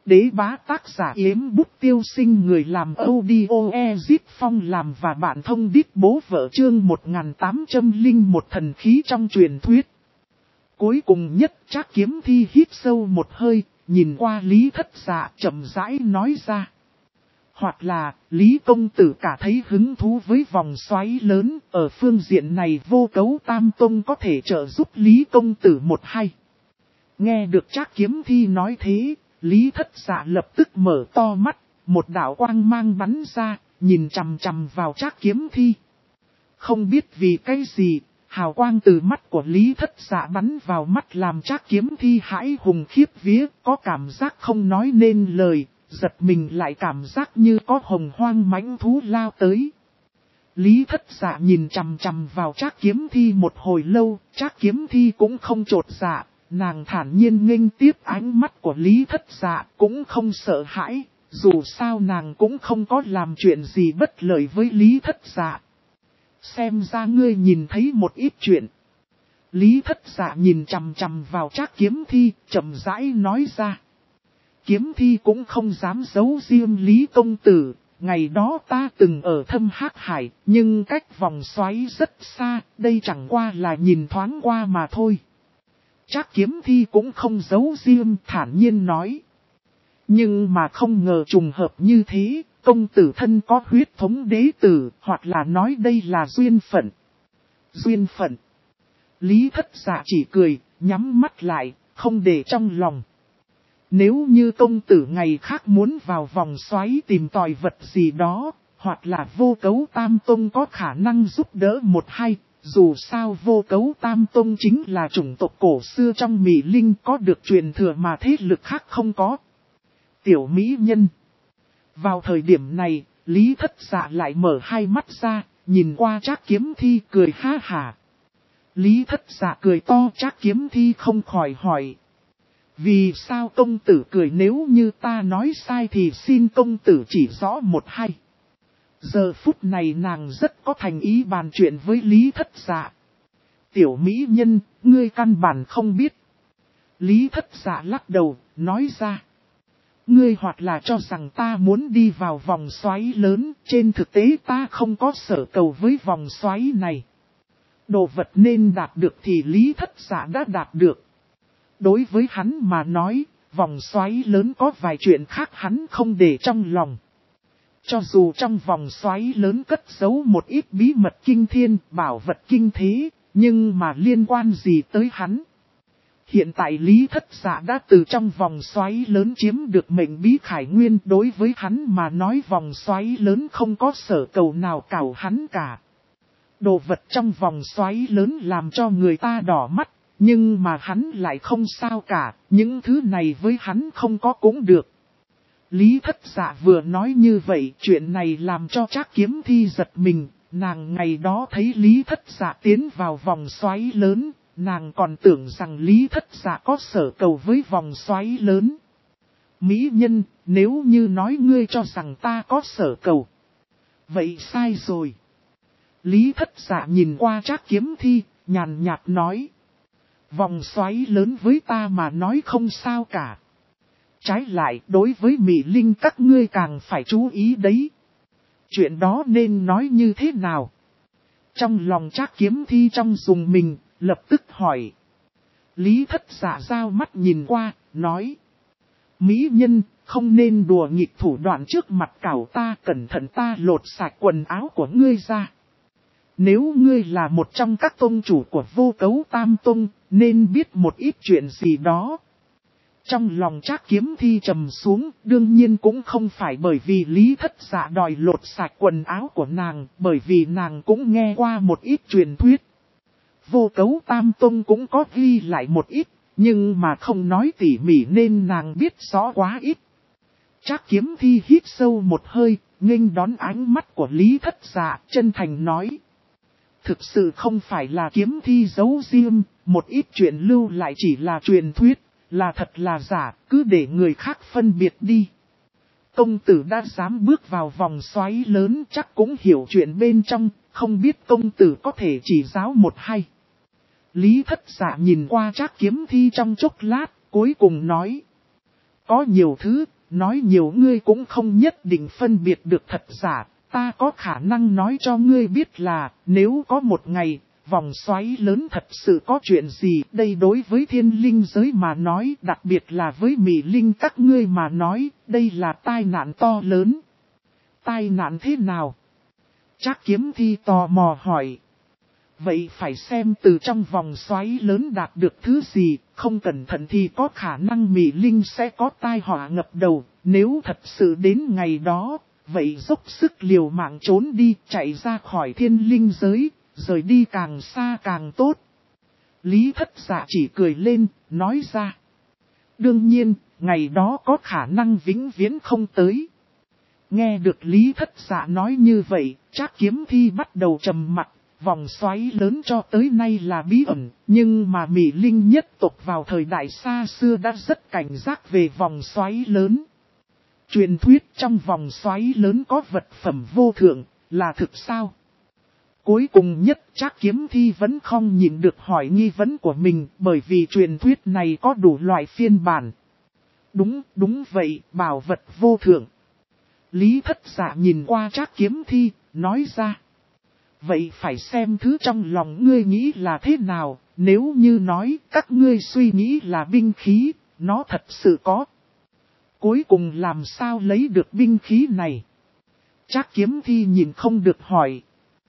đế bá tác giả Yếm Bút Tiêu Sinh, người làm audio Ezip Phong làm và bạn thông đít bố vợ, chương 1801 thần khí trong truyền thuyết. Cuối cùng nhất Trác Kiếm Thi hít sâu một hơi, nhìn qua Lý Thất Dạ chậm rãi nói ra. Hoặc là, Lý công tử cả thấy hứng thú với vòng xoáy lớn, ở phương diện này Vô Cấu Tam Tông có thể trợ giúp Lý công tử một hay. Nghe được Trác Kiếm Thi nói thế, Lý Thất Dạ lập tức mở to mắt, một đạo quang mang bắn ra, nhìn chằm chằm vào Trác Kiếm Thi. Không biết vì cái gì, hào quang từ mắt của Lý Thất Dạ bắn vào mắt làm Trác Kiếm Thi hãi hùng khiếp vía, có cảm giác không nói nên lời, giật mình lại cảm giác như có hồng hoang mãnh thú lao tới. Lý Thất Dạ nhìn chằm chằm vào Trác Kiếm Thi một hồi lâu, Trác Kiếm Thi cũng không chột dạ. Nàng thản nhiên nghênh tiếp ánh mắt của Lý Thất Dạ, cũng không sợ hãi, dù sao nàng cũng không có làm chuyện gì bất lợi với Lý Thất Dạ. Xem ra ngươi nhìn thấy một ít chuyện. Lý Thất Dạ nhìn chằm chằm vào Trác Kiếm Thi, chậm rãi nói ra. Kiếm Thi cũng không dám giấu riêng Lý công tử, ngày đó ta từng ở Thâm Hắc Hải, nhưng cách vòng xoáy rất xa, đây chẳng qua là nhìn thoáng qua mà thôi. Trác Kiếm Thi cũng không giấu riêng, thản nhiên nói. Nhưng mà không ngờ trùng hợp như thế, công tử thân có huyết thống đế tử, hoặc là nói đây là duyên phận. Duyên phận. Lý Thất Dạ chỉ cười, nhắm mắt lại, không để trong lòng. Nếu như công tử ngày khác muốn vào vòng xoáy tìm tòi vật gì đó, hoặc là Vô Cấu Tam Tông có khả năng giúp đỡ một hay. Dù sao Vô Cấu Tam Tông chính là chủng tộc cổ xưa trong Mỹ Linh, có được truyền thừa mà thế lực khác không có. Tiểu mỹ nhân. Vào thời điểm này, Lý Thất Dạ lại mở hai mắt ra, nhìn qua Trác Kiếm Thi cười ha hả. Lý Thất Dạ cười to, Trác Kiếm Thi không khỏi hỏi. Vì sao công tử cười, nếu như ta nói sai thì xin công tử chỉ rõ một hay. Giờ phút này nàng rất có thành ý bàn chuyện với Lý Thất Dạ. Tiểu mỹ nhân, ngươi căn bản không biết. Lý Thất Dạ lắc đầu, nói ra. Ngươi hoặc là cho rằng ta muốn đi vào vòng xoáy lớn, trên thực tế ta không có sở cầu với vòng xoáy này. Đồ vật nên đạt được thì Lý Thất Dạ đã đạt được. Đối với hắn mà nói, vòng xoáy lớn có vài chuyện khác hắn không để trong lòng. Cho dù trong vòng xoáy lớn cất giấu một ít bí mật kinh thiên, bảo vật kinh thế, nhưng mà liên quan gì tới hắn? Hiện tại Lý Thất Dạ đã từ trong vòng xoáy lớn chiếm được mệnh bí khải nguyên, đối với hắn mà nói vòng xoáy lớn không có sở cầu nào cào hắn cả. Đồ vật trong vòng xoáy lớn làm cho người ta đỏ mắt, nhưng mà hắn lại không sao cả, những thứ này với hắn không có cũng được. Lý Thất Dạ vừa nói như vậy, chuyện này làm cho Trác Kiếm Thi giật mình, nàng ngày đó thấy Lý Thất Dạ tiến vào vòng xoáy lớn, nàng còn tưởng rằng Lý Thất Dạ có sở cầu với vòng xoáy lớn. Mỹ nhân, nếu như nói ngươi cho rằng ta có sở cầu, vậy sai rồi. Lý Thất Dạ nhìn qua Trác Kiếm Thi, nhàn nhạt nói. Vòng xoáy lớn với ta mà nói không sao cả. Trái lại, đối với Mỹ Linh các ngươi càng phải chú ý đấy. Chuyện đó nên nói như thế nào? Trong lòng Trác Kiếm Thi trong dùng mình, lập tức hỏi. Lý Thất Dạ giao mắt nhìn qua, nói. Mỹ nhân, không nên đùa nghịch thủ đoạn trước mặt cảo ta, cẩn thận ta lột sạch quần áo của ngươi ra. Nếu ngươi là một trong các tông chủ của Vô Cấu Tam Tông, nên biết một ít chuyện gì đó. Trong lòng Trác Kiếm Thi trầm xuống, đương nhiên cũng không phải bởi vì Lý Thất Dạ đòi lột sạch quần áo của nàng, bởi vì nàng cũng nghe qua một ít truyền thuyết. Vô Cấu Tam Tông cũng có ghi lại một ít, nhưng mà không nói tỉ mỉ nên nàng biết rõ quá ít. Trác Kiếm Thi hít sâu một hơi, nghênh đón ánh mắt của Lý Thất Dạ, chân thành nói. Thực sự không phải là Kiếm Thi giấu riêng, một ít chuyện lưu lại chỉ là truyền thuyết, là thật là giả, cứ để người khác phân biệt đi. Công tử đã dám bước vào vòng xoáy lớn chắc cũng hiểu chuyện bên trong, không biết công tử có thể chỉ giáo một hay. Lý Thất Dạ nhìn qua Trác Kiếm Thi trong chốc lát, cuối cùng nói. Có nhiều thứ, nói nhiều ngươi cũng không nhất định phân biệt được thật giả. Ta có khả năng nói cho ngươi biết là, nếu có một ngày, vòng xoáy lớn thật sự có chuyện gì, đây đối với thiên linh giới mà nói, đặc biệt là với Mị Linh các ngươi mà nói, đây là tai nạn to lớn. Tai nạn thế nào? Trác Kiếm Thi tò mò hỏi. Vậy phải xem từ trong vòng xoáy lớn đạt được thứ gì, không cẩn thận thì có khả năng Mị Linh sẽ có tai họa ngập đầu, nếu thật sự đến ngày đó, vậy dốc sức liều mạng trốn đi, chạy ra khỏi thiên linh giới, rời đi càng xa càng tốt. Lý Thất Dạ chỉ cười lên, nói ra. Đương nhiên, ngày đó có khả năng vĩnh viễn không tới. Nghe được Lý Thất Dạ nói như vậy, Trác Kiếm Thi bắt đầu trầm mặc. Vòng xoáy lớn cho tới nay là bí ẩn, nhưng mà Mị Linh nhất tộc vào thời đại xa xưa đã rất cảnh giác về vòng xoáy lớn. Truyền thuyết trong vòng xoáy lớn có vật phẩm vô thượng, là thực sao? Cuối cùng nhất Trác Kiếm Thi vẫn không nhịn được hỏi nghi vấn của mình, bởi vì truyền thuyết này có đủ loại phiên bản. Đúng vậy, bảo vật vô thượng. Lý Thất Dạ nhìn qua Trác Kiếm Thi, nói ra. Vậy phải xem thứ trong lòng ngươi nghĩ là thế nào, nếu như nói các ngươi suy nghĩ là binh khí, nó thật sự có. Cuối cùng làm sao lấy được binh khí này? Trác Kiếm Thi nhìn không được hỏi.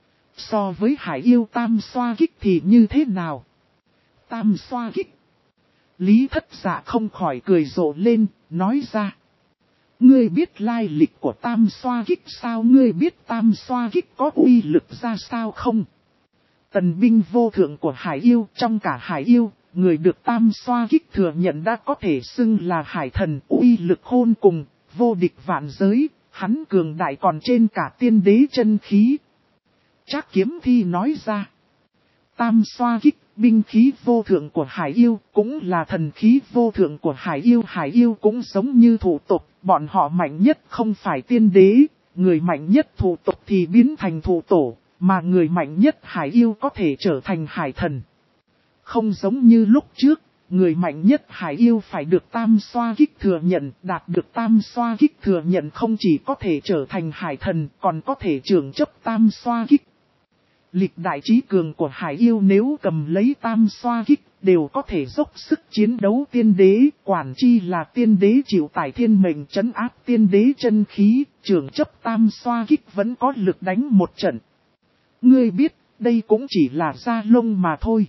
So với Hải Yêu Tam Xoa Kích thì như thế nào? Tam Xoa Kích. Lý Thất Dạ không khỏi cười rộ lên, nói ra. Ngươi biết lai lịch của Tam Xoa Kích sao? Ngươi biết Tam Xoa Kích có uy lực ra sao không? Tần binh vô thượng của Hải Yêu, trong cả Hải Yêu, người được Tam Xoa Kích thừa nhận đã có thể xưng là Hải Thần, uy lực khôn cùng, vô địch vạn giới, hắn cường đại còn trên cả tiên đế chân khí. Trác Kiếm Thi nói ra. Tam Xoa Kích, binh khí vô thượng của Hải Yêu, cũng là thần khí vô thượng của Hải Yêu. Hải Yêu cũng giống như thủ tộc, bọn họ mạnh nhất không phải tiên đế, người mạnh nhất thủ tộc thì biến thành thủ tổ, mà người mạnh nhất Hải Yêu có thể trở thành Hải Thần. Không giống như lúc trước, người mạnh nhất Hải Yêu phải được Tam Xoa Kích thừa nhận, đạt được Tam Xoa Kích thừa nhận không chỉ có thể trở thành Hải Thần, còn có thể trưởng chấp Tam Xoa Kích. Lịch đại trí cường của Hải Yêu nếu cầm lấy Tam Xoa Kích, đều có thể dốc sức chiến đấu tiên đế, quản chi là tiên đế chịu tải thiên mệnh trấn áp tiên đế chân khí, trưởng chấp Tam Xoa Kích vẫn có lực đánh một trận. Ngươi biết, đây cũng chỉ là da lông mà thôi.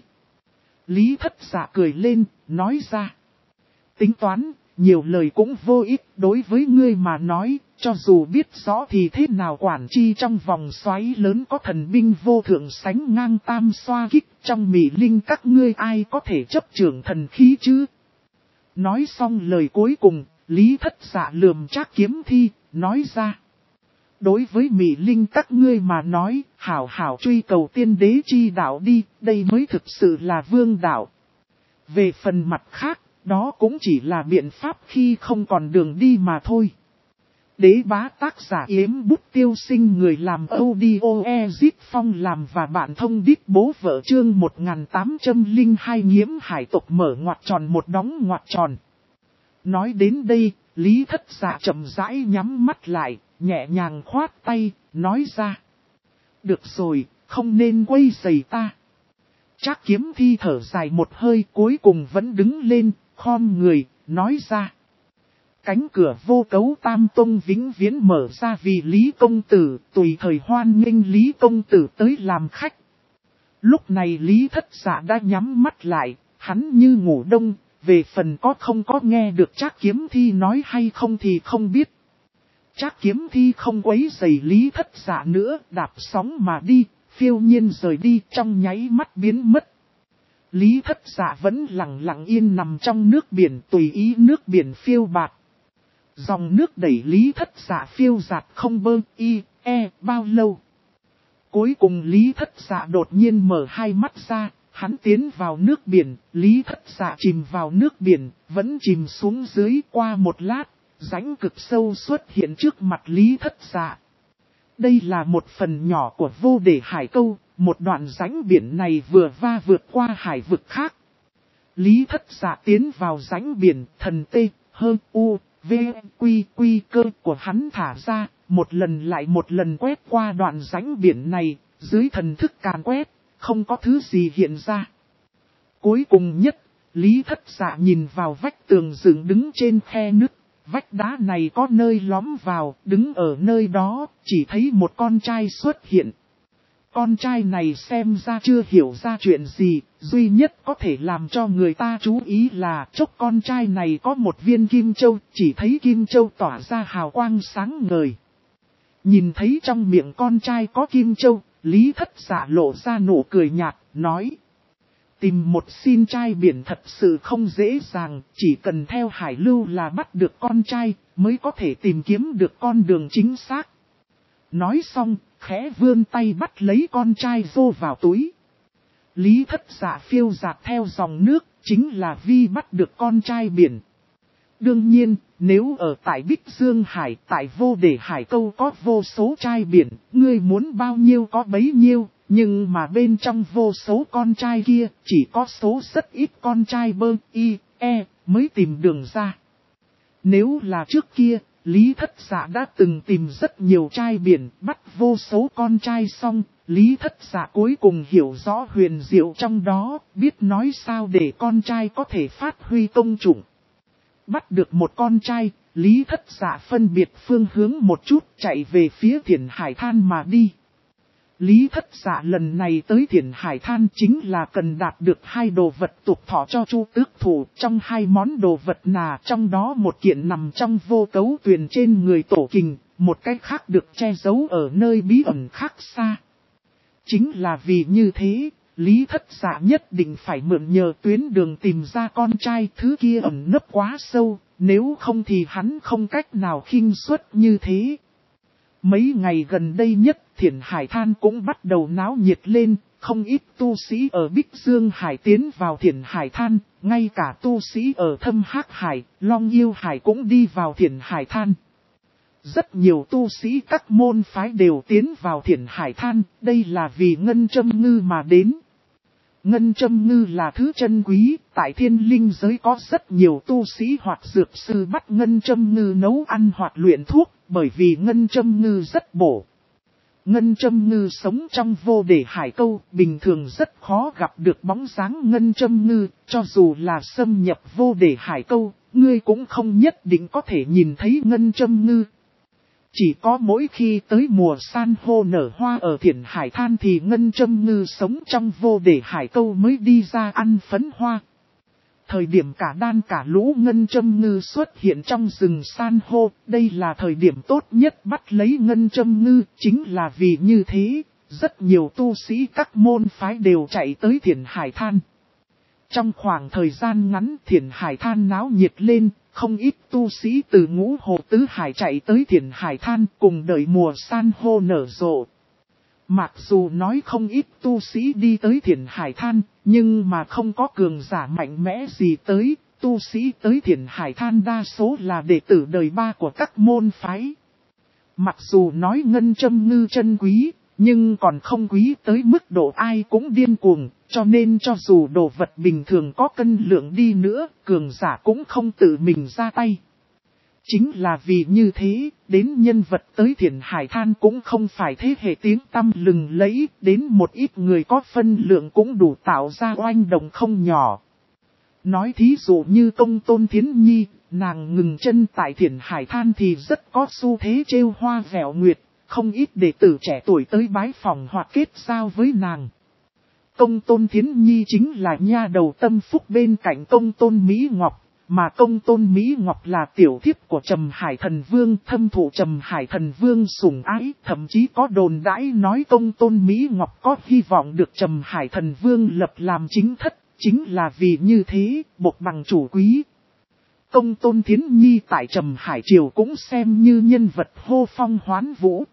Lý Thất Dạ cười lên, nói ra. Tính toán, nhiều lời cũng vô ích, đối với ngươi mà nói, cho dù biết rõ thì thế nào quản chi trong vòng xoáy lớn có thần binh vô thượng sánh ngang Tam Xoa Kích, trong Mị Linh các ngươi ai có thể chấp trưởng thần khí chứ? Nói xong lời cuối cùng, Lý Thất Dạ lườm Trác Kiếm Thi, nói ra. Đối với Mị Linh các ngươi mà nói, hảo hảo truy cầu tiên đế chi đạo đi, đây mới thực sự là vương đạo. Về phần mặt khác, đó cũng chỉ là biện pháp khi không còn đường đi mà thôi. Đế bá tác giả Yếm Bút Tiêu Sinh, người làm audio Ezit Phong làm và bạn thông đít bố vợ chương 1802 Nghiễm hải tộc mở ngoặc tròn một đóng ngoặc tròn. Nói đến đây, Lý Thất Dạ chậm rãi nhắm mắt lại, nhẹ nhàng khoát tay, nói ra. Được rồi, không nên quấy rầy ta. Trác Kiếm Thi thở dài một hơi, cuối cùng vẫn đứng lên, khom người, nói ra. Cánh cửa vô cấu Tam Tông vĩnh viễn mở ra vì Lý Công Tử, tùy thời hoan nghênh Lý Công Tử tới làm khách. Lúc này Lý Thất Dạ đã nhắm mắt lại, hắn như ngủ đông, về phần không có nghe được Trác Kiếm Thi nói hay không thì không biết. Trác Kiếm Thi không quấy rầy Lý Thất Dạ nữa, đạp sóng mà đi, phiêu nhiên rời đi, trong nháy mắt biến mất. Lý Thất Dạ vẫn lặng yên nằm trong nước biển, tùy ý nước biển phiêu bạt. Dòng nước đẩy Lý Thất Dạ phiêu dạt không bao lâu. Cuối cùng Lý Thất Dạ đột nhiên mở hai mắt ra, hắn tiến vào nước biển, Lý Thất Dạ chìm vào nước biển, vẫn chìm xuống dưới. Qua một lát, rãnh cực sâu xuất hiện trước mặt Lý Thất Dạ. Đây là một phần nhỏ của Vô Để Hải Câu, một đoạn rãnh biển này vừa vượt qua hải vực khác. Lý Thất Dạ tiến vào rãnh biển, thần tê, quy cơ của hắn thả ra, một lần lại một lần quét qua đoạn rãnh biển này, dưới thần thức càn quét, không có thứ gì hiện ra. Cuối cùng nhất, Lý Thất Dạ nhìn vào vách tường dựng đứng trên khe nứt, vách đá này có nơi lõm vào, đứng ở nơi đó, chỉ thấy một con trai xuất hiện. Con trai này xem ra chưa hiểu ra chuyện gì, duy nhất có thể làm cho người ta chú ý là chốc con trai này có một viên kim châu, chỉ thấy kim châu tỏa ra hào quang sáng ngời. Nhìn thấy trong miệng con trai có kim châu, Lý Thất Dạ lộ ra nụ cười nhạt, nói. Tìm một xin trai biển thật sự không dễ dàng, chỉ cần theo hải lưu là bắt được con trai, mới có thể tìm kiếm được con đường chính xác. Nói xong, khẽ vươn tay bắt lấy con trai vô vào túi. Lý Thất Dạ phiêu dạt theo dòng nước, chính là vì bắt được con trai biển. Đương nhiên, nếu ở tại Bích Dương Hải, tại Vô Để Hải Câu có vô số trai biển, ngươi muốn bao nhiêu có bấy nhiêu, nhưng mà bên trong vô số con trai kia, chỉ có số rất ít con trai bơ, y, e, mới tìm đường ra. Nếu là trước kia, Lý Thất Dạ đã từng tìm rất nhiều trai biển, bắt vô số con trai xong, Lý Thất Dạ cuối cùng hiểu rõ huyền diệu trong đó, biết nói sao để con trai có thể phát huy công dụng. Bắt được một con trai, Lý Thất Dạ phân biệt phương hướng một chút chạy về phía Thiển Hải Than mà đi. Lý Thất Dạ lần này tới Thiển Hải Than chính là cần đạt được hai đồ vật tục thọ cho Chu Tước Thủ. Trong hai món đồ vật là trong đó một kiện nằm trong vô cấu tuyền trên người Tổ Kình, một cái khác được che giấu ở nơi bí ẩn khác xa. Chính là vì như thế, Lý Thất Dạ nhất định phải mượn nhờ tuyến đường tìm ra con trai, thứ kia ẩn nấp quá sâu, nếu không thì hắn không cách nào khinh suất như thế. Mấy ngày gần đây nhất, Thiển Hải Than cũng bắt đầu náo nhiệt lên, không ít tu sĩ ở Bích Dương Hải tiến vào Thiển Hải Than, ngay cả tu sĩ ở Thâm Hắc Hải, Long Yêu Hải cũng đi vào Thiển Hải Than. Rất nhiều tu sĩ các môn phái đều tiến vào Thiển Hải Than, đây là vì ngân châm ngư mà đến. Ngân châm ngư là thứ chân quý, tại thiên linh giới có rất nhiều tu sĩ hoặc dược sư bắt ngân châm ngư nấu ăn hoặc luyện thuốc, bởi vì ngân châm ngư rất bổ. Ngân châm ngư sống trong Vô Để Hải Câu, bình thường rất khó gặp được bóng dáng ngân châm ngư, cho dù là xâm nhập Vô Để Hải Câu, ngươi cũng không nhất định có thể nhìn thấy ngân châm ngư. Chỉ có mỗi khi tới mùa san hô nở hoa ở Thiển Hải Than thì ngân châm ngư sống trong Vô Để Hải Câu mới đi ra ăn phấn hoa. Thời điểm cả đan cả lũ ngân châm ngư xuất hiện trong rừng san hô, đây là thời điểm tốt nhất bắt lấy ngân châm ngư, chính là vì như thế, rất nhiều tu sĩ các môn phái đều chạy tới Thiển Hải Than. Trong khoảng thời gian ngắn Thiển Hải Than náo nhiệt lên, không ít tu sĩ từ Ngũ Hồ Tứ Hải chạy tới Thiển Hải Than cùng đợi mùa san hô nở rộ. Mặc dù nói không ít tu sĩ đi tới Thiển Hải Than, nhưng mà không có cường giả mạnh mẽ gì tới, tu sĩ tới Thiển Hải Than đa số là đệ tử đời ba của các môn phái. Mặc dù nói ngân châm ngư chân quý, nhưng còn không quý tới mức độ ai cũng điên cuồng, cho nên cho dù đồ vật bình thường có cân lượng đi nữa, cường giả cũng không tự mình ra tay. Chính là vì như thế, đến nhân vật tới Thiển Hải Than cũng không phải thế hệ tiếng tăm lừng lẫy, đến một ít người có phân lượng cũng đủ tạo ra oanh động không nhỏ. Nói thí dụ như Công Tôn Thiến Nhi, nàng ngừng chân tại Thiển Hải Than thì rất có xu thế trêu hoa vẻo nguyệt, không ít đệ tử trẻ tuổi tới bái phòng hoặc kết giao với nàng. Công Tôn Thiến Nhi chính là nha đầu tâm phúc bên cạnh Công Tôn Mỹ Ngọc. Mà Công Tôn Mỹ Ngọc là tiểu thiếp của Trầm Hải Thần Vương, thâm thụ Trầm Hải Thần Vương sủng ái, thậm chí có đồn đãi nói Công Tôn Mỹ Ngọc có hy vọng được Trầm Hải Thần Vương lập làm chính thất, chính là vì như thế, bộc bằng chủ quý. Công Tôn Thiến Nhi tại Trầm Hải Triều cũng xem như nhân vật hô phong hoán vũ.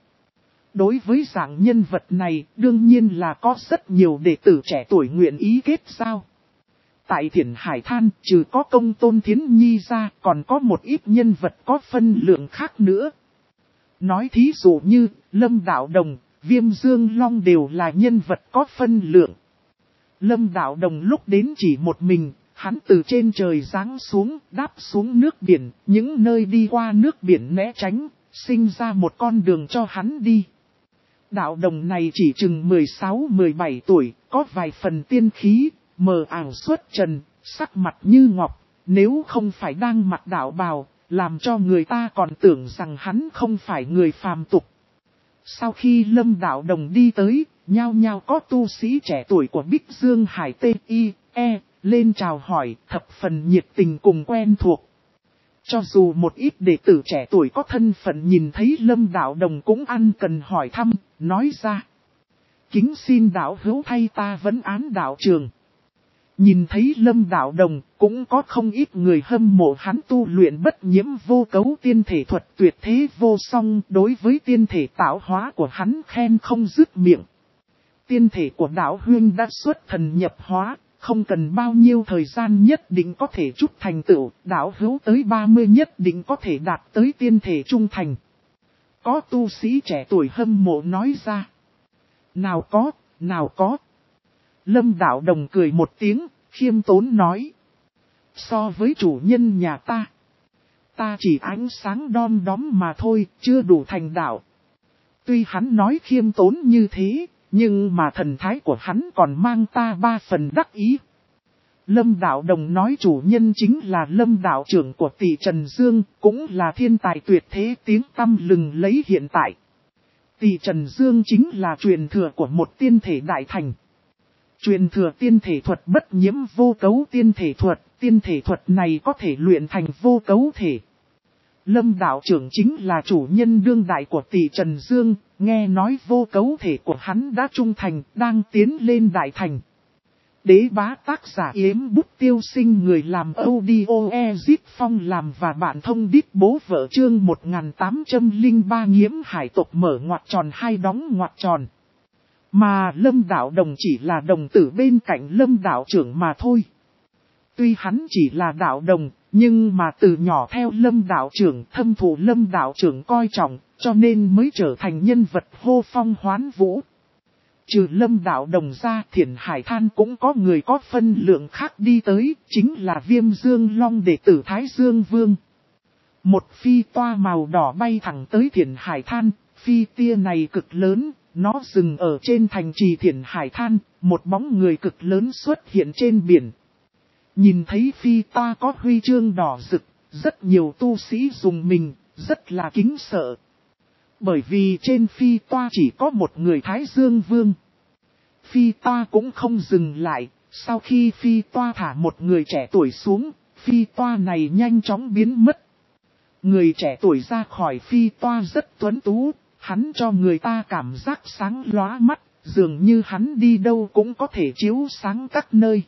Đối với dạng nhân vật này, đương nhiên là có rất nhiều đệ tử trẻ tuổi nguyện ý kết giao. Tại Thiển Hải Than, trừ có Công Tôn Thiến Nhi ra, còn có một ít nhân vật có phân lượng khác nữa. Nói thí dụ như, Lâm Đạo Đồng, Viêm Dương Long đều là nhân vật có phân lượng. Lâm Đạo Đồng lúc đến chỉ một mình, Hắn từ trên trời giáng xuống, đáp xuống nước biển, những nơi đi qua nước biển né tránh, sinh ra một con đường cho hắn đi. Đạo đồng này chỉ chừng 16-17 tuổi, có vài phần tiên khí, mờ ảo xuất trần, sắc mặt như ngọc, nếu không phải đang mặc đạo bào, làm cho người ta còn tưởng rằng hắn không phải người phàm tục. Sau khi Lâm đạo đồng đi tới, nhao nhao có tu sĩ trẻ tuổi của Bích Dương Hải T.I.E. lên chào hỏi, thập phần nhiệt tình cùng quen thuộc. Cho dù một ít đệ tử trẻ tuổi có thân phận nhìn thấy Lâm đạo đồng cũng ăn cần hỏi thăm, nói ra. Kính xin đạo hữu thay ta vấn án đạo trường. Nhìn thấy Lâm đạo đồng cũng có không ít người hâm mộ hắn tu luyện bất nhiễm vô cấu tiên thể thuật tuyệt thế vô song, đối với tiên thể tạo hóa của hắn khen không dứt miệng. Tiên thể của đạo huyên đã xuất thần nhập hóa, không cần bao nhiêu thời gian nhất định có thể chút thành tựu, đạo hữu tới 30 nhất định có thể đạt tới tiên thể trung thành. Có tu sĩ trẻ tuổi hâm mộ nói ra. Nào có. Lâm đạo đồng cười một tiếng, khiêm tốn nói. So với chủ nhân nhà ta chỉ ánh sáng đom đóm mà thôi, chưa đủ thành đạo. Tuy hắn nói khiêm tốn như thế, nhưng mà thần thái của hắn còn mang ta 3 phần đắc ý. Lâm đạo đồng nói chủ nhân chính là Lâm đạo trưởng của tỷ Trần Dương, cũng là thiên tài tuyệt thế tiếng tăm lừng lấy hiện tại. Tỷ Trần Dương chính là truyền thừa của một tiên thể đại thành. Truyền thừa tiên thể thuật bất nhiễm vô cấu tiên thể thuật này có thể luyện thành vô cấu thể. Lâm đạo trưởng chính là chủ nhân đương đại của tỷ Trần Dương, nghe nói vô cấu thể của hắn đã trung thành, đang tiến lên đại thành. Đế bá tác giả Yếm Bút Tiêu Sinh người làm audio Ezip Phong làm và bạn thông đít bố vợ chương 1803 Nghiễm hải tộc mở ngoặc tròn hai đóng ngoặc tròn. Mà Lâm đạo đồng chỉ là đồng tử bên cạnh Lâm đạo trưởng mà thôi. Tuy hắn chỉ là đạo đồng, nhưng mà từ nhỏ theo Lâm đạo trưởng thâm thụ Lâm đạo trưởng coi trọng, cho nên mới trở thành nhân vật hô phong hoán vũ. Trừ Lâm đạo đồng ra, Thiển Hải Than cũng có người có phân lượng khác đi tới, chính là Viêm Dương Long đệ tử Thái Dương Vương. Một phi toa màu đỏ bay thẳng tới Thiển Hải Than, phi tia này cực lớn, nó dừng ở trên thành trì Thiển Hải Than, một bóng người cực lớn xuất hiện trên biển. Nhìn thấy phi toa có huy chương đỏ rực, rất nhiều tu sĩ dùng mình, rất là kính sợ. Bởi vì trên phi toa chỉ có một người Thái Dương Vương. Phi toa cũng không dừng lại, sau khi phi toa thả một người trẻ tuổi xuống, phi toa này nhanh chóng biến mất. Người trẻ tuổi ra khỏi phi toa rất tuấn tú, hắn cho người ta cảm giác sáng lóa mắt, dường như hắn đi đâu cũng có thể chiếu sáng các nơi.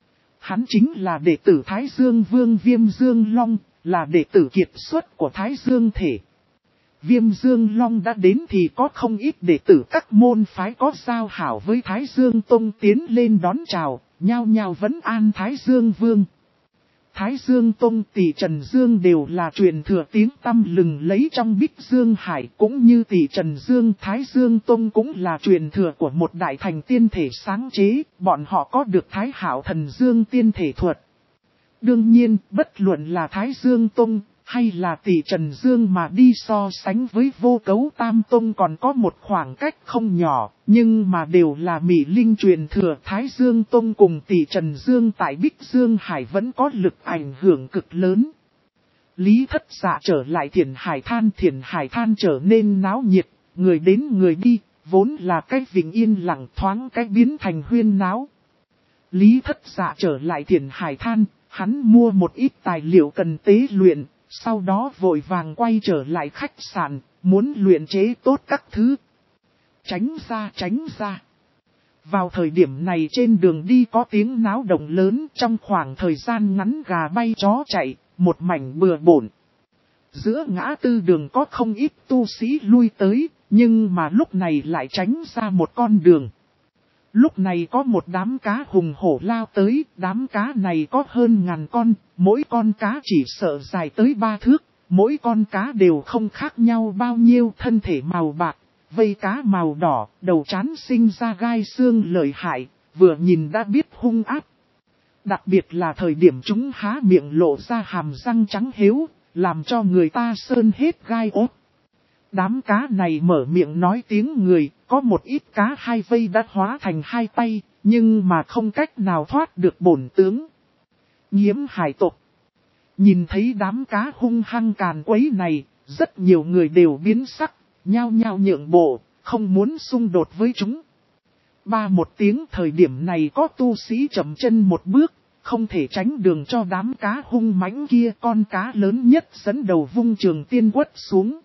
Hắn chính là đệ tử Thái Dương Vương Viêm Dương Long, là đệ tử kiệt xuất của Thái Dương Thể. Viêm Dương Long đã đến thì có không ít đệ tử các môn phái có giao hảo với Thái Dương Tông tiến lên đón chào, nhao nhao vấn an Thái Dương Vương. Thái Dương Tông tỷ Trần Dương đều là truyền thừa tiếng tăm lừng lấy trong Bích Dương Hải, cũng như tỷ Trần Dương Thái Dương Tông cũng là truyền thừa của một đại thành tiên thể sáng chế, bọn họ có được Thái Hảo Thần Dương tiên thể thuật. Đương nhiên, bất luận là Thái Dương Tông hay là tỷ Trần Dương mà đi so sánh với Vô Cấu Tam Tông còn có một khoảng cách không nhỏ, nhưng mà đều là Mỹ Linh truyền thừa. Thái Dương Tông cùng tỷ Trần Dương tại Bích Dương Hải vẫn có lực ảnh hưởng cực lớn. Lý Thất Dạ trở lại Thiển Hải Than trở nên náo nhiệt, người đến người đi, vốn là cái vịnh yên lặng thoáng cái biến thành huyên náo. Lý Thất Dạ trở lại Thiển Hải Than, hắn mua một ít tài liệu cần tế luyện. Sau đó vội vàng quay trở lại khách sạn, muốn luyện chế tốt các thứ. Tránh ra. Vào thời điểm này trên đường đi có tiếng náo động lớn, trong khoảng thời gian ngắn gà bay chó chạy, một mảnh bừa bộn. Giữa ngã tư đường có không ít tu sĩ lui tới, nhưng mà lúc này lại tránh ra một con đường. Lúc này có một đám cá hùng hổ lao tới, đám cá này có hơn 1000 con, mỗi con cá chỉ sợ dài tới 3 thước, mỗi con cá đều không khác nhau bao nhiêu, thân thể màu bạc, vây cá màu đỏ, đầu trán sinh ra gai xương lợi hại, vừa nhìn đã biết hung ác. Đặc biệt là thời điểm chúng há miệng lộ ra hàm răng trắng hếu, làm cho người ta sơn hết gai ốt. Đám cá này mở miệng nói tiếng người, có một ít cá hai vây đã hóa thành hai tay, nhưng mà không cách nào thoát được bổn tướng. Nghiễm hải tộc. Nhìn thấy đám cá hung hăng càn quấy này, rất nhiều người đều biến sắc, nhao nhao nhượng bộ, không muốn xung đột với chúng. Một tiếng thời điểm này có tu sĩ chậm chân một bước, không thể tránh đường cho đám cá hung mãnh kia. Con cá lớn nhất dẫn đầu vung trường tiên quất xuống.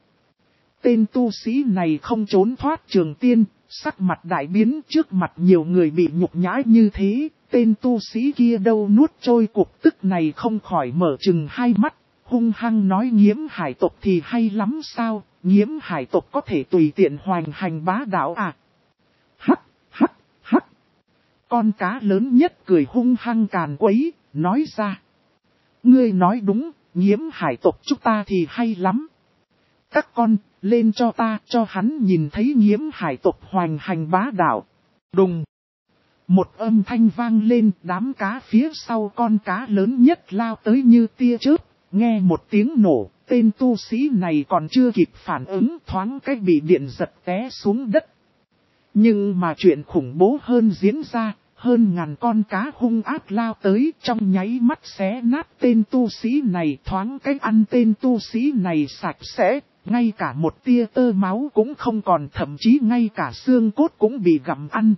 Tên tu sĩ này không trốn thoát trường tiên, sắc mặt đại biến trước mặt nhiều người bị nhục nhã như thế. Tên tu sĩ kia đâu nuốt trôi cục tức này không khỏi mở trừng hai mắt, hung hăng nói Nghiễm hải tộc thì hay lắm sao, Nghiễm hải tộc có thể tùy tiện hoành hành bá đạo à? Hắc, hắc, hắc. Con cá lớn nhất cười hung hăng càn quấy, nói ra. Ngươi nói đúng, Nghiễm hải tộc chúng ta thì hay lắm. Các con, lên cho ta, cho hắn nhìn thấy Nghiễm hải tộc hoành hành bá đạo. Đùng. Một âm thanh vang lên, đám cá phía sau con cá lớn nhất lao tới như tia chớp, nghe một tiếng nổ, tên tu sĩ này còn chưa kịp phản ứng thoáng cách bị điện giật té xuống đất. Nhưng mà chuyện khủng bố hơn diễn ra, hơn ngàn con cá hung ác lao tới trong nháy mắt xé nát tên tu sĩ này, thoáng cách ăn tên tu sĩ này sạch sẽ, ngay cả một tia tơ máu cũng không còn, thậm chí ngay cả xương cốt cũng bị gặm ăn.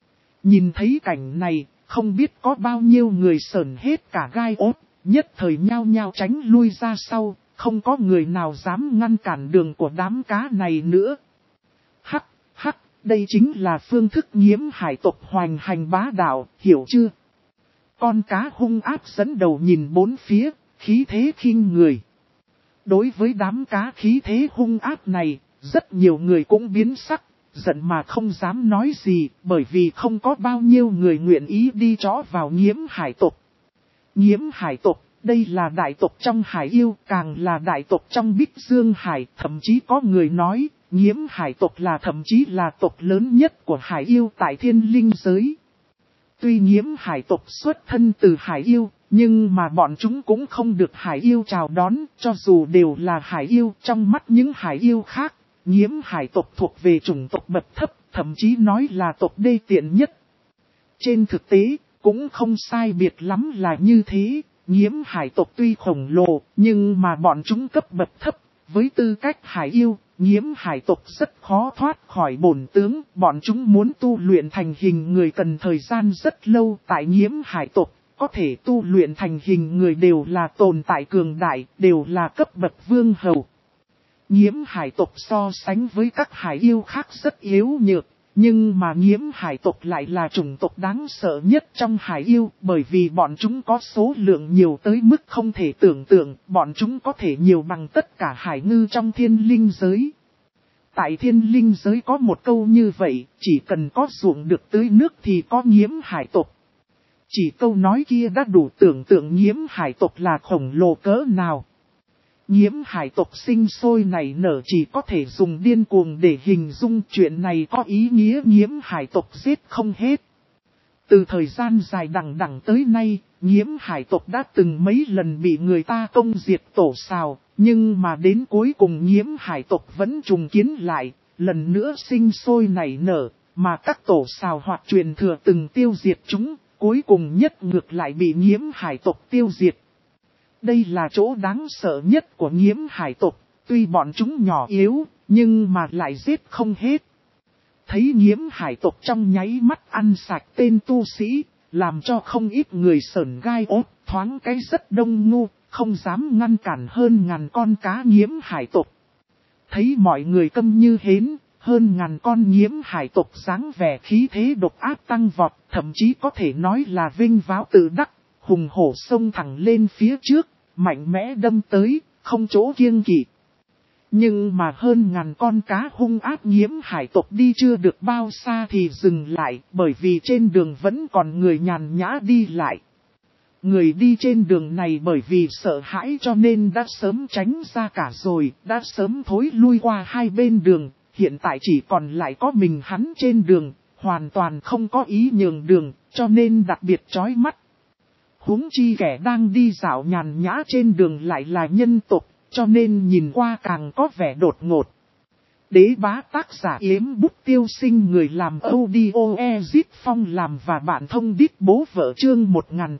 Nhìn thấy cảnh này, không biết có bao nhiêu người sởn hết cả gai ốt, nhất thời nhao nhao tránh lui ra sau, không có người nào dám ngăn cản đường của đám cá này nữa. Hắc, hắc, đây chính là phương thức Nghiễm hải tộc hoành hành bá đạo, hiểu chưa? Con cá hung ác dẫn đầu nhìn bốn phía, khí thế khinh người. Đối với đám cá khí thế hung ác này, rất nhiều người cũng biến sắc. Giận mà không dám nói gì, bởi vì không có bao nhiêu người nguyện ý đi chó vào Nghiễm hải tộc. Nghiễm hải tộc, đây là đại tộc trong hải yêu, càng là đại tộc trong Bích Dương Hải, thậm chí có người nói, Nghiễm hải tộc là thậm chí là tộc lớn nhất của hải yêu tại thiên linh giới. Tuy Nghiễm hải tộc xuất thân từ hải yêu, nhưng mà bọn chúng cũng không được hải yêu chào đón, cho dù đều là hải yêu trong mắt những hải yêu khác. Nghiễm hải tộc thuộc về chủng tộc bậc thấp, thậm chí nói là tộc đê tiện nhất. Trên thực tế, cũng không sai biệt lắm là như thế. Nghiễm hải tộc tuy khổng lồ, nhưng mà bọn chúng cấp bậc thấp. Với tư cách hải yêu, Nghiễm hải tộc rất khó thoát khỏi bổn tướng. Bọn chúng muốn tu luyện thành hình người cần thời gian rất lâu. Tại Nghiễm hải tộc, có thể tu luyện thành hình người đều là tồn tại cường đại, đều là cấp bậc vương hầu. Nghiễm hải tộc so sánh với các hải yêu khác rất yếu nhược, nhưng mà Nghiễm hải tộc lại là chủng tộc đáng sợ nhất trong hải yêu, bởi vì bọn chúng có số lượng nhiều tới mức không thể tưởng tượng, bọn chúng có thể nhiều bằng tất cả hải ngư trong thiên linh giới. Tại thiên linh giới có một câu như vậy, chỉ cần có ruộng được tưới nước thì có Nghiễm hải tộc. Chỉ câu nói kia đã đủ tưởng tượng Nghiễm hải tộc là khổng lồ cỡ nào. Nghiễm hải tộc sinh sôi nảy nở chỉ có thể dùng điên cuồng để hình dung, chuyện này có ý nghĩa Nghiễm hải tộc giết không hết. Từ thời gian dài đằng đẵng tới nay, Nghiễm hải tộc đã từng mấy lần bị người ta công diệt tổ sào, nhưng mà đến cuối cùng Nghiễm hải tộc vẫn trùng kiến lại, lần nữa sinh sôi nảy nở, mà các tổ sào hoặc truyền thừa từng tiêu diệt chúng, cuối cùng nhất ngược lại bị Nghiễm hải tộc tiêu diệt. Đây là chỗ đáng sợ nhất của Nghiễm hải tộc, tuy bọn chúng nhỏ yếu, nhưng mà lại giết không hết. Thấy Nghiễm hải tộc trong nháy mắt ăn sạch tên tu sĩ, làm cho không ít người sởn gai ốt, thoáng cái rất đông ngu, không dám ngăn cản hơn ngàn con cá Nghiễm hải tộc. Thấy mọi người câm như hến, hơn ngàn con Nghiễm hải tộc dáng vẻ khí thế độc ác tăng vọt, thậm chí có thể nói là vinh váo tự đắc. Hùng hổ xông thẳng lên phía trước, mạnh mẽ đâm tới, không chỗ kiêng kỵ. Nhưng mà hơn ngàn con cá hung ác Nghiễm hải tộc đi chưa được bao xa thì dừng lại, bởi vì trên đường vẫn còn người nhàn nhã đi lại. Người đi trên đường này bởi vì sợ hãi cho nên đã sớm tránh ra cả rồi, đã sớm thối lui qua hai bên đường, hiện tại chỉ còn lại có mình hắn trên đường, hoàn toàn không có ý nhường đường, cho nên đặc biệt chói mắt. Huống chi kẻ đang đi dạo nhàn nhã trên đường lại là nhân tộc, cho nên nhìn qua càng có vẻ đột ngột. Đế bá tác giả Yếm Bút Tiêu Sinh, người làm audio Ezit Phong làm và bạn thông đít bố vợ, chương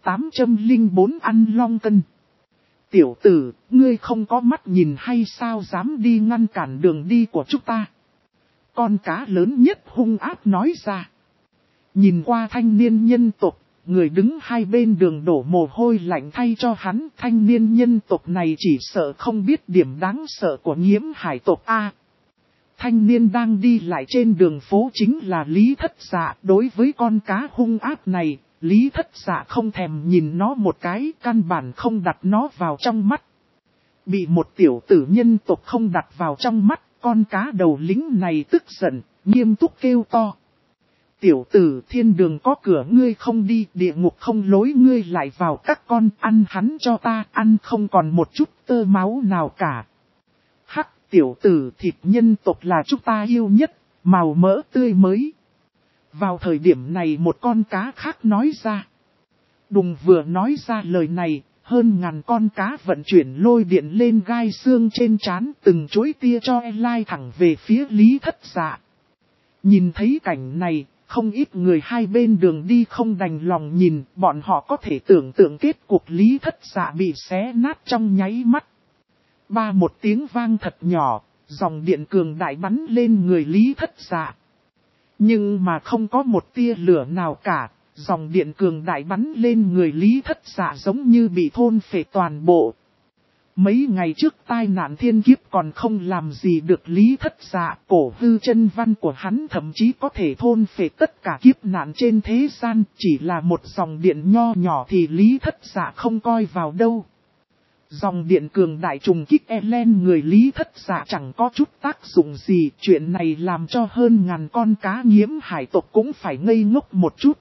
1804 ăn long cân. Tiểu tử, ngươi không có mắt nhìn hay sao dám đi ngăn cản đường đi của chúng ta? Con cá lớn nhất hung ác nói ra. Nhìn qua thanh niên nhân tộc, người đứng hai bên đường đổ mồ hôi lạnh thay cho hắn. Thanh niên nhân tộc này chỉ sợ không biết điểm đáng sợ của Nghiễm Hải tộc A. Thanh niên đang đi lại trên đường phố chính là Lý Thất Dạ. Đối với con cá hung ác này, Lý Thất Dạ không thèm nhìn nó một cái, căn bản không đặt nó vào trong mắt. Bị một tiểu tử nhân tộc không đặt vào trong mắt, con cá đầu lính này tức giận, nghiêm túc kêu to. Tiểu tử, thiên đường có cửa ngươi không đi, địa ngục không lối ngươi lại vào, các con ăn hắn cho ta, ăn không còn một chút tơ máu nào cả. Hắc, tiểu tử, thịt nhân tộc là chúng ta yêu nhất, màu mỡ tươi mới. Vào thời điểm này một con cá khác nói ra. Đùng vừa nói ra lời này, hơn ngàn con cá vận chuyển lôi điện lên gai xương trên trán, từng chuỗi tia cho lai thẳng về phía Lý Thất Dạ. Nhìn thấy cảnh này, không ít người hai bên đường đi không đành lòng nhìn, bọn họ có thể tưởng tượng kết cục Lý Thất Dạ bị xé nát trong nháy mắt. Ba một tiếng vang thật nhỏ, dòng điện cường đại bắn lên người Lý Thất Dạ. Nhưng mà không có một tia lửa nào cả, dòng điện cường đại bắn lên người Lý Thất Dạ giống như bị thôn phệ toàn bộ. Mấy ngày trước tai nạn thiên kiếp còn không làm gì được Lý Thất Dạ, cổ hư chân văn của hắn thậm chí có thể thôn phệ tất cả kiếp nạn trên thế gian, chỉ là một dòng điện nho nhỏ thì Lý Thất Dạ không coi vào đâu. Dòng điện cường đại trùng kích lên người Lý Thất Dạ chẳng có chút tác dụng gì, chuyện này làm cho hơn ngàn con cá Nghiễm Hải tộc cũng phải ngây ngốc một chút.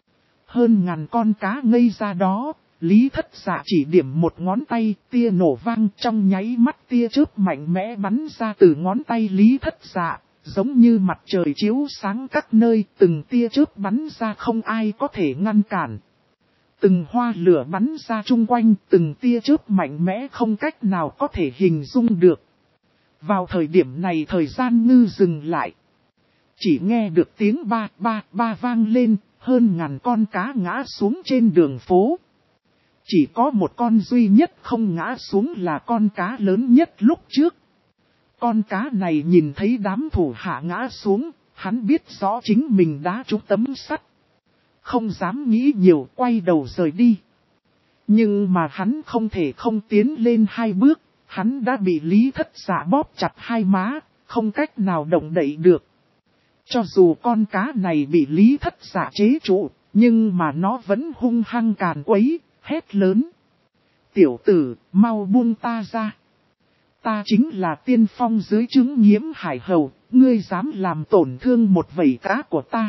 Hơn ngàn con cá ngây ra đó, Lý Thất Dạ chỉ điểm một ngón tay, tia nổ vang, trong nháy mắt tia chớp mạnh mẽ bắn ra từ ngón tay Lý Thất Dạ, giống như mặt trời chiếu sáng các nơi, từng tia chớp bắn ra không ai có thể ngăn cản. Từng hoa lửa bắn ra chung quanh, từng tia chớp mạnh mẽ không cách nào có thể hình dung được. Vào thời điểm này thời gian ngư dừng lại. Chỉ nghe được tiếng ba ba ba vang lên, hơn ngàn con cá ngã xuống trên đường phố. Chỉ có một con duy nhất không ngã xuống là con cá lớn nhất lúc trước. Con cá này nhìn thấy đám thủ hạ ngã xuống, hắn biết rõ chính mình đã trúng tấm sắt. Không dám nghĩ nhiều, quay đầu rời đi. Nhưng mà hắn không thể không tiến lên hai bước, hắn đã bị Lý Thất Dạ bóp chặt hai má, không cách nào động đậy được. Cho dù con cá này bị Lý Thất Dạ chế trụ, nhưng mà nó vẫn hung hăng càn quấy, hét lớn. Tiểu tử, mau buông ta ra. Ta chính là tiên phong dưới trướng Nghiễm Hải hầu, ngươi dám làm tổn thương một vảy cá của ta.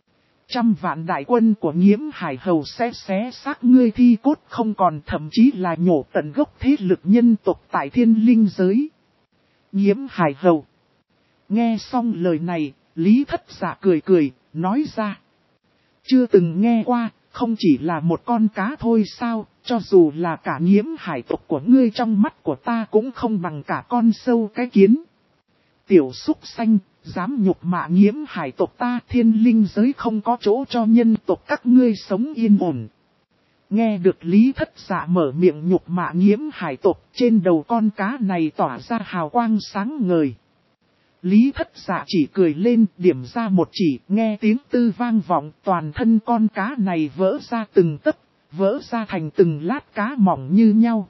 100 vạn đại quân của Nghiễm Hải hầu sẽ xé xác ngươi thi cốt không còn, thậm chí là nhổ tận gốc thế lực nhân tộc tại thiên linh giới. Nghiễm Hải hầu. Nghe xong lời này, Lý Thất Dạ cười cười, nói ra. Chưa từng nghe qua, không chỉ là một con cá thôi sao, cho dù là cả Nghiễm Hải tộc của ngươi trong mắt của ta cũng không bằng cả con sâu cái kiến. Tiểu súc xanh, dám nhục mạ Nghiễm Hải tộc ta, thiên linh giới không có chỗ cho nhân tộc các ngươi sống yên ổn. Nghe được Lý Thất Dạ mở miệng nhục mạ Nghiễm Hải tộc, trên đầu con cá này tỏa ra hào quang sáng ngời. Lý Thất Dạ chỉ cười lên, điểm ra một chỉ, nghe tiếng tư vang vọng, toàn thân con cá này vỡ ra từng tấc, vỡ ra thành từng lát cá mỏng như nhau.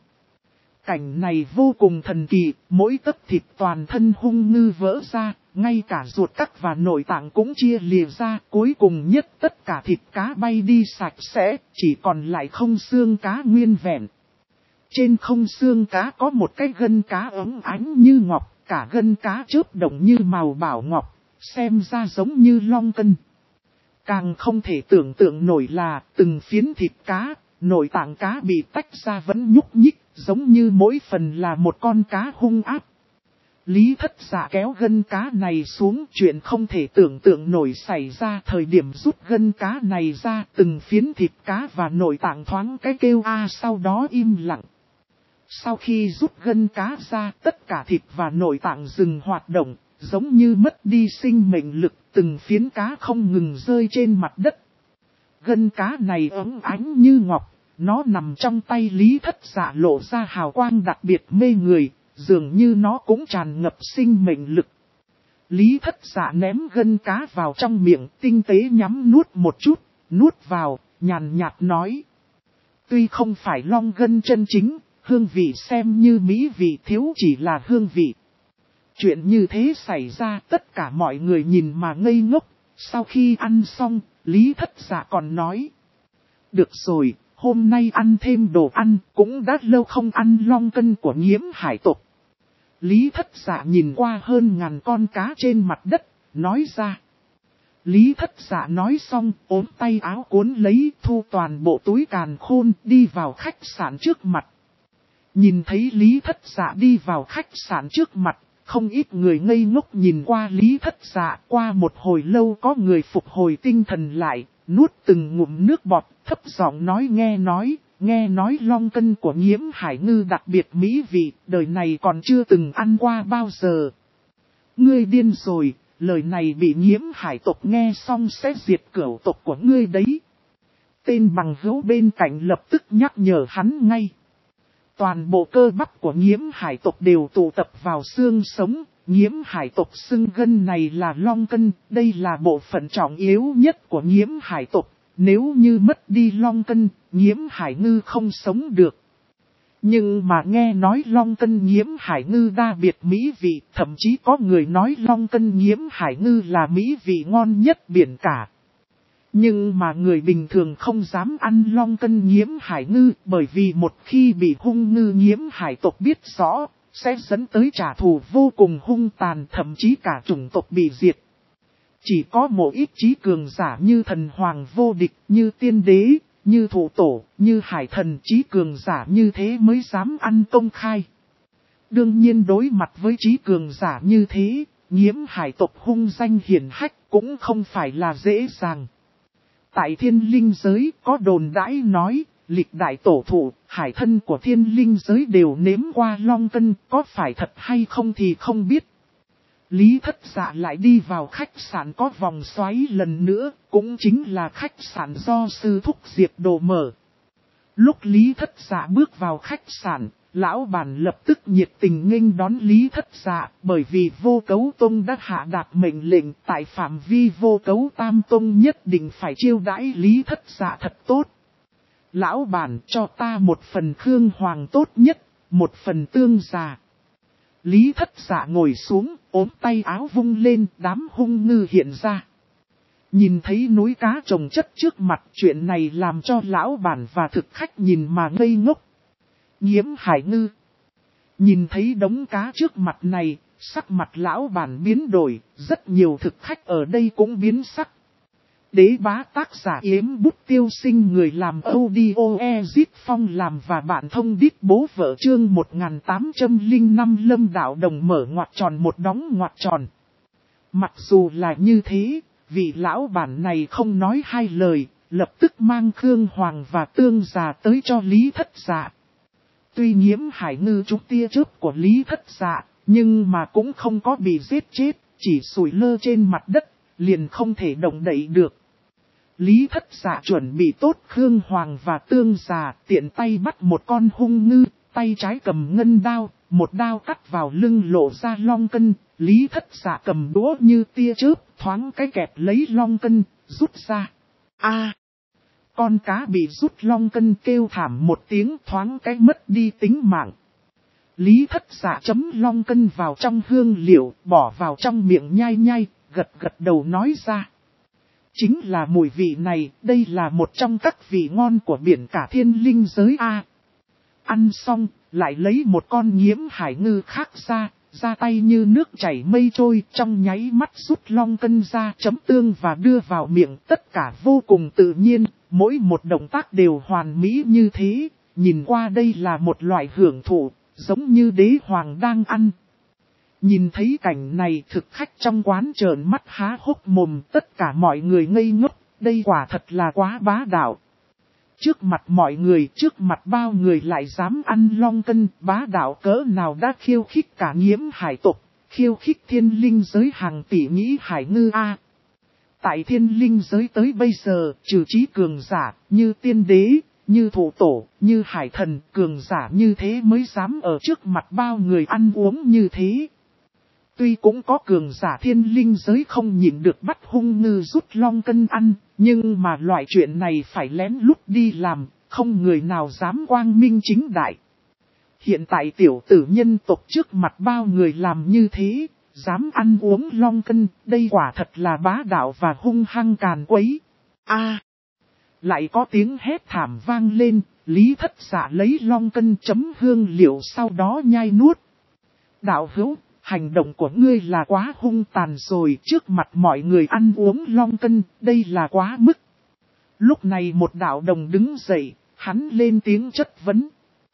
Cảnh này vô cùng thần kỳ, mỗi tấc thịt toàn thân hung ngư vỡ ra, ngay cả ruột cắt và nội tạng cũng chia lìa ra, cuối cùng nhất tất cả thịt cá bay đi sạch sẽ, chỉ còn lại không xương cá nguyên vẹn. Trên không xương cá có một cái gân cá óng ánh như ngọc, cả gân cá chớp động như màu bảo ngọc, xem ra giống như long cân. Càng không thể tưởng tượng nổi là từng phiến thịt cá, nội tạng cá bị tách ra vẫn nhúc nhích, giống như mỗi phần là một con cá hung ác. Lý Thất Dạ kéo gân cá này xuống, chuyện không thể tưởng tượng nổi xảy ra. Thời điểm rút gân cá này ra, từng phiến thịt cá và nội tạng thoáng cái kêu a, sau đó im lặng. Sau khi rút gân cá ra, tất cả thịt và nội tạng dừng hoạt động, giống như mất đi sinh mệnh lực, từng phiến cá không ngừng rơi trên mặt đất. Gân cá này óng ánh như ngọc, nó nằm trong tay Lý Thất Dạ lộ ra hào quang đặc biệt mê người, dường như nó cũng tràn ngập sinh mệnh lực. Lý Thất Dạ ném gân cá vào trong miệng, tinh tế nhắm nuốt một chút, nuốt vào, nhàn nhạt nói. Tuy không phải long gân chân chính, hương vị xem như mỹ vị, thiếu chỉ là hương vị. Chuyện như thế xảy ra, tất cả mọi người nhìn mà ngây ngốc. Sau khi ăn xong, Lý Thất Dạ còn nói. Được rồi, hôm nay ăn thêm đồ ăn, cũng đã lâu không ăn long cân của Nghiễm hải tộc. Lý Thất Dạ nhìn qua hơn ngàn con cá trên mặt đất, nói ra. Lý Thất Dạ nói xong, ốm tay áo cuốn lấy, thu toàn bộ túi càn khôn, đi vào khách sạn trước mặt. Nhìn thấy Lý Thất Dạ đi vào khách sạn trước mặt, không ít người ngây ngốc nhìn qua Lý Thất Dạ. Qua một hồi lâu có người phục hồi tinh thần lại, nuốt từng ngụm nước bọt, thấp giọng nói nghe nói long cân của Nghiễm hải ngư đặc biệt mỹ vị, đời này còn chưa từng ăn qua bao giờ. Ngươi điên rồi, lời này bị Nghiễm hải tộc nghe xong sẽ diệt cửu tộc của ngươi đấy. Tên bằng hữu bên cạnh lập tức nhắc nhở hắn ngay. Toàn bộ cơ bắp của Nghiễm hải tộc đều tụ tập vào xương sống, Nghiễm hải tộc xưng gân này là long cân, đây là bộ phận trọng yếu nhất của Nghiễm hải tộc, nếu như mất đi long cân, Nghiễm hải ngư không sống được. Nhưng mà nghe nói long cân Nghiễm hải ngư đa biệt mỹ vị, thậm chí có người nói long cân Nghiễm hải ngư là mỹ vị ngon nhất biển cả. Nhưng mà người bình thường không dám ăn long cân Nghiễm hải ngư, bởi vì một khi bị hung ngư Nghiễm hải tộc biết rõ, sẽ dẫn tới trả thù vô cùng hung tàn, thậm chí cả chủng tộc bị diệt. Chỉ có một ít trí cường giả như thần hoàng vô địch, như tiên đế, như thủ tổ, như hải thần, trí cường giả như thế mới dám ăn công khai. Đương nhiên đối mặt với trí cường giả như thế, Nghiễm hải tộc hung danh hiển hách cũng không phải là dễ dàng. Tại thiên linh giới có đồn đãi nói, lịch đại tổ thụ, hải thân của thiên linh giới đều nếm qua long cân, có phải thật hay không thì không biết. Lý Thất Dạ lại đi vào khách sạn có vòng xoáy lần nữa, cũng chính là khách sạn do sư thúc Diệp Đồ mở. Lúc Lý Thất Dạ bước vào khách sạn, lão bản lập tức nhiệt tình nghênh đón Lý Thất Dạ, bởi vì Vô Cấu Tông đã hạ đạt mệnh lệnh tại phạm vi Vô Cấu Tam Tông nhất định phải chiêu đãi Lý Thất Dạ thật tốt. Lão bản cho ta một phần khương hoàng tốt nhất, một phần tương già. Lý Thất Dạ ngồi xuống, ốm tay áo vung lên, đám hung ngư hiện ra. Nhìn thấy núi cá trồng chất trước mặt, chuyện này làm cho lão bản và thực khách nhìn mà ngây ngốc. Nghiễm hải ngư. Nhìn thấy đống cá trước mặt này, sắc mặt lão bản biến đổi, rất nhiều thực khách ở đây cũng biến sắc. Đế bá tác giả Yếm Bút Tiêu Sinh, người làm audio Ezit Phong làm và bạn thông đít bố vợ chương 1805 Lâm Đạo Đồng mở ngoặc tròn một đóng ngoặc tròn. Mặc dù là như thế, vị lão bản này không nói hai lời, lập tức mang khương hoàng và tương già tới cho Lý Thất Dạ. Tuy Nghiễm hải ngư trúng tia chớp của Lý Thất Dạ, nhưng mà cũng không có bị giết chết, chỉ sủi lơ trên mặt đất, liền không thể động đậy được. Lý Thất Dạ chuẩn bị tốt khương hoàng và tương già, tiện tay bắt một con hung ngư, tay trái cầm ngân đao, một đao cắt vào lưng lộ ra long cân. Lý Thất Dạ cầm đũa như tia chớp, thoáng cái kẹp lấy long cân, rút ra. Con cá bị rút long cân kêu thảm một tiếng, thoáng cái mất đi tính mạng. Lý Thất Dạ chấm long cân vào trong hương liệu, bỏ vào trong miệng nhai nhai, gật gật đầu nói ra. Chính là mùi vị này, đây là một trong các vị ngon của biển cả thiên linh giới A. Ăn xong, lại lấy một con Nghiễm hải ngư khác ra tay như nước chảy mây trôi, trong nháy mắt rút long cân ra, chấm tương và đưa vào miệng, tất cả vô cùng tự nhiên, mỗi một động tác đều hoàn mỹ như thế, nhìn qua đây là một loại hưởng thụ, giống như đế hoàng đang ăn. Nhìn thấy cảnh này, thực khách trong quán trợn mắt há hốc mồm, tất cả mọi người ngây ngốc, đây quả thật là quá bá đạo. Trước mặt mọi người, trước mặt bao người lại dám ăn long cân, bá đạo cỡ nào đã khiêu khích cả Nghiễm hải tộc, khiêu khích thiên linh giới hàng tỷ nghĩ hải ngư a. Tại thiên linh giới tới bây giờ, trừ trí cường giả, như tiên đế, như thủ tổ, như hải thần, cường giả như thế mới dám ở trước mặt bao người ăn uống như thế. Tuy cũng có cường giả thiên linh giới không nhịn được bắt hung ngư rút long cân ăn, nhưng mà loại chuyện này phải lén lút đi làm, không người nào dám quang minh chính đại. Hiện tại tiểu tử nhân tộc trước mặt bao người làm như thế, dám ăn uống long cân, đây quả thật là bá đạo và hung hăng càn quấy. Lại có tiếng hét thảm vang lên, Lý Thất Dạ lấy long cân chấm hương liệu sau đó nhai nuốt. Đạo hữu, hành động của ngươi là quá hung tàn rồi, trước mặt mọi người ăn uống long cân, đây là quá mức. Lúc này một đạo đồng đứng dậy, hắn lên tiếng chất vấn.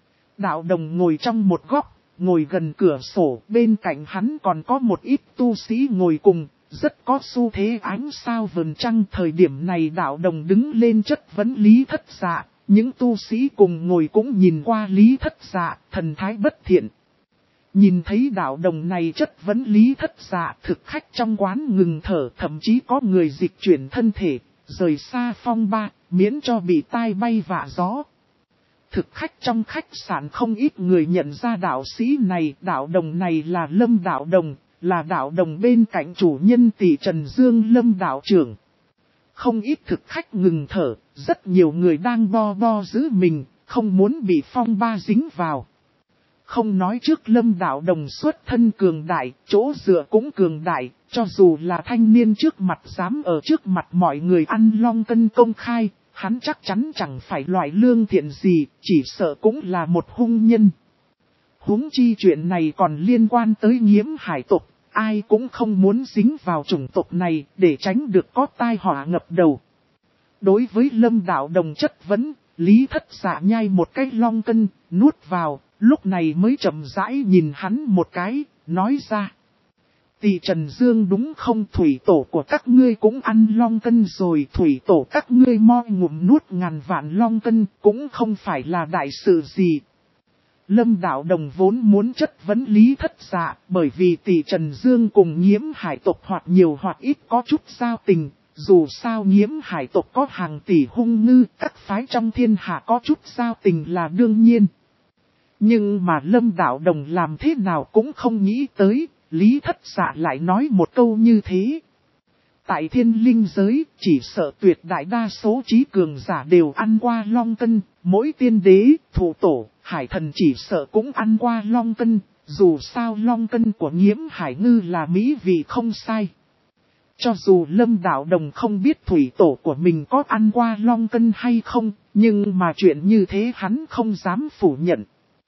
Đạo đồng ngồi trong một góc, ngồi gần cửa sổ, bên cạnh hắn còn có một ít tu sĩ ngồi cùng, rất có xu thế ánh sao vầng trăng. Thời điểm này đạo đồng đứng lên chất vấn Lý Thất Dạ, những tu sĩ cùng ngồi cũng nhìn qua Lý Thất Dạ, thần thái bất thiện. Nhìn thấy đạo đồng này chất vấn Lý Thất Dạ, thực khách trong quán ngừng thở, thậm chí có người dịch chuyển thân thể, rời xa phong ba, miễn cho bị tai bay vạ gió. Thực khách trong khách sạn không ít người nhận ra đạo sĩ này, đạo đồng này là Lâm đạo đồng, là đạo đồng bên cạnh chủ nhân tỷ Trần Dương Lâm đạo trưởng. Không ít thực khách ngừng thở, rất nhiều người đang bo giữ mình, không muốn bị phong ba dính vào. Không nói trước Lâm đạo đồng xuất thân cường đại, chỗ dựa cũng cường đại, cho dù là thanh niên trước mặt dám ở trước mặt mọi người ăn long cân công khai, hắn chắc chắn chẳng phải loại lương thiện gì, chỉ sợ cũng là một hung nhân. Huống chi chuyện này còn liên quan tới Nghiễm hải tộc, ai cũng không muốn dính vào chủng tộc này để tránh được có tai họa ngập đầu. Đối với Lâm đạo đồng chất vấn, Lý Thất Dạ nhai một cái long cân, nuốt vào, lúc này mới chậm rãi nhìn hắn một cái, nói ra. Tỷ Trần Dương đúng không, thủy tổ của các ngươi cũng ăn long cân rồi, thủy tổ các ngươi mo ngụm nuốt ngàn vạn long cân, cũng không phải là đại sự gì. Lâm đạo đồng vốn muốn chất vấn Lý Thất Dạ, bởi vì tỷ Trần Dương cùng Nghiễm hải tộc hoặc nhiều hoặc ít có chút giao tình, dù sao Nghiễm hải tộc có hàng tỷ hung ngư, các phái trong thiên hạ có chút giao tình là đương nhiên. Nhưng mà Lâm đạo đồng làm thế nào cũng không nghĩ tới, Lý Thất Dạ lại nói một câu như thế. Tại thiên linh giới, chỉ sợ tuyệt đại đa số trí cường giả đều ăn qua long cân, mỗi tiên đế, thủ tổ, hải thần chỉ sợ cũng ăn qua long cân, dù sao long cân của Nghiễm hải ngư là mỹ vị không sai. Cho dù Lâm đạo đồng không biết thủy tổ của mình có ăn qua long cân hay không, nhưng mà chuyện như thế hắn không dám phủ nhận.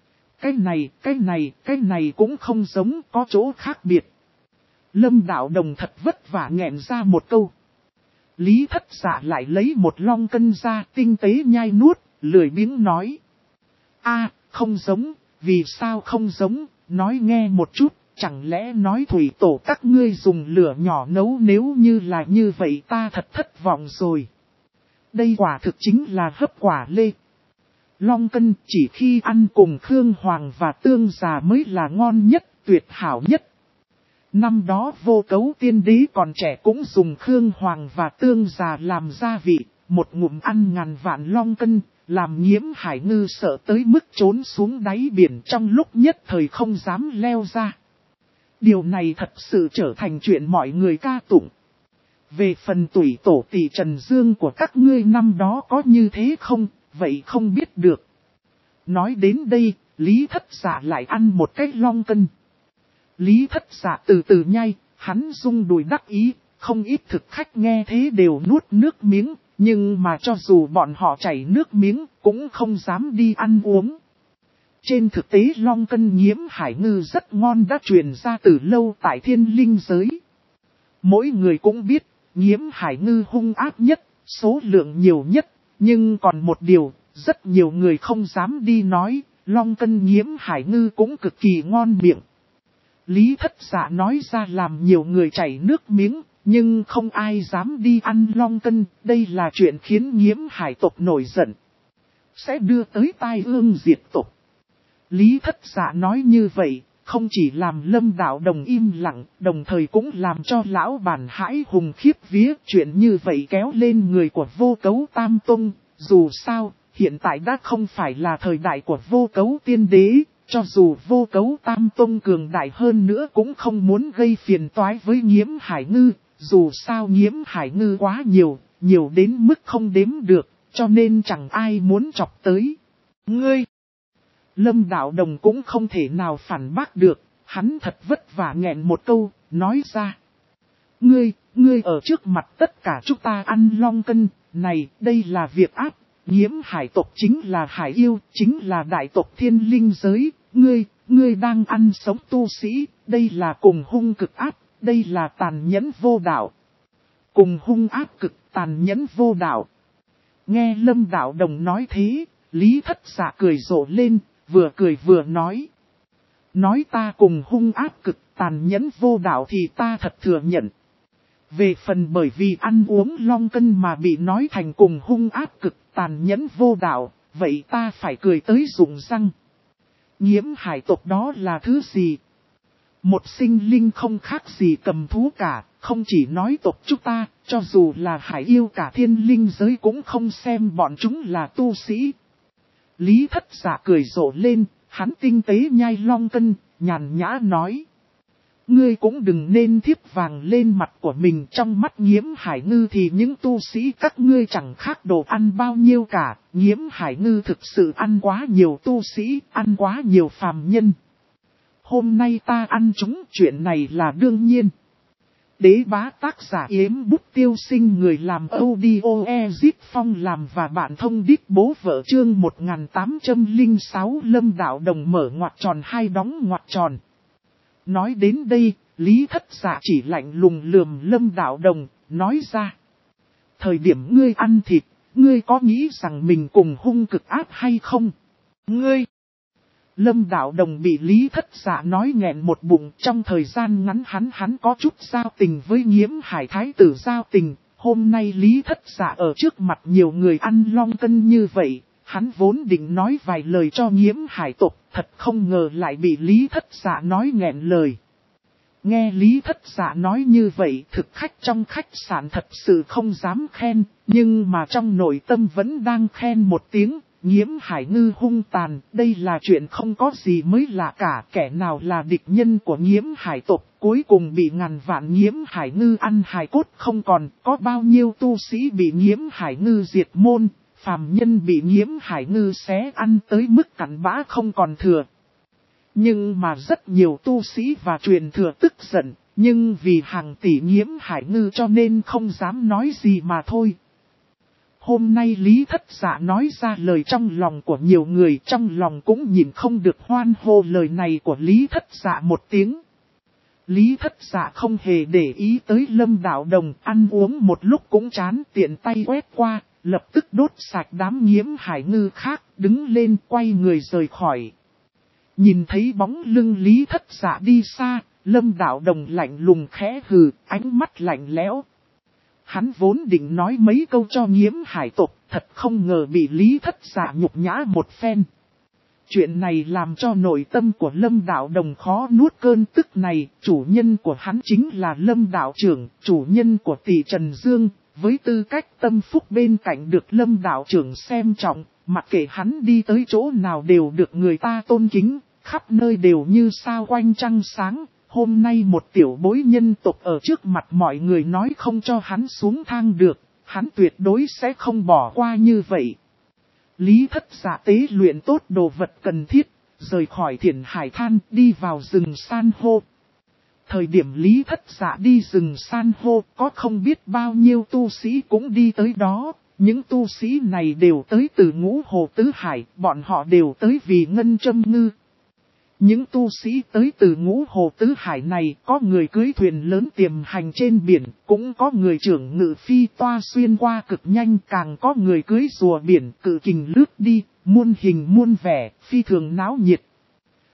Cái này cũng không giống, có chỗ khác biệt. Lâm đạo đồng thật vất vả nghẹn ra một câu. Lý Thất Dạ lại lấy một long cân ra tinh tế nhai nuốt, lười biếng nói. Không giống, vì sao không giống, nói nghe một chút, chẳng lẽ nói thủy tổ các ngươi dùng lửa nhỏ nấu, nếu như là như vậy ta thật thất vọng rồi. Đây quả thực chính là hấp quả lê. Long cân chỉ khi ăn cùng Khương Hoàng và tương già mới là ngon nhất, tuyệt hảo nhất. Năm đó Vô Cấu tiên đế còn trẻ cũng dùng Khương Hoàng và tương già làm gia vị, một ngụm ăn ngàn vạn long cân, làm Nghiễm hải ngư sợ tới mức trốn xuống đáy biển, trong lúc nhất thời không dám leo ra. Điều này thật sự trở thành chuyện mọi người ca tụng. Về phần tủy tổ tỷ Trần Dương của các ngươi năm đó có như thế không, vậy không biết được. Nói đến đây, Lý Thất Dạ lại ăn một cái long cân. Lý Thất Dạ từ từ nhai, hắn rung đùi đắc ý, không ít thực khách nghe thế đều nuốt nước miếng, nhưng mà cho dù bọn họ chảy nước miếng, cũng không dám đi ăn uống. Trên thực tế long cân Nghiễm hải ngư rất ngon đã truyền ra từ lâu tại thiên linh giới. Mỗi người cũng biết, Nghiễm hải ngư hung ác nhất, số lượng nhiều nhất, nhưng còn một điều, rất nhiều người không dám đi nói, long cân Nghiễm hải ngư cũng cực kỳ ngon miệng. Lý Thất Dạ nói ra làm nhiều người chảy nước miếng, nhưng không ai dám đi ăn long cân, đây là chuyện khiến Nghiễm Hải tộc nổi giận. Sẽ đưa tới tai ương diệt tộc. Lý Thất Dạ nói như vậy, không chỉ làm Lâm Đạo Đồng im lặng, đồng thời cũng làm cho lão bản hãi hùng khiếp vía. Chuyện như vậy kéo lên người của Vô Cấu Tam Tông, dù sao, hiện tại đã không phải là thời đại của Vô Cấu Tiên Đế. Cho dù Vô Cấu Tam Tông cường đại hơn nữa cũng không muốn gây phiền toái với Nghiễm Hải Ngư. Dù sao Nghiễm Hải Ngư quá nhiều, nhiều đến mức không đếm được, cho nên chẳng ai muốn chọc tới. Ngươi! Lâm Đạo Đồng cũng không thể nào phản bác được, hắn thật vất vả nghẹn một câu, nói ra. Ngươi ở trước mặt tất cả chúng ta ăn long cân, này, đây là việc ác. Nghiễm Hải tộc chính là hải yêu, chính là đại tộc thiên linh giới, ngươi đang ăn sống tu sĩ, đây là cùng hung cực ác, đây là tàn nhẫn vô đạo. Cùng hung ác cực tàn nhẫn vô đạo. Nghe Lâm Đạo Đồng nói thế, Lý Thất Dạ cười rộ lên, vừa cười vừa nói. Nói ta cùng hung ác cực tàn nhẫn vô đạo thì ta thật thừa nhận. Về phần bởi vì ăn uống long cân mà bị nói thành cùng hung ác cực tàn nhẫn vô đạo, vậy ta phải cười tới rụng răng. Nghiễm Hải tộc đó là thứ gì? Một sinh linh không khác gì cầm thú cả, không chỉ nói tộc chúng ta, cho dù là hải yêu cả thiên linh giới cũng không xem bọn chúng là tu sĩ. Lý Thất Dạ cười rộ lên, hắn tinh tế nhai long cân, nhàn nhã nói. Ngươi cũng đừng nên thiếp vàng lên mặt của mình, trong mắt Nghiễm Hải Ngư thì những tu sĩ các ngươi chẳng khác đồ ăn bao nhiêu cả. Nghiễm Hải Ngư thực sự ăn quá nhiều tu sĩ, ăn quá nhiều phàm nhân. Hôm nay ta ăn chúng, chuyện này là đương nhiên. Đế bá tác giả Yếm Bút Tiêu Sinh, người làm audio Ezip Phong làm và bạn thông đít bố vợ chương 1806. Lâm Đạo Đồng mở ngoặc tròn hai đóng ngoặc tròn. Nói đến đây, Lý Thất Dạ chỉ lạnh lùng lườm Lâm Đạo Đồng, nói ra. Thời điểm ngươi ăn thịt, ngươi có nghĩ rằng mình cùng hung cực ác hay không? Ngươi! Lâm Đạo Đồng bị Lý Thất Dạ nói nghẹn một bụng, trong thời gian ngắn hắn có chút giao tình với Nghiễm Hải Thái tử giao tình. Hôm nay Lý Thất Dạ ở trước mặt nhiều người ăn long cân như vậy, hắn vốn định nói vài lời cho Nghiễm Hải tộc, thật không ngờ lại bị Lý Thất Dạ nói nghẹn lời. Nghe Lý Thất Dạ nói như vậy, thực khách trong khách sạn thật sự không dám khen, nhưng mà trong nội tâm vẫn đang khen một tiếng. Nghiễm Hải Ngư hung tàn, đây là chuyện không có gì mới lạ cả. Kẻ nào là địch nhân của Nghiễm Hải tộc, cuối cùng bị ngàn vạn Nghiễm Hải Ngư ăn hài cốt không còn. Có bao nhiêu tu sĩ bị Nghiễm Hải Ngư diệt môn, phàm nhân bị Nghiễm Hải Ngư xé ăn tới mức cặn bã không còn thừa. Nhưng mà rất nhiều tu sĩ và truyền thừa tức giận, nhưng vì hàng tỷ Nghiễm Hải Ngư cho nên không dám nói gì mà thôi. Hôm nay Lý Thất Dạ nói ra lời trong lòng của nhiều người, trong lòng cũng nhìn không được hoan hô lời này của Lý Thất Dạ một tiếng. Lý Thất Dạ không hề để ý tới Lâm Đạo Đồng, ăn uống một lúc cũng chán, tiện tay quét qua, lập tức đốt sạch đám Nghiễm Hải Ngư khác, đứng lên quay người rời khỏi. Nhìn thấy bóng lưng Lý Thất Dạ đi xa, Lâm Đạo Đồng lạnh lùng khẽ hừ, ánh mắt lạnh lẽo. Hắn vốn định nói mấy câu cho Nghiễm Hải tộc, thật không ngờ bị Lý Thất Dạ nhục nhã một phen. Chuyện này làm cho nội tâm của Lâm Đạo Đồng khó nuốt cơn tức này. Chủ nhân của hắn chính là Lâm Đạo Trưởng, chủ nhân của tỷ Trần Dương. Với tư cách tâm phúc bên cạnh được Lâm Đạo Trưởng xem trọng, mặc kệ hắn đi tới chỗ nào đều được người ta tôn kính, khắp nơi đều như sao quanh trăng sáng. Hôm nay một tiểu bối nhân tộc ở trước mặt mọi người nói không cho hắn xuống thang được, hắn tuyệt đối sẽ không bỏ qua như vậy. Lý Thất Dạ tế luyện tốt đồ vật cần thiết, rời khỏi Thiển Hải Than đi vào rừng san hô. Thời điểm Lý Thất Dạ đi rừng san hô, có không biết bao nhiêu tu sĩ cũng đi tới đó. Những tu sĩ này đều tới từ Ngũ Hồ Tứ Hải, bọn họ đều tới vì Ngân Châm Ngư. Những tu sĩ tới từ Ngũ Hồ Tứ Hải này, có người cưới thuyền lớn tiềm hành trên biển, cũng có người trưởng ngự phi toa xuyên qua cực nhanh, càng có người cưới rùa biển cự kình lướt đi, muôn hình muôn vẻ, phi thường náo nhiệt.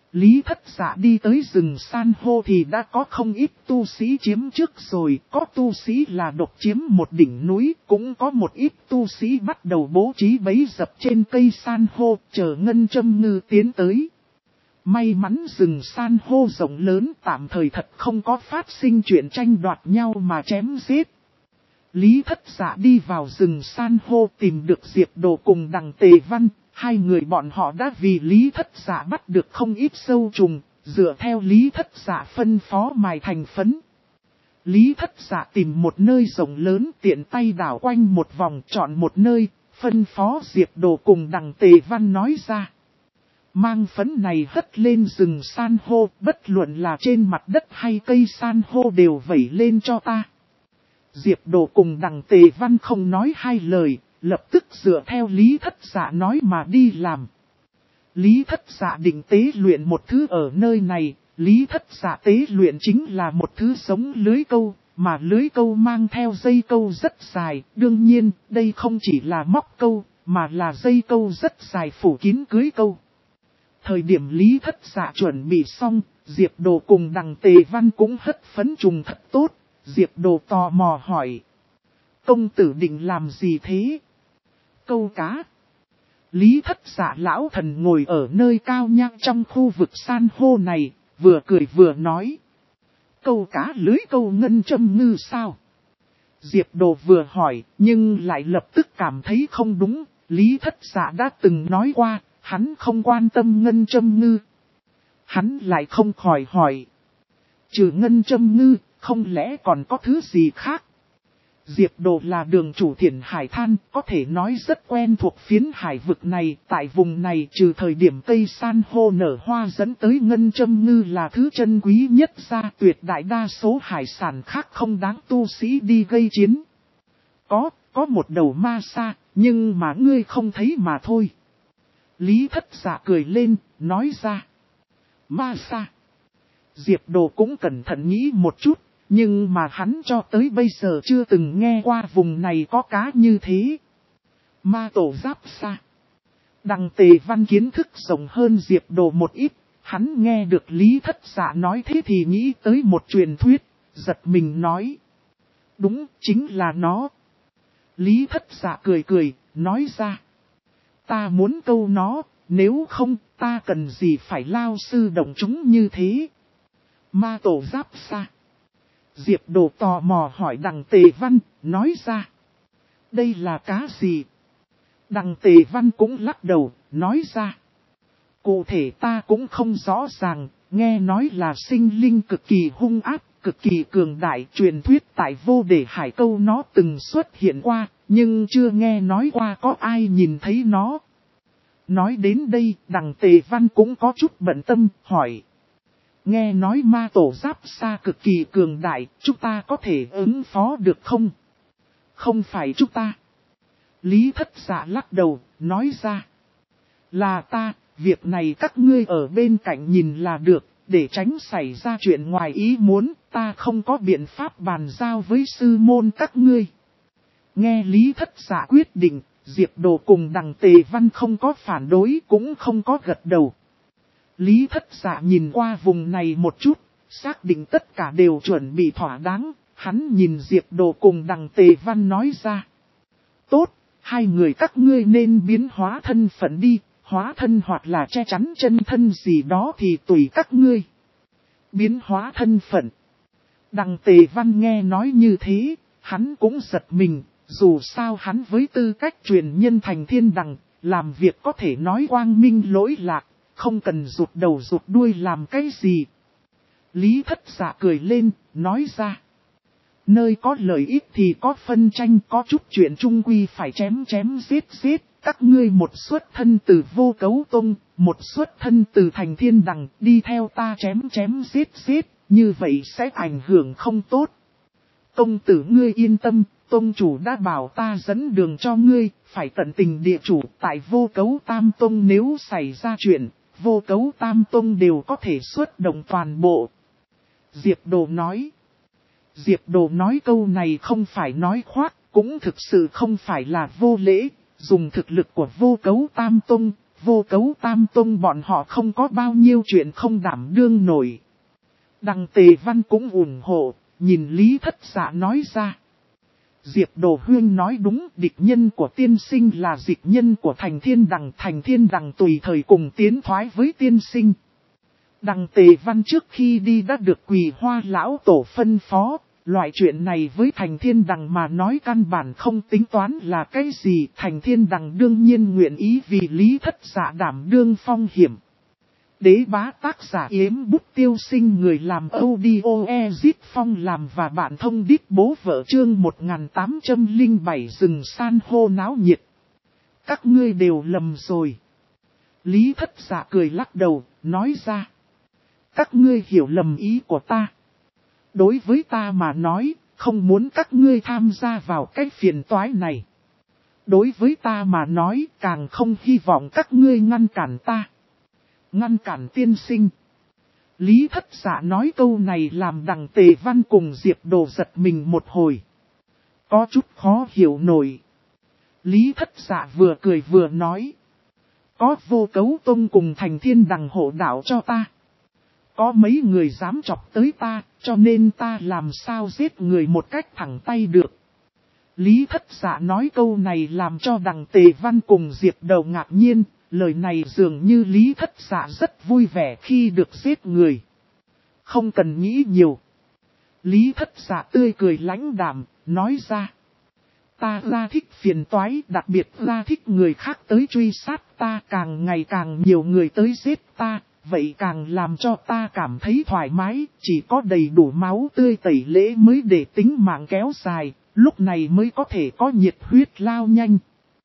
Lý Thất Dạ đi tới rừng san hô thì đã có không ít tu sĩ chiếm trước rồi, có tu sĩ là độc chiếm một đỉnh núi, cũng có một ít tu sĩ bắt đầu bố trí bẫy dập trên cây san hô, chờ Ngân Châm Ngư tiến tới. May mắn rừng san hô rộng lớn tạm thời thật không có phát sinh chuyện tranh đoạt nhau mà chém giết. Lý Thất Dạ đi vào rừng san hô tìm được Diệp Đồ cùng Đằng Tề Văn, hai người bọn họ đã vì Lý Thất Dạ bắt được không ít sâu trùng, dựa theo Lý Thất Dạ phân phó mài thành phấn. Lý Thất Dạ tìm một nơi rộng lớn tiện tay đảo quanh một vòng chọn một nơi, phân phó Diệp Đồ cùng Đằng Tề Văn nói ra. Mang phấn này hất lên rừng san hô, bất luận là trên mặt đất hay cây san hô đều vẩy lên cho ta. Diệp Đồ cùng Đằng Tề Văn không nói hai lời, lập tức dựa theo Lý Thất Dạ nói mà đi làm. Lý Thất Dạ định tế luyện một thứ ở nơi này, Lý Thất Dạ tế luyện chính là một thứ giống lưới câu, mà lưới câu mang theo dây câu rất dài, đương nhiên đây không chỉ là móc câu, mà là dây câu rất dài phủ kín cưới câu. Thời điểm Lý Thất Dạ chuẩn bị xong, Diệp Đồ cùng Đằng Tề Văn cũng hất phấn trùng thật tốt. Diệp Đồ tò mò hỏi. Công tử định làm gì thế? Câu cá. Lý Thất Dạ lão thần ngồi ở nơi cao nhang trong khu vực san hô này, vừa cười vừa nói. Câu cá lưới câu Ngân Châm Ngư sao? Diệp Đồ vừa hỏi, nhưng lại lập tức cảm thấy không đúng. Lý Thất Dạ đã từng nói qua, hắn không quan tâm Ngân Châm Ngư. Hắn lại không khỏi hỏi. Trừ Ngân Châm Ngư, không lẽ còn có thứ gì khác? Diệp Đồ là đường chủ Thiển Hải Than, có thể nói rất quen thuộc phiến hải vực này. Tại vùng này trừ thời điểm cây san hô nở hoa dẫn tới Ngân Châm Ngư là thứ chân quý nhất ra, tuyệt đại đa số hải sản khác không đáng tu sĩ đi gây chiến. Có một đầu ma sa, nhưng mà ngươi không thấy mà thôi. Lý Thất Dạ cười lên, nói ra. Ma sa. Diệp Đồ cũng cẩn thận nghĩ một chút, nhưng mà hắn cho tới bây giờ chưa từng nghe qua vùng này có cá như thế. Ma tổ giáp sa. Đằng Tề Văn kiến thức rộng hơn Diệp Đồ một ít, hắn nghe được Lý Thất Dạ nói thế thì nghĩ tới một truyền thuyết, giật mình nói. Đúng, chính là nó. Lý Thất Dạ cười cười, nói ra. Ta muốn câu nó, nếu không ta cần gì phải lao sư động chúng như thế. Ma tổ giáp sa. Diệp Đồ tò mò hỏi Đằng Tề Văn, nói ra. Đây là cá gì? Đằng Tề Văn cũng lắc đầu, nói ra. Cụ thể ta cũng không rõ ràng, nghe nói là sinh linh cực kỳ hung ác, cực kỳ cường đại. Truyền thuyết tại Vô Đề Hải Câu nó từng xuất hiện qua, nhưng chưa nghe nói qua có ai nhìn thấy nó. Nói đến đây, Đằng Tề Văn cũng có chút bận tâm, hỏi. Nghe nói ma tổ giáp sa cực kỳ cường đại, chúng ta có thể ứng phó được không? Không phải chúng ta. Lý Thất Dạ lắc đầu, nói ra. Là ta, việc này các ngươi ở bên cạnh nhìn là được, để tránh xảy ra chuyện ngoài ý muốn, ta không có biện pháp bàn giao với sư môn các ngươi. Nghe Lý Thất Dạ quyết định, Diệp Đồ cùng Đằng Tề Văn không có phản đối cũng không có gật đầu. Lý Thất Dạ nhìn qua vùng này một chút, xác định tất cả đều chuẩn bị thỏa đáng, hắn nhìn Diệp Đồ cùng Đằng Tề Văn nói ra. Tốt, hai người các ngươi nên biến hóa thân phận đi, hóa thân hoặc là che chắn chân thân gì đó thì tùy các ngươi. Biến hóa thân phận. Đằng Tề Văn nghe nói như thế, hắn cũng giật mình, dù sao hắn với tư cách truyền nhân thành thiên đằng, làm việc có thể nói quang minh lỗi lạc. Không cần rụt đầu rụt đuôi làm cái gì. Lý Thất Dạ cười lên, nói ra. Nơi có lợi ích thì có phân tranh, có chút chuyện chung quy phải chém giết. Các ngươi một xuất thân từ Vô Cấu Tông, một xuất thân từ thành thiên đằng, đi theo ta chém giết, như vậy sẽ ảnh hưởng không tốt. Công tử ngươi yên tâm, Tông chủ đã bảo ta dẫn đường cho ngươi, phải tận tình địa chủ tại Vô Cấu Tam Tông nếu xảy ra chuyện. Vô Cấu Tam Tông đều có thể xuất động toàn bộ. Diệp Đồ nói. Diệp Đồ nói câu này không phải nói khoác, cũng thực sự không phải là vô lễ. Dùng thực lực của Vô Cấu Tam Tông, Vô Cấu Tam Tông bọn họ không có bao nhiêu chuyện không đảm đương nổi. Đằng Tề Văn cũng ủng hộ, nhìn Lý Thất Dạ nói ra. Diệp Đồ Huyên nói đúng, địch nhân của tiên sinh là địch nhân của Thành Thiên Đằng tùy thời cùng tiến thoái với tiên sinh. Đằng Tề Văn trước khi đi đã được Quỳ Hoa lão tổ phân phó, loại chuyện này với Thành Thiên Đằng mà nói căn bản không tính toán là cái gì. Thành Thiên Đằng đương nhiên nguyện ý vì Lý Thất Dạ đảm đương phong hiểm. Đế bá tác giả Yếm Bút Tiêu Sinh, người làm audio Ezit Phong làm và bạn thông đít bố vợ, chương 1807 rừng san hô náo nhiệt. Các ngươi đều lầm rồi. Lý Thất Dạ cười lắc đầu, nói ra. Các ngươi hiểu lầm ý của ta. Đối với ta mà nói, không muốn các ngươi tham gia vào cái phiền toái này. Đối với ta mà nói, càng không hy vọng các ngươi ngăn cản ta. Ngăn cản tiên sinh. Lý Thất Dạ nói câu này làm đằng Tề Văn cùng Diệp Đồ giật mình một hồi. Có chút khó hiểu nổi. Lý Thất Dạ vừa cười vừa nói. Có Vô Cấu Tông cùng Thành Thiên Đằng hộ đạo cho ta. Có mấy người dám chọc tới ta, cho nên ta làm sao giết người một cách thẳng tay được. Lý Thất Dạ nói câu này làm cho đằng Tề Văn cùng Diệp Đầu ngạc nhiên. Lời này dường như Lý Thất Dạ rất vui vẻ khi được giết người. Không cần nghĩ nhiều. Lý Thất Dạ tươi cười lãnh đạm, nói ra. Ta ra thích phiền toái, đặc biệt ra thích người khác tới truy sát ta, càng ngày càng nhiều người tới giết ta, vậy càng làm cho ta cảm thấy thoải mái, chỉ có đầy đủ máu tươi tẩy lễ mới để tính mạng kéo dài, lúc này mới có thể có nhiệt huyết lao nhanh.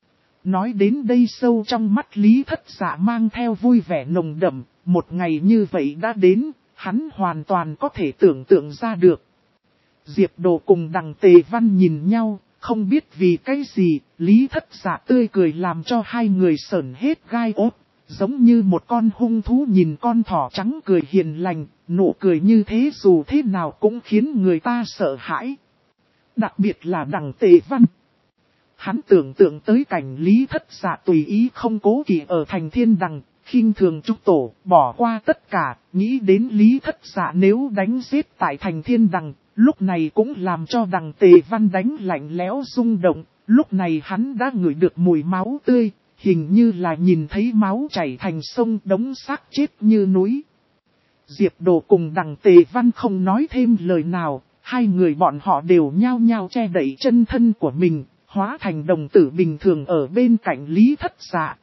Nói đến đây sâu trong mắt Lý Thất Dạ mang theo vui vẻ nồng đậm, một ngày như vậy đã đến, hắn hoàn toàn có thể tưởng tượng ra được. Diệp Đồ cùng đằng Tề Văn nhìn nhau, không biết vì cái gì, Lý Thất Dạ tươi cười làm cho hai người sởn hết gai ốt, giống như một con hung thú nhìn con thỏ trắng cười hiền lành, nụ cười như thế dù thế nào cũng khiến người ta sợ hãi. Đặc biệt là đằng Tề Văn. Hắn tưởng tượng tới cảnh Lý Thất Dạ tùy ý không cố kỵ ở Thành Thiên Đằng, khinh thường trúc tổ, bỏ qua tất cả, nghĩ đến Lý Thất Dạ nếu đánh giết tại Thành Thiên Đằng, lúc này cũng làm cho đằng Tề Văn đánh lạnh lẽo rung động, lúc này hắn đã ngửi được mùi máu tươi, hình như là nhìn thấy máu chảy thành sông, đống xác chết như núi. Diệp Đồ cùng đằng Tề Văn không nói thêm lời nào, hai người bọn họ đều nhao nhao che đậy chân thân của mình. Hóa thành đồng tử bình thường ở bên cạnh Lý Thất Dạ.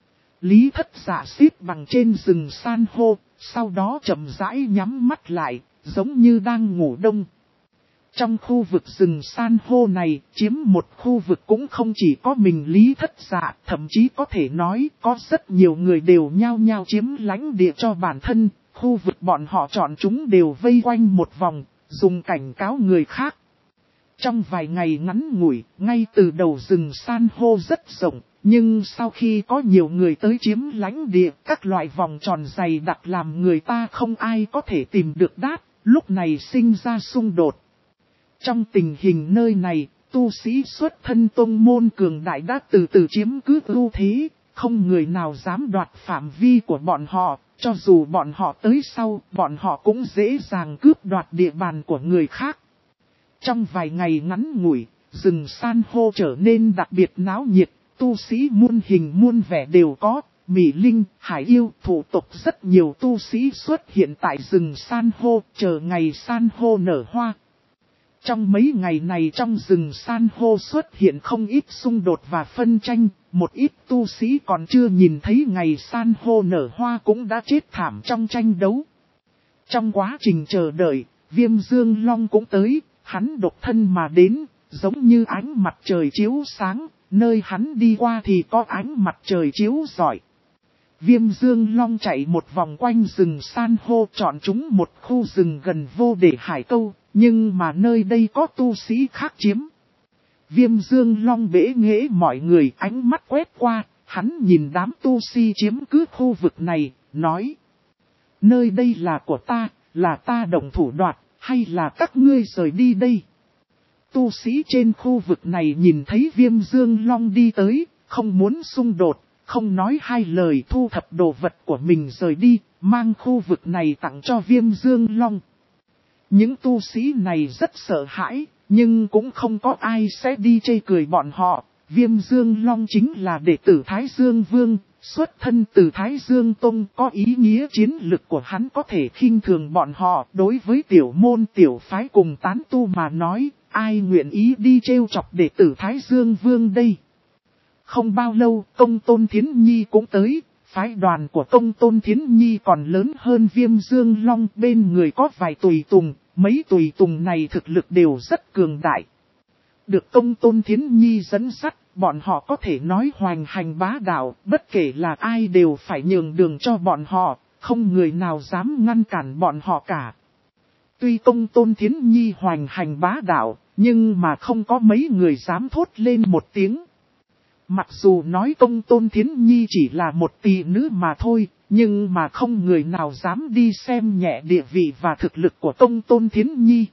Lý Thất Dạ xếp bằng trên rừng san hô, sau đó chậm rãi nhắm mắt lại, giống như đang ngủ đông. Trong khu vực rừng san hô này, chiếm một khu vực cũng không chỉ có mình Lý Thất Dạ, thậm chí có thể nói có rất nhiều người đều nhao nhao chiếm lãnh địa cho bản thân, khu vực bọn họ chọn chúng đều vây quanh một vòng, dùng cảnh cáo người khác. Trong vài ngày ngắn ngủi, ngay từ đầu rừng san hô rất rộng, nhưng sau khi có nhiều người tới chiếm lãnh địa, các loại vòng tròn dày đặc làm người ta không ai có thể tìm được đáp, lúc này sinh ra xung đột. Trong tình hình nơi này, tu sĩ xuất thân tông môn cường đại đã từ từ chiếm cứ ưu thế, không người nào dám đoạt phạm vi của bọn họ, cho dù bọn họ tới sau, bọn họ cũng dễ dàng cướp đoạt địa bàn của người khác. Trong vài ngày ngắn ngủi, rừng san hô trở nên đặc biệt náo nhiệt, tu sĩ muôn hình muôn vẻ đều có, mỹ linh, hải yêu, thủ tộc rất nhiều tu sĩ xuất hiện tại rừng san hô, chờ ngày san hô nở hoa. Trong mấy ngày này trong rừng san hô xuất hiện không ít xung đột và phân tranh, một ít tu sĩ còn chưa nhìn thấy ngày san hô nở hoa cũng đã chết thảm trong tranh đấu. Trong quá trình chờ đợi, Viêm Dương Long cũng tới. Hắn độc thân mà đến, giống như ánh mặt trời chiếu sáng, nơi hắn đi qua thì có ánh mặt trời chiếu rọi. Viêm Dương Long chạy một vòng quanh rừng san hô, chọn chúng một khu rừng gần vô để hải câu, nhưng mà nơi đây có tu sĩ khác chiếm. Viêm Dương Long bẽ nghễ mọi người, ánh mắt quét qua, hắn nhìn đám tu sĩ chiếm cứ khu vực này, nói. Nơi đây là của ta, là ta động thủ đoạt. Hay là các ngươi rời đi đây? Tu sĩ trên khu vực này nhìn thấy Viêm Dương Long đi tới, không muốn xung đột, không nói hai lời thu thập đồ vật của mình rời đi, mang khu vực này tặng cho Viêm Dương Long. Những tu sĩ này rất sợ hãi, nhưng cũng không có ai sẽ đi chê cười bọn họ. Viêm Dương Long chính là đệ tử Thái Dương Vương, xuất thân từ Thái Dương Tông, có ý nghĩa chiến lực của hắn có thể khinh thường bọn họ. Đối với tiểu môn tiểu phái cùng tán tu mà nói, ai nguyện ý đi trêu chọc đệ tử Thái Dương Vương đây. Không bao lâu, Công Tôn Thiến Nhi cũng tới. Phái đoàn của Công Tôn Thiến Nhi còn lớn hơn Viêm Dương Long, bên người có vài tùy tùng, mấy tùy tùng này thực lực đều rất cường đại. Được Công Tôn Thiến Nhi dẫn dắt, bọn họ có thể nói hoành hành bá đạo, bất kể là ai đều phải nhường đường cho bọn họ, không người nào dám ngăn cản bọn họ cả. Tuy Công Tôn Thiến Nhi hoành hành bá đạo, nhưng mà không có mấy người dám thốt lên một tiếng. Mặc dù nói Công Tôn Thiến Nhi chỉ là một tỷ nữ mà thôi, nhưng mà không người nào dám đi xem nhẹ địa vị và thực lực của Công Tôn Thiến Nhi.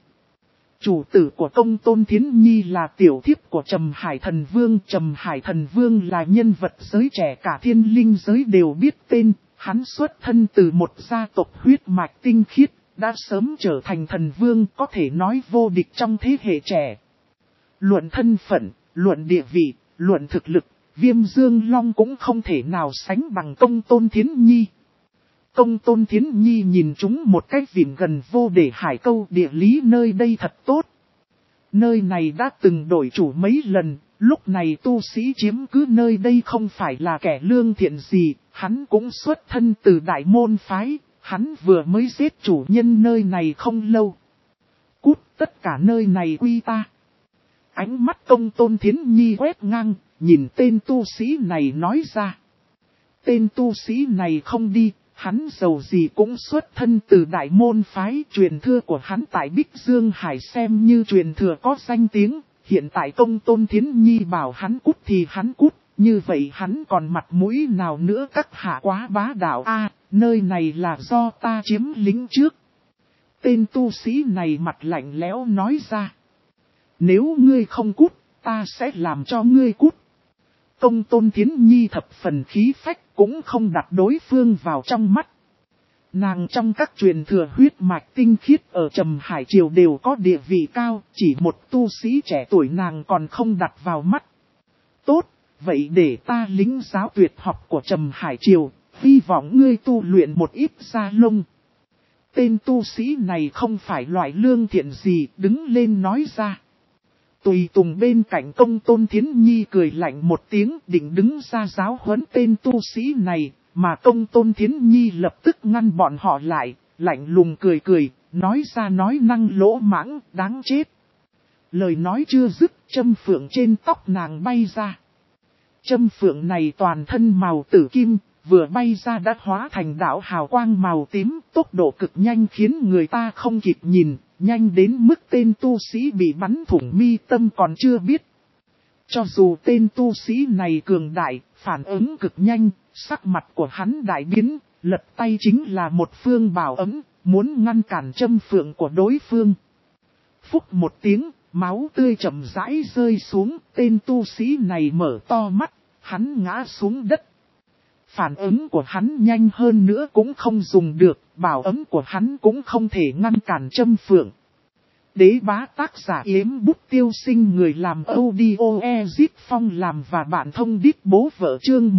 Chủ tử của Công Tôn Thiến Nhi là tiểu thiếp của Trầm Hải Thần Vương. Trầm Hải Thần Vương là nhân vật giới trẻ cả thiên linh giới đều biết tên, hắn xuất thân từ một gia tộc huyết mạch tinh khiết, đã sớm trở thành thần vương, có thể nói vô địch trong thế hệ trẻ. Luận thân phận, luận địa vị, luận thực lực, Viêm Dương Long cũng không thể nào sánh bằng Công Tôn Thiến Nhi. Công Tôn Thiến Nhi nhìn chúng một cách vịn gần vô để hải câu, địa lý nơi đây thật tốt. Nơi này đã từng đổi chủ mấy lần, lúc này tu sĩ chiếm cứ nơi đây không phải là kẻ lương thiện gì, hắn cũng xuất thân từ đại môn phái, hắn vừa mới giết chủ nhân nơi này không lâu. Cút, tất cả nơi này quy ta. Ánh mắt Công Tôn Thiến Nhi quét ngang, nhìn tên tu sĩ này nói ra. Tên tu sĩ này không đi, hắn giàu gì cũng xuất thân từ đại môn phái, truyền thừa của hắn tại Bích Dương Hải xem như truyền thừa có danh tiếng. Hiện tại Công Tôn Thiến Nhi bảo hắn cút thì hắn cút, như vậy hắn còn mặt mũi nào nữa, các hạ quá bá đạo a, nơi này là do ta chiếm lĩnh trước. Tên tu sĩ này mặt lạnh lẽo nói ra. Nếu ngươi không cút, ta sẽ làm cho ngươi cút. Công Tôn Thiến Nhi thập phần khí phách, cũng không đặt đối phương vào trong mắt. Nàng trong các truyền thừa huyết mạch tinh khiết ở Trầm Hải Triều đều có địa vị cao, chỉ một tu sĩ trẻ tuổi nàng còn không đặt vào mắt. Tốt, vậy để ta lĩnh giáo tuyệt học của Trầm Hải Triều, hy vọng ngươi tu luyện một ít da lông. Tên tu sĩ này không phải loại lương thiện gì, đứng lên nói ra. Tùy tùng bên cạnh Công Tôn Thiến Nhi cười lạnh một tiếng, định đứng ra giáo huấn tên tu sĩ này, mà Công Tôn Thiến Nhi lập tức ngăn bọn họ lại, lạnh lùng cười cười, nói ra nói năng lỗ mãng, đáng chết. Lời nói chưa dứt, châm phượng trên tóc nàng bay ra. Châm phượng này toàn thân màu tử kim, vừa bay ra đã hóa thành đạo hào quang màu tím, tốc độ cực nhanh khiến người ta không kịp nhìn. Nhanh đến mức tên tu sĩ bị bắn thủng mi tâm còn chưa biết. Cho dù tên tu sĩ này cường đại, phản ứng cực nhanh, sắc mặt của hắn đại biến, lật tay chính là một phương bảo ấm, muốn ngăn cản châm phượng của đối phương. Phúc một tiếng, máu tươi chậm rãi rơi xuống, tên tu sĩ này mở to mắt, hắn ngã xuống đất. Phản ứng của hắn nhanh hơn nữa cũng không dùng được, bảo ấm của hắn cũng không thể ngăn cản châm phượng. Đế bá tác giả Yếm Bút Tiêu Sinh, người làm audio Ezip Phong làm và bạn thông đít bố vợ, chương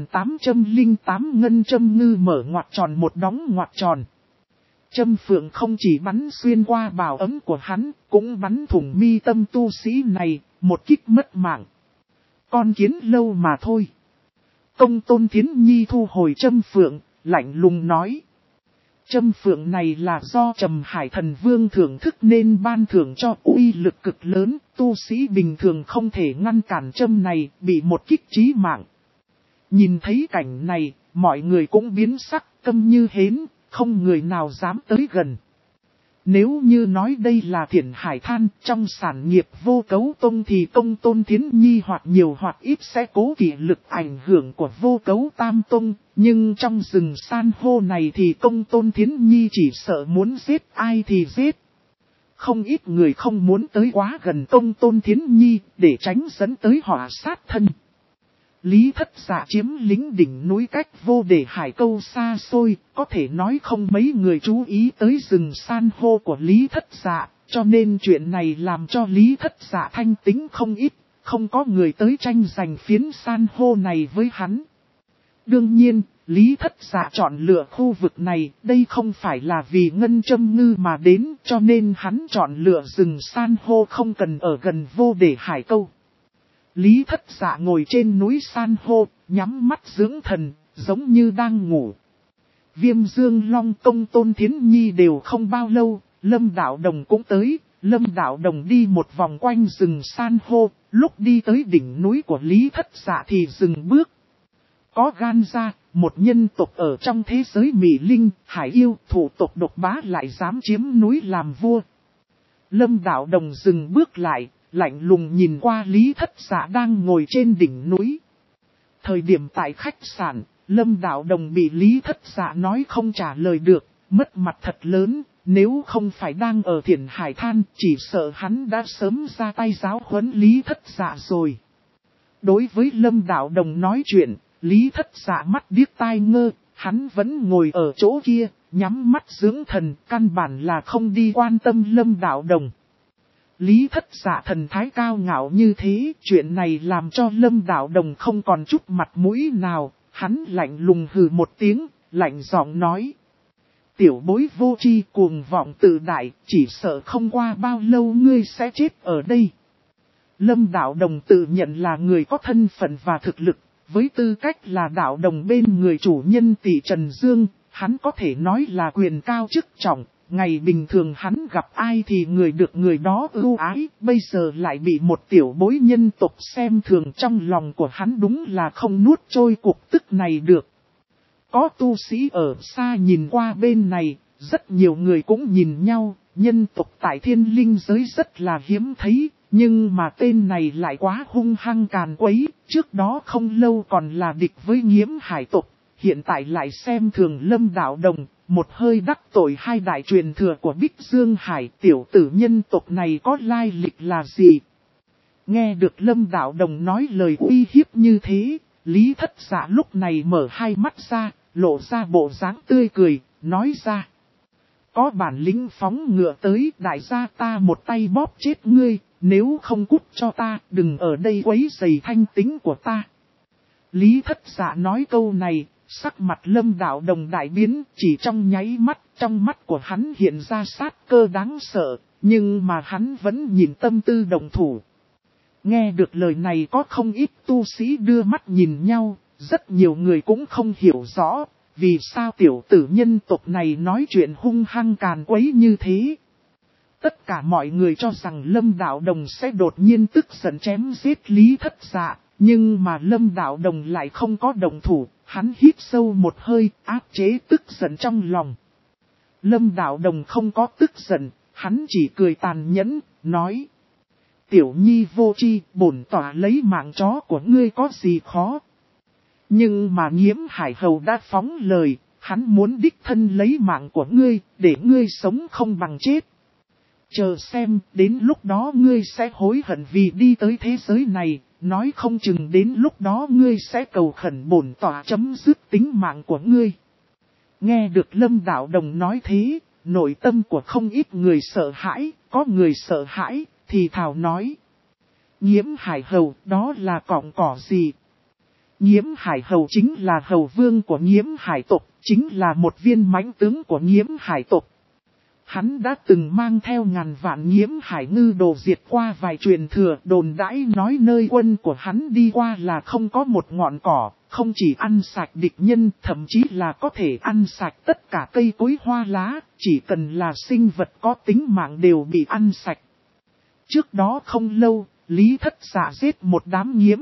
1808 ngân châm ngư mở ngoặc tròn một đóng ngoặc tròn. Châm phượng không chỉ bắn xuyên qua bảo ấm của hắn, cũng bắn thủng mi tâm tu sĩ này, một kích mất mạng. Con kiến lâu mà thôi. Công Tôn Thiến Nhi thu hồi châm phượng, lạnh lùng nói. Châm phượng này là do Trầm Hải Thần Vương thưởng thức nên ban thưởng cho, uy lực cực lớn, tu sĩ bình thường không thể ngăn cản châm này, bị một kích chí mạng. Nhìn thấy cảnh này, mọi người cũng biến sắc, câm như hến, không người nào dám tới gần. Nếu như nói đây là Thiển Hải Than, trong sản nghiệp Vô Cấu Tông thì Công Tôn Thiến Nhi hoặc nhiều hoặc ít sẽ cố kỵ lực ảnh hưởng của Vô Cấu Tam Tông, nhưng trong rừng san hô này thì Công Tôn Thiến Nhi chỉ sợ muốn giết ai thì giết. Không ít người không muốn tới quá gần Công Tôn Thiến Nhi để tránh dẫn tới họa sát thân. Lý Thất Dạ chiếm lĩnh đỉnh núi cách vô để hải câu xa xôi, có thể nói không mấy người chú ý tới rừng san hô của Lý Thất Dạ, cho nên chuyện này làm cho Lý Thất Dạ thanh tính không ít, không có người tới tranh giành phiến san hô này với hắn. Đương nhiên, Lý Thất Dạ chọn lựa khu vực này, đây không phải là vì ngân châm ngư mà đến, cho nên hắn chọn lựa rừng san hô không cần ở gần vô để hải câu. Lý Thất Dạ ngồi trên núi san hô, nhắm mắt dưỡng thần, giống như đang ngủ. Viêm Dương Long Công Tôn Thiến Nhi đều không bao lâu, Lâm Đạo Đồng cũng tới. Lâm Đạo Đồng đi một vòng quanh rừng san hô, lúc đi tới đỉnh núi của Lý Thất Dạ thì dừng bước. Có gan ra, một nhân tộc ở trong thế giới Mỹ Linh, Hải Yêu, thủ tộc độc bá lại dám chiếm núi làm vua. Lâm Đạo Đồng dừng bước lại, lạnh lùng nhìn qua Lý Thất Dạ đang ngồi trên đỉnh núi. Thời điểm tại khách sạn, Lâm Đạo Đồng bị Lý Thất Dạ nói không trả lời được, mất mặt thật lớn, nếu không phải đang ở Thiển Hải Than, chỉ sợ hắn đã sớm ra tay giáo huấn Lý Thất Dạ rồi. Đối với Lâm Đạo Đồng nói chuyện, Lý Thất Dạ mắt điếc tai ngơ, hắn vẫn ngồi ở chỗ kia, nhắm mắt dưỡng thần, căn bản là không đi quan tâm Lâm Đạo Đồng. Lý Thất Dạ thần thái cao ngạo như thế, chuyện này làm cho Lâm Đạo Đồng không còn chút mặt mũi nào, hắn lạnh lùng hừ một tiếng, lạnh giọng nói. Tiểu bối vô tri cuồng vọng tự đại, chỉ sợ không qua bao lâu ngươi sẽ chết ở đây. Lâm Đạo Đồng tự nhận là người có thân phận và thực lực, với tư cách là đạo đồng bên người chủ nhân Tỷ Trần Dương, hắn có thể nói là quyền cao chức trọng. Ngày bình thường hắn gặp ai thì người được người đó ưu ái, bây giờ lại bị một tiểu bối nhân tộc xem thường, trong lòng của hắn đúng là không nuốt trôi cuộc tức này được. Có tu sĩ ở xa nhìn qua bên này, rất nhiều người cũng nhìn nhau, nhân tộc tại Thiên Linh giới rất là hiếm thấy, nhưng mà tên này lại quá hung hăng càn quấy, trước đó không lâu còn là địch với Nghiễm Hải tộc, hiện tại lại xem thường Lâm Đạo Đồng. Một hơi đắc tội hai đại truyền thừa của Bích Dương Hải, tiểu tử nhân tộc này có lai lịch là gì? Nghe được Lâm Đạo Đồng nói lời uy hiếp như thế, Lý Thất Dạ lúc này mở hai mắt ra, lộ ra bộ dáng tươi cười, nói ra. Có bản lĩnh phóng ngựa tới, đại gia ta một tay bóp chết ngươi, nếu không cút cho ta, đừng ở đây quấy rầy thanh tính của ta. Lý Thất Dạ nói câu này. Sắc mặt Lâm Đạo Đồng đại biến, chỉ trong nháy mắt, trong mắt của hắn hiện ra sát cơ đáng sợ, nhưng mà hắn vẫn nhìn tâm tư đồng thủ. Nghe được lời này có không ít tu sĩ đưa mắt nhìn nhau, rất nhiều người cũng không hiểu rõ, vì sao tiểu tử nhân tộc này nói chuyện hung hăng càn quấy như thế. Tất cả mọi người cho rằng Lâm Đạo Đồng sẽ đột nhiên tức giận chém giết Lý Thất Dạ, nhưng mà Lâm Đạo Đồng lại không có động thủ. Hắn hít sâu một hơi, áp chế tức giận trong lòng. Lâm Đạo Đồng không có tức giận, hắn chỉ cười tàn nhẫn, nói. Tiểu nhi vô tri, bổn tỏa lấy mạng chó của ngươi có gì khó. Nhưng mà Nghiễm Hải Hầu đã phóng lời, hắn muốn đích thân lấy mạng của ngươi, để ngươi sống không bằng chết. Chờ xem, đến lúc đó ngươi sẽ hối hận vì đi tới thế giới này. Nói không chừng đến lúc đó ngươi sẽ cầu khẩn bổn tỏa chấm dứt tính mạng của ngươi. Nghe được Lâm Đạo Đồng nói thế, nội tâm của không ít người sợ hãi, có người sợ hãi, thì thào nói. Nghiễm Hải Hầu, đó là cọng cỏ gì? Nghiễm Hải Hầu chính là hầu vương của Nghiễm Hải tộc, chính là một viên mãnh tướng của Nghiễm Hải tộc. Hắn đã từng mang theo ngàn vạn Nghiễm Hải ngư đồ diệt qua vài truyền thừa, đồn đãi nói nơi quân của hắn đi qua là không có một ngọn cỏ, không chỉ ăn sạch địch nhân, thậm chí là có thể ăn sạch tất cả cây cối hoa lá, chỉ cần là sinh vật có tính mạng đều bị ăn sạch. Trước đó không lâu, Lý Thất Dạ giết một đám Nghiễm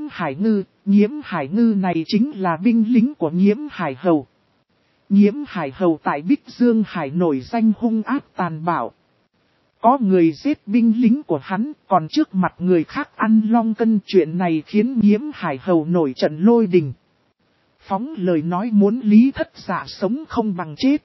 Hải ngư này chính là binh lính của Nghiễm Hải Hầu. Nghiễm Hải Hầu tại Bích Dương Hải nổi danh hung ác tàn bạo. Có người giết binh lính của hắn, còn trước mặt người khác ăn long cân, chuyện này khiến Nghiễm Hải Hầu nổi trận lôi đình. Phóng lời nói muốn Lý Thất Dạ sống không bằng chết.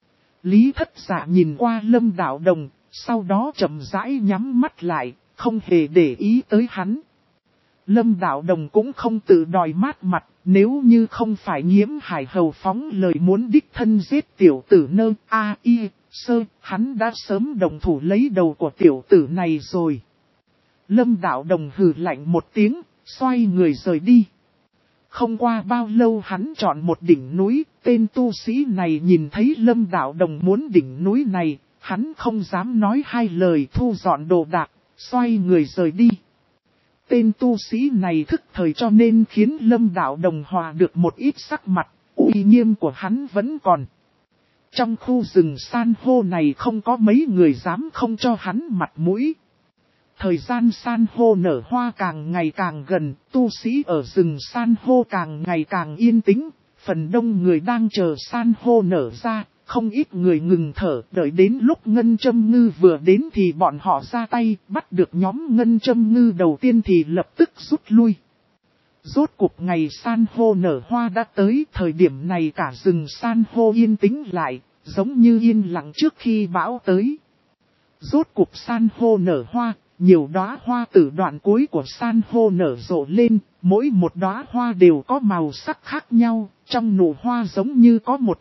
Lý Thất Dạ nhìn qua Lâm Đạo Đồng, sau đó chậm rãi nhắm mắt lại, không hề để ý tới hắn. Lâm Đạo Đồng cũng không tự đòi mát mặt, nếu như không phải Nhiễm Hải Hầu phóng lời muốn đích thân giết tiểu tử nơ A.I. Sơ, hắn đã sớm đồng thủ lấy đầu của tiểu tử này rồi. Lâm Đạo Đồng hừ lạnh một tiếng, xoay người rời đi. Không qua bao lâu hắn chọn một đỉnh núi, tên tu sĩ này nhìn thấy Lâm Đạo Đồng muốn đỉnh núi này, hắn không dám nói hai lời thu dọn đồ đạc, xoay người rời đi. Tên tu sĩ này thức thời cho nên khiến Lâm Đạo Đồng hòa được một ít sắc mặt, uy nghiêm của hắn vẫn còn. Trong khu rừng san hô này không có mấy người dám không cho hắn mặt mũi. Thời gian san hô nở hoa càng ngày càng gần, tu sĩ ở rừng san hô càng ngày càng yên tĩnh, phần đông người đang chờ san hô nở ra, không ít người ngừng thở, đợi đến lúc ngân châm ngư vừa đến thì bọn họ ra tay, bắt được nhóm ngân châm ngư đầu tiên thì lập tức rút lui. Rốt cuộc ngày san hô nở hoa đã tới, thời điểm này cả rừng san hô yên tĩnh lại, giống như yên lặng trước khi bão tới. Rốt cuộc san hô nở hoa, nhiều đóa hoa từ đoạn cuối của san hô nở rộ lên, mỗi một đóa hoa đều có màu sắc khác nhau, trong nụ hoa giống như có một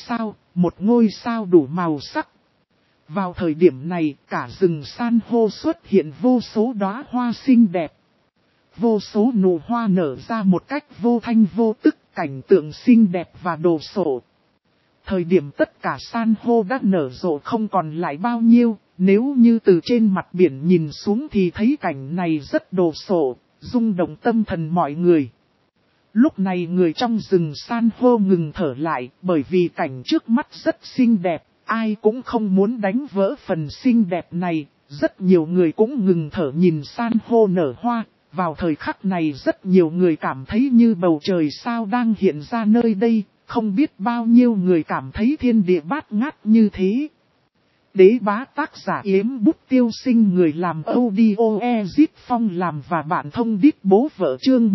ngôi sao đủ màu sắc. Vào thời điểm này, cả rừng san hô xuất hiện vô số đóa hoa xinh đẹp. Vô số nụ hoa nở ra một cách vô thanh vô tức, cảnh tượng xinh đẹp và đồ sộ. Thời điểm tất cả san hô đã nở rộ không còn lại bao nhiêu, nếu như từ trên mặt biển nhìn xuống thì thấy cảnh này rất đồ sộ, rung động tâm thần mọi người. Lúc này người trong rừng san hô ngừng thở lại, bởi vì cảnh trước mắt rất xinh đẹp, ai cũng không muốn đánh vỡ phần xinh đẹp này, rất nhiều người cũng ngừng thở nhìn san hô nở hoa. Vào thời khắc này rất nhiều người cảm thấy như bầu trời sao đang hiện ra nơi đây, không biết bao nhiêu người cảm thấy thiên địa bát ngát như thế. Đế bá tác giả Yếm Bút Tiêu Sinh, người làm audio Ezit Phong làm và bạn thông điệp bố vợ chương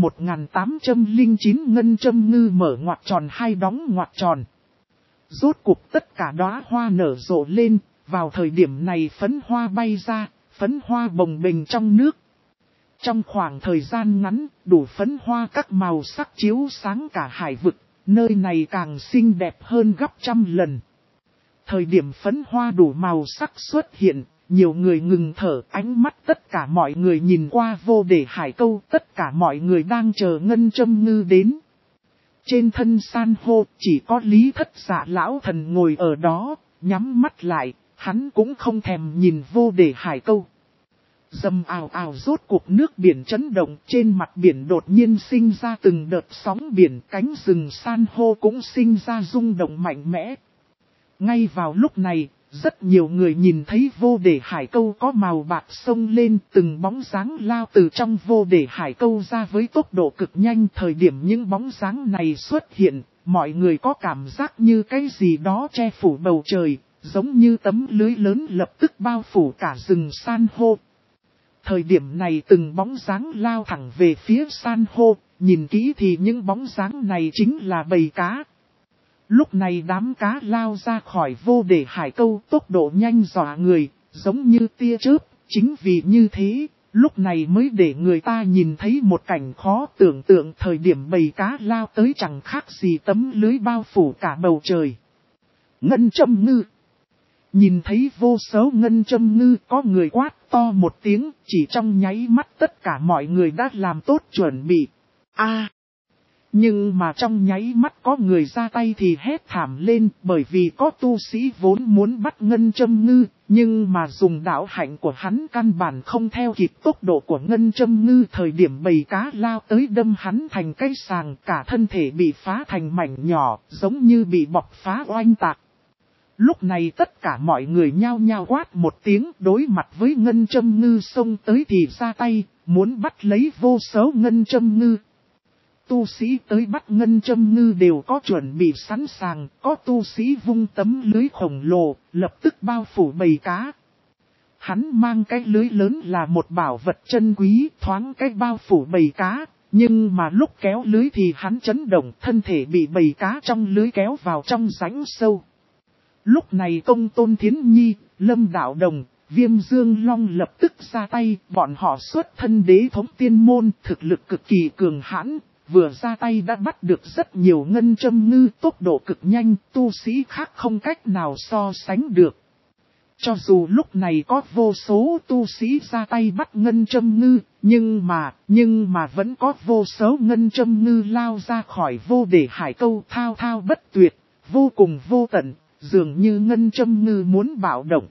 1809 ngân châm ngư mở ngoặc tròn hay đóng ngoặc tròn. Rốt cuộc tất cả đóa hoa nở rộ lên, vào thời điểm này phấn hoa bay ra, phấn hoa bồng bềnh trong nước. Trong khoảng thời gian ngắn, đủ phấn hoa các màu sắc chiếu sáng cả hải vực, nơi này càng xinh đẹp hơn gấp trăm lần. Thời điểm phấn hoa đủ màu sắc xuất hiện, nhiều người ngừng thở, ánh mắt tất cả mọi người nhìn qua Vô Để Hải Câu, tất cả mọi người đang chờ ngân châm ngư đến. Trên thân san hô, chỉ có Lý Thất Dạ lão thần ngồi ở đó, nhắm mắt lại, hắn cũng không thèm nhìn Vô Để Hải Câu. Dầm ào ào, rốt cuộc nước biển chấn động, trên mặt biển đột nhiên sinh ra từng đợt sóng biển, cánh rừng san hô cũng sinh ra rung động mạnh mẽ. Ngay vào lúc này, rất nhiều người nhìn thấy Vô Để Hải Câu có màu bạc sông lên, từng bóng dáng lao từ trong Vô Để Hải Câu ra với tốc độ cực nhanh. Thời điểm những bóng dáng này xuất hiện, mọi người có cảm giác như cái gì đó che phủ bầu trời, giống như tấm lưới lớn lập tức bao phủ cả rừng san hô. Thời điểm này từng bóng dáng lao thẳng về phía san hô, nhìn kỹ thì những bóng dáng này chính là bầy cá. Lúc này đám cá lao ra khỏi Vô Để Hải Câu, tốc độ nhanh dọa người, giống như tia chớp. Chính vì như thế, lúc này mới để người ta nhìn thấy một cảnh khó tưởng tượng. Thời điểm bầy cá lao tới chẳng khác gì tấm lưới bao phủ cả bầu trời. Ngân châm ngư. Nhìn thấy vô số ngân châm ngư, có người quát to một tiếng, chỉ trong nháy mắt tất cả mọi người đã làm tốt chuẩn bị. Nhưng mà trong nháy mắt có người ra tay thì hét thảm lên, bởi vì có tu sĩ vốn muốn bắt ngân châm ngư, nhưng mà dùng đạo hạnh của hắn căn bản không theo kịp tốc độ của ngân châm ngư. Thời điểm bầy cá lao tới đâm hắn thành cái sàng, cả thân thể bị phá thành mảnh nhỏ, giống như bị bọc phá oanh tạc. Lúc này tất cả mọi người nhao nhao quát một tiếng, đối mặt với ngân châm ngư xông tới thì ra tay, muốn bắt lấy vô số ngân châm ngư. Tu sĩ tới bắt ngân châm ngư đều có chuẩn bị sẵn sàng, có tu sĩ vung tấm lưới khổng lồ, lập tức bao phủ bầy cá. Hắn mang cái lưới lớn là một bảo vật chân quý, thoáng cái bao phủ bầy cá, nhưng mà lúc kéo lưới thì hắn chấn động, thân thể bị bầy cá trong lưới kéo vào trong rãnh sâu. Lúc này Công Tôn Thiến Nhi, Lâm Đạo Đồng, Viêm Dương Long lập tức ra tay, bọn họ xuất thân đế thống tiên môn, thực lực cực kỳ cường hãn, vừa ra tay đã bắt được rất nhiều ngân châm ngư, tốc độ cực nhanh, tu sĩ khác không cách nào so sánh được. Cho dù lúc này có vô số tu sĩ ra tay bắt ngân châm ngư, nhưng mà vẫn có vô số ngân châm ngư lao ra khỏi vô để hải câu thao thao bất tuyệt, vô cùng vô tận, dường như ngân châm ngư muốn bạo động.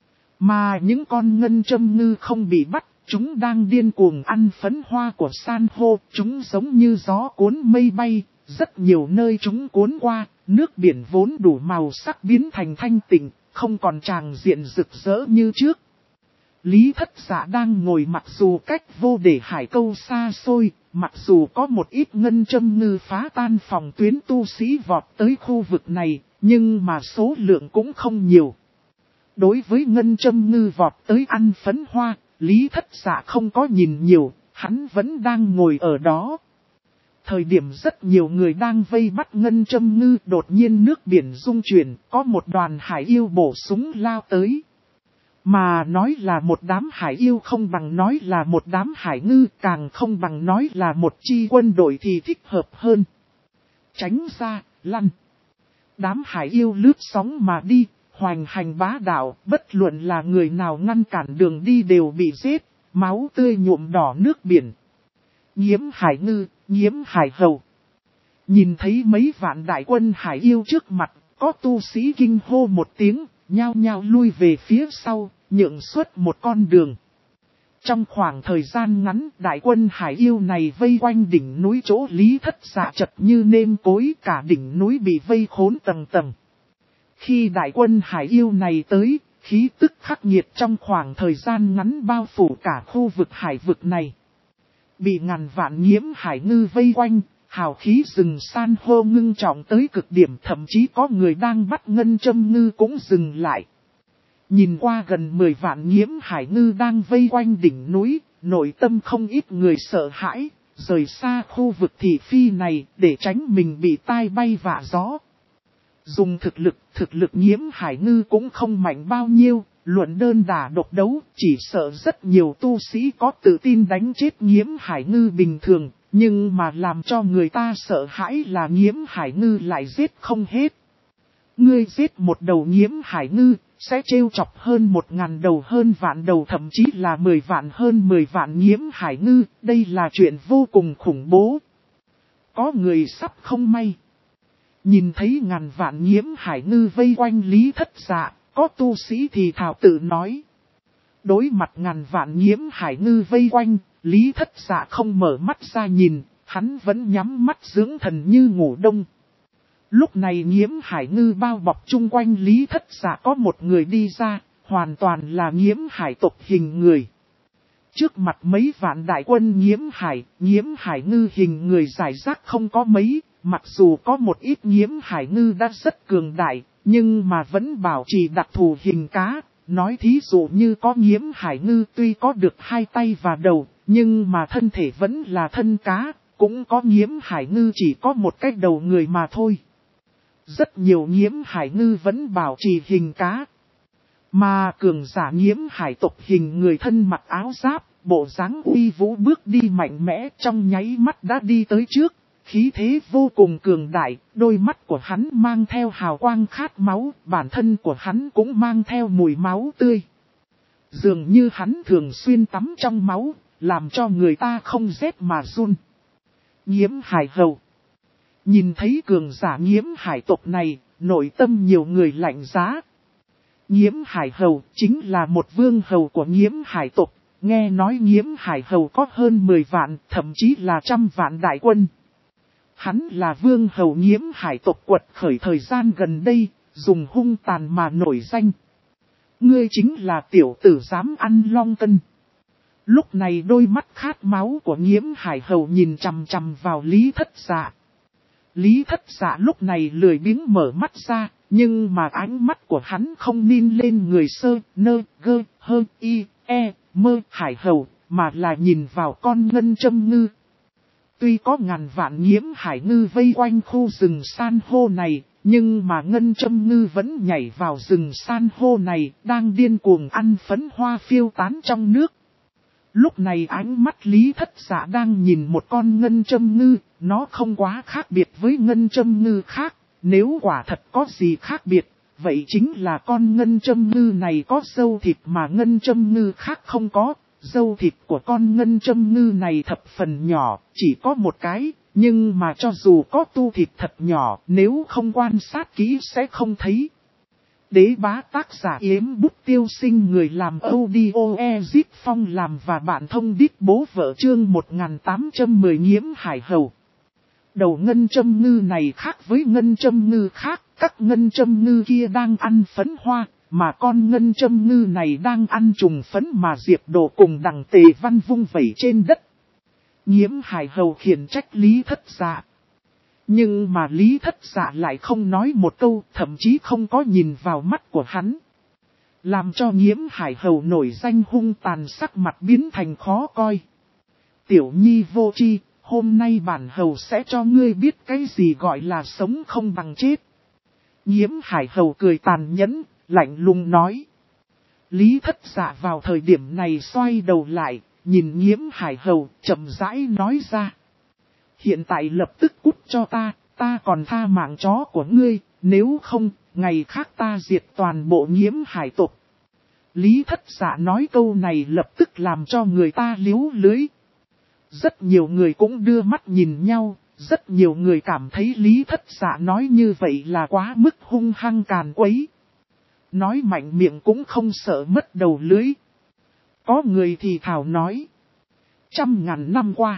Mà những con ngân châm ngư không bị bắt, chúng đang điên cuồng ăn phấn hoa của san hô, chúng giống như gió cuốn mây bay, rất nhiều nơi chúng cuốn qua, nước biển vốn đủ màu sắc biến thành thanh tịnh, không còn tràng diện rực rỡ như trước. Lý Thất Dạ đang ngồi mặc dù cách vô để hải câu xa xôi, mặc dù có một ít ngân châm ngư phá tan phòng tuyến tu sĩ vọt tới khu vực này, nhưng mà số lượng cũng không nhiều. Đối với ngân châm ngư vọt tới ăn phấn hoa, Lý Thất Dạ không có nhìn nhiều, hắn vẫn đang ngồi ở đó. Thời điểm rất nhiều người đang vây bắt ngân châm ngư, đột nhiên nước biển rung chuyển, có một đoàn hải yêu bổ súng lao tới. Mà nói là một đám hải yêu không bằng nói là một đám hải ngư, càng không bằng nói là một chi quân đội thì thích hợp hơn. Tránh ra, lăn. Đám hải yêu lướt sóng mà đi, hoành hành bá đạo, bất luận là người nào ngăn cản đường đi đều bị giết, máu tươi nhuộm đỏ nước biển. Nhiễm hải ngư, nhiễm hải hầu. Nhìn thấy mấy vạn đại quân hải yêu trước mặt, có tu sĩ kinh hô một tiếng, nhao nhao lui về phía sau, nhượng xuất một con đường. Trong khoảng thời gian ngắn, đại quân hải yêu này vây quanh đỉnh núi chỗ Lý Thất Dạ chật như nêm cối, cả đỉnh núi bị vây khốn tầng tầng. Khi đại quân hải yêu này tới, khí tức khắc nghiệt trong khoảng thời gian ngắn bao phủ cả khu vực hải vực này. Bị ngàn vạn nhiễm hải ngư vây quanh, hào khí rừng san hô ngưng trọng tới cực điểm, thậm chí có người đang bắt ngân châm ngư cũng dừng lại. Nhìn qua gần 10 vạn nhiễm hải ngư đang vây quanh đỉnh núi, nội tâm không ít người sợ hãi, rời xa khu vực thị phi này để tránh mình bị tai bay vạ gió. Dùng thực lực nhiễm hải ngư cũng không mạnh bao nhiêu, luận đơn đả độc đấu, chỉ sợ rất nhiều tu sĩ có tự tin đánh chết nhiễm hải ngư bình thường, nhưng mà làm cho người ta sợ hãi là nhiễm hải ngư lại giết không hết. Ngươi giết một đầu nhiễm hải ngư, sẽ trêu chọc hơn 1000 đầu, hơn vạn đầu, thậm chí là 10 vạn, hơn 10 vạn nhiễm hải ngư, đây là chuyện vô cùng khủng bố. Có người sắp không may. Nhìn thấy ngàn vạn nhiễm hải ngư vây quanh Lý Thất Dạ, có tu sĩ thì thảo tự nói. Đối mặt ngàn vạn nhiễm hải ngư vây quanh, Lý Thất Dạ không mở mắt ra nhìn, hắn vẫn nhắm mắt dưỡng thần như ngủ đông. Lúc này nhiễm hải ngư bao bọc chung quanh Lý Thất Dạ có một người đi ra, hoàn toàn là nhiễm hải tộc hình người. Trước mặt mấy vạn đại quân nhiễm hải ngư hình người giải rác không có mấy, mặc dù có một ít nhiễm hải ngư đã rất cường đại, nhưng mà vẫn bảo trì đặc thù hình cá. Nói thí dụ như có nhiễm hải ngư tuy có được 2 tay và đầu, nhưng mà thân thể vẫn là thân cá, cũng có nhiễm hải ngư chỉ có một cái đầu người mà thôi. Rất nhiều nhiễm hải ngư vẫn bảo trì hình cá. Mà cường giả nhiễm hải tộc hình người thân mặc áo giáp, bộ dáng uy vũ bước đi mạnh mẽ, trong nháy mắt đã đi tới trước. Khí thế vô cùng cường đại, đôi mắt của hắn mang theo hào quang khát máu, bản thân của hắn cũng mang theo mùi máu tươi. Dường như hắn thường xuyên tắm trong máu, làm cho người ta không rét mà run. Nhiễm hải hầu. Nhìn thấy cường giả nhiễm hải tộc này, nội tâm nhiều người lạnh giá. Nhiễm hải hầu chính là một vương hầu của nhiễm hải tộc, nghe nói nhiễm hải hầu có hơn 10 vạn, thậm chí là 100 vạn đại quân. Hắn là vương hầu nhiễm hải tộc quật khởi thời gian gần đây, dùng hung tàn mà nổi danh. Ngươi chính là tiểu tử dám ăn long cân. Lúc này đôi mắt khát máu của nhiễm hải hầu nhìn chằm chằm vào Lý Thất Dạ. Lý Thất Dạ lúc này lười biếng mở mắt ra, nhưng mà ánh mắt của hắn không nhìn lên người sơ, nơ, gơ, hơ, y, e, mơ, hải hầu, mà là nhìn vào con ngân châm ngư. Tuy có ngàn vạn nhiễm hải ngư vây quanh khu rừng san hô này, Nhưng mà Ngân Châm Ngư vẫn nhảy vào rừng san hô này, đang điên cuồng ăn phấn hoa phiêu tán trong nước. Lúc này ánh mắt Lý Thất Dạ đang nhìn một con Ngân Châm Ngư, nó không quá khác biệt với Ngân Châm Ngư khác. Nếu quả thật có gì khác biệt, vậy chính là con Ngân Châm Ngư này có râu thịt mà Ngân Châm Ngư khác không có. Râu thịt của con Ngân Châm Ngư này thập phần nhỏ, chỉ có một cái, nhưng mà cho dù có tu thịt thật nhỏ, nếu không quan sát kỹ sẽ không thấy. Đế bá tác giả Yếm Bút Tiêu Sinh, người làm audio Zip Phong làm và bạn thông đít bố vợ chương 1810 Nghiễm Hải Hầu. Đầu Ngân Châm Ngư này khác với Ngân Châm Ngư khác, các Ngân Châm Ngư kia đang ăn phấn hoa, mà con Ngân Châm Ngư này đang ăn trùng phấn mà Diệp Đồ cùng Đằng Tề Văn vung vẩy trên đất. Nghiễm Hải Hầu khiển trách Lý Thất Dạ. Nhưng mà Lý Thất Dạ lại không nói một câu, thậm chí không có nhìn vào mắt của hắn. Làm cho Nghiễm Hải Hầu nổi danh hung tàn, sắc mặt biến thành khó coi. Tiểu nhi vô tri, hôm nay bản hầu sẽ cho ngươi biết cái gì gọi là sống không bằng chết. Nghiễm Hải Hầu cười tàn nhẫn, lạnh lùng nói. Lý Thất Dạ vào thời điểm này xoay đầu lại, nhìn Nghiễm Hải Hầu, chậm rãi nói ra. Hiện tại lập tức cút cho ta còn tha mạng chó của ngươi, nếu không, ngày khác ta diệt toàn bộ Nghiễm Hải tộc. Lý Thất Dạ nói câu này lập tức làm cho người ta liếu lưới. Rất nhiều người cũng đưa mắt nhìn nhau, rất nhiều người cảm thấy Lý Thất Dạ nói như vậy là quá mức hung hăng càn quấy. Nói mạnh miệng cũng không sợ mất đầu lưới. Có người thì thảo nói. 100.000 năm qua,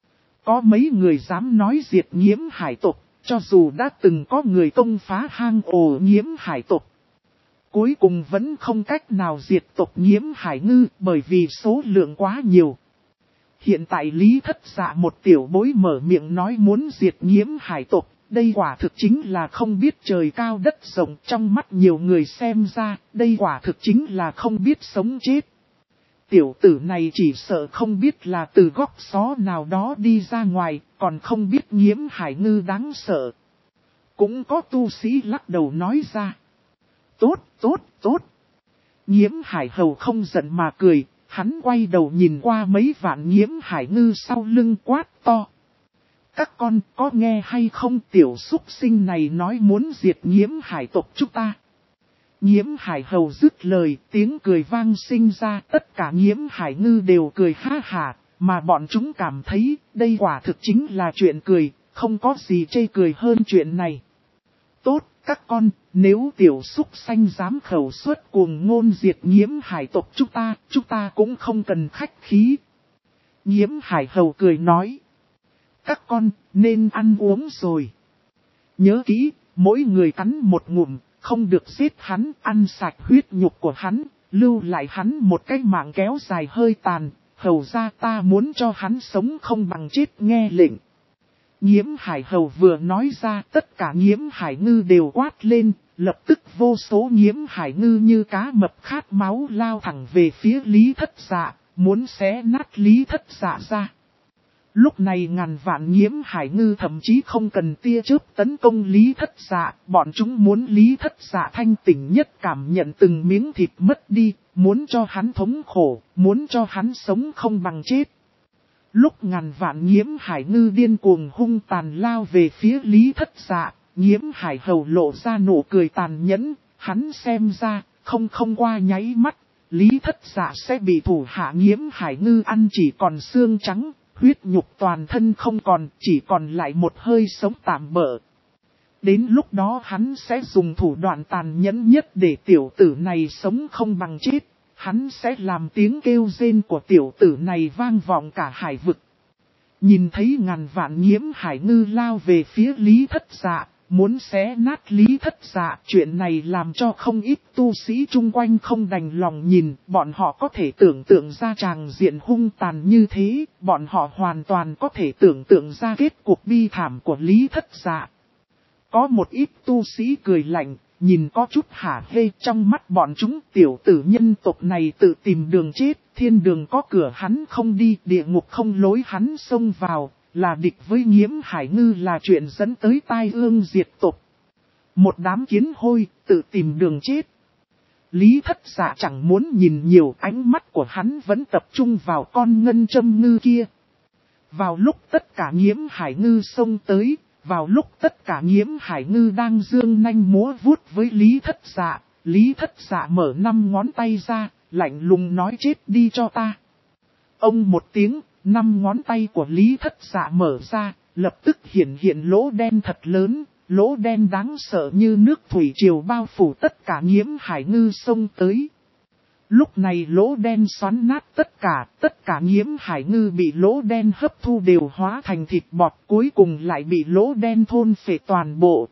có mấy người dám nói diệt Nghiễm Hải tộc, cho dù đã từng có người công phá hang ổ Nghiễm Hải tộc. Cuối cùng vẫn không cách nào diệt tộc Nghiễm Hải Ngư bởi vì số lượng quá nhiều. Hiện tại Lý Thất Dạ một tiểu bối mở miệng nói muốn diệt Nghiễm Hải tộc, đây quả thực chính là không biết trời cao đất rộng. Trong mắt nhiều người xem ra, đây quả thực chính là không biết sống chết. Tiểu tử này chỉ sợ không biết là từ góc xó nào đó đi ra ngoài, còn không biết Nghiễm Hải Ngư đáng sợ. Cũng có tu sĩ lắc đầu nói ra. Tốt. Nghiễm Hải Hầu không giận mà cười, hắn quay đầu nhìn qua mấy vạn Nghiễm Hải Ngư sau lưng quát to. Các con có nghe hay không, tiểu súc sinh này nói muốn diệt Nghiễm Hải tộc chúng ta. Nghiễm Hải Hầu dứt lời, tiếng cười vang sinh ra, tất cả Nghiễm Hải Ngư đều cười ha hả, mà bọn chúng cảm thấy đây quả thực chính là chuyện cười, không có gì chê cười hơn chuyện này. Tốt, các con, nếu tiểu súc sanh dám khẩu suất cuồng ngôn diệt Nghiễm Hải tộc chúng ta cũng không cần khách khí. Nghiễm Hải Hầu cười nói. Các con, nên ăn uống rồi. Nhớ kỹ, mỗi người cắn một ngụm, không được giết hắn, ăn sạch huyết nhục của hắn, lưu lại hắn một cái mạng kéo dài hơi tàn, hầu ra ta muốn cho hắn sống không bằng chết, nghe lệnh. Nghiễm Hải Hầu vừa nói ra, tất cả Nghiễm Hải Ngư đều quát lên, lập tức vô số Nghiễm Hải Ngư như cá mập khát máu lao thẳng về phía Lý Thất Dạ, muốn xé nát Lý Thất Dạ ra. Lúc này ngàn vạn Nghiễm Hải Ngư thậm chí không cần tia chớp tấn công Lý Thất Dạ, bọn chúng muốn Lý Thất Dạ thanh tỉnh nhất cảm nhận từng miếng thịt mất đi, muốn cho hắn thống khổ, muốn cho hắn sống không bằng chết. Lúc ngàn vạn Nghiễm Hải Ngư điên cuồng hung tàn lao về phía Lý Thất Dạ, Nghiễm Hải Hầu lộ ra nụ cười tàn nhẫn, hắn xem ra, không qua nháy mắt, Lý Thất Dạ sẽ bị thủ hạ Nghiễm Hải Ngư ăn chỉ còn xương trắng. Huyết nhục toàn thân không còn, chỉ còn lại một hơi sống tạm bợ. Đến lúc đó hắn sẽ dùng thủ đoạn tàn nhẫn nhất để tiểu tử này sống không bằng chết. Hắn sẽ làm tiếng kêu rên của tiểu tử này vang vọng cả hải vực. Nhìn thấy ngàn vạn Nghiễm Hải Ngư lao về phía Lý Thất Dạ, muốn xé nát Lý Thất Dạ. Chuyện này làm cho không ít tu sĩ chung quanh không đành lòng nhìn, bọn họ có thể tưởng tượng ra tràng diện hung tàn như thế, bọn họ hoàn toàn có thể tưởng tượng ra kết cuộc bi thảm của Lý Thất Dạ. Có một ít tu sĩ cười lạnh, nhìn có chút hả hê, trong mắt bọn chúng tiểu tử nhân tộc này tự tìm đường chết, thiên đường có cửa hắn không đi, địa ngục không lối hắn xông vào. Là địch với Nghiễm Hải Ngư là chuyện dẫn tới tai ương diệt tộc. Một đám kiến hôi, tự tìm đường chết. Lý Thất Dạ chẳng muốn nhìn nhiều, ánh mắt của hắn vẫn tập trung vào con ngân châm ngư kia. Vào lúc tất cả Nghiễm Hải Ngư xông tới, vào lúc tất cả Nghiễm Hải Ngư đang dương nanh múa vuốt với Lý Thất Dạ mở 5 ngón tay ra, lạnh lùng nói chết đi cho ta. Ông một tiếng, 5 ngón tay của Lý Thất Dạ mở ra, lập tức hiện lỗ đen thật lớn, lỗ đen đáng sợ như nước thủy triều bao phủ tất cả Nghiễm Hải Ngư xông tới. Lúc này lỗ đen xoắn nát tất cả Nghiễm Hải Ngư bị lỗ đen hấp thu đều hóa thành thịt bọt, cuối cùng lại bị lỗ đen thôn phệ toàn bộ.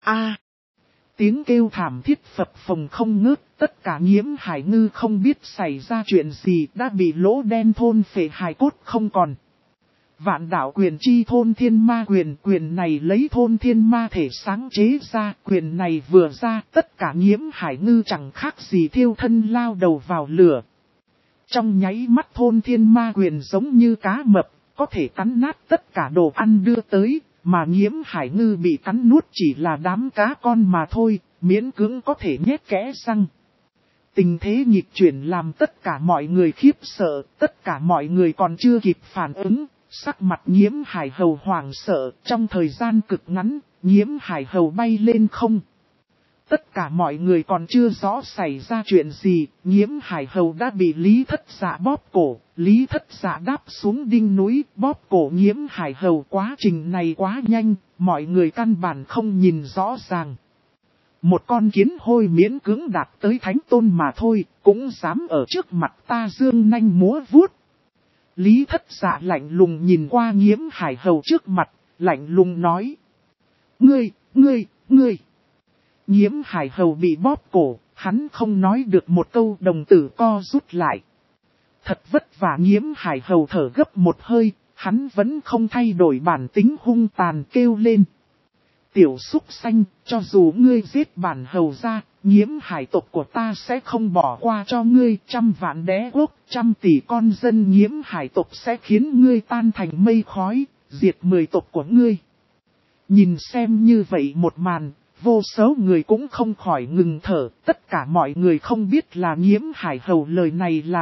Tiếng kêu thảm thiết phập phồng không ngớt, tất cả Nghiễm Hải Ngư không biết xảy ra chuyện gì đã bị lỗ đen thôn phệ hài cốt không còn. Vạn đạo quyền chi thôn thiên ma quyền, quyền này lấy thôn thiên ma thể sáng chế ra, quyền này vừa ra, tất cả Nghiễm Hải Ngư chẳng khác gì thiêu thân lao đầu vào lửa. Trong nháy mắt thôn thiên ma quyền giống như cá mập, có thể cắn nát tất cả đồ ăn đưa tới, mà Nghiễm Hải Ngư bị cắn nuốt chỉ là đám cá con mà thôi, miễn cưỡng có thể nhét kẽ răng. Tình thế nghịch chuyển làm tất cả mọi người khiếp sợ, tất cả mọi người còn chưa kịp phản ứng. Sắc mặt Nghiễm Hải Hầu hoảng sợ, trong thời gian cực ngắn, Nghiễm Hải Hầu bay lên không. Tất cả mọi người còn chưa rõ xảy ra chuyện gì, Nghiễm Hải Hầu đã bị Lý Thất Dạ bóp cổ, Lý Thất Dạ đáp xuống đỉnh núi, bóp cổ Nghiễm Hải Hầu. Quá trình này quá nhanh, mọi người căn bản không nhìn rõ ràng. Một con kiến hôi miễn cưỡng đạt tới thánh tôn mà thôi, cũng dám ở trước mặt ta dương nanh múa vuốt. Lý Thất Dạ lạnh lùng nhìn qua Nghiễm Hải Hầu trước mặt, lạnh lùng nói. Ngươi. Nghiễm Hải Hầu bị bóp cổ, hắn không nói được một câu, đồng tử co rút lại. Thật vất vả Nghiễm Hải Hầu thở gấp một hơi, hắn vẫn không thay đổi bản tính hung tàn kêu lên. Tiểu súc xanh, cho dù ngươi giết bản hầu ra, Nghiễm Hải tộc của ta sẽ không bỏ qua cho ngươi. 100 vạn đế quốc, 100 tỷ con dân Nghiễm Hải tộc sẽ khiến ngươi tan thành mây khói, diệt 10 tộc của ngươi. Nhìn xem như vậy một màn, vô số người cũng không khỏi ngừng thở. Tất cả mọi người không biết là Nghiễm Hải Hầu lời này là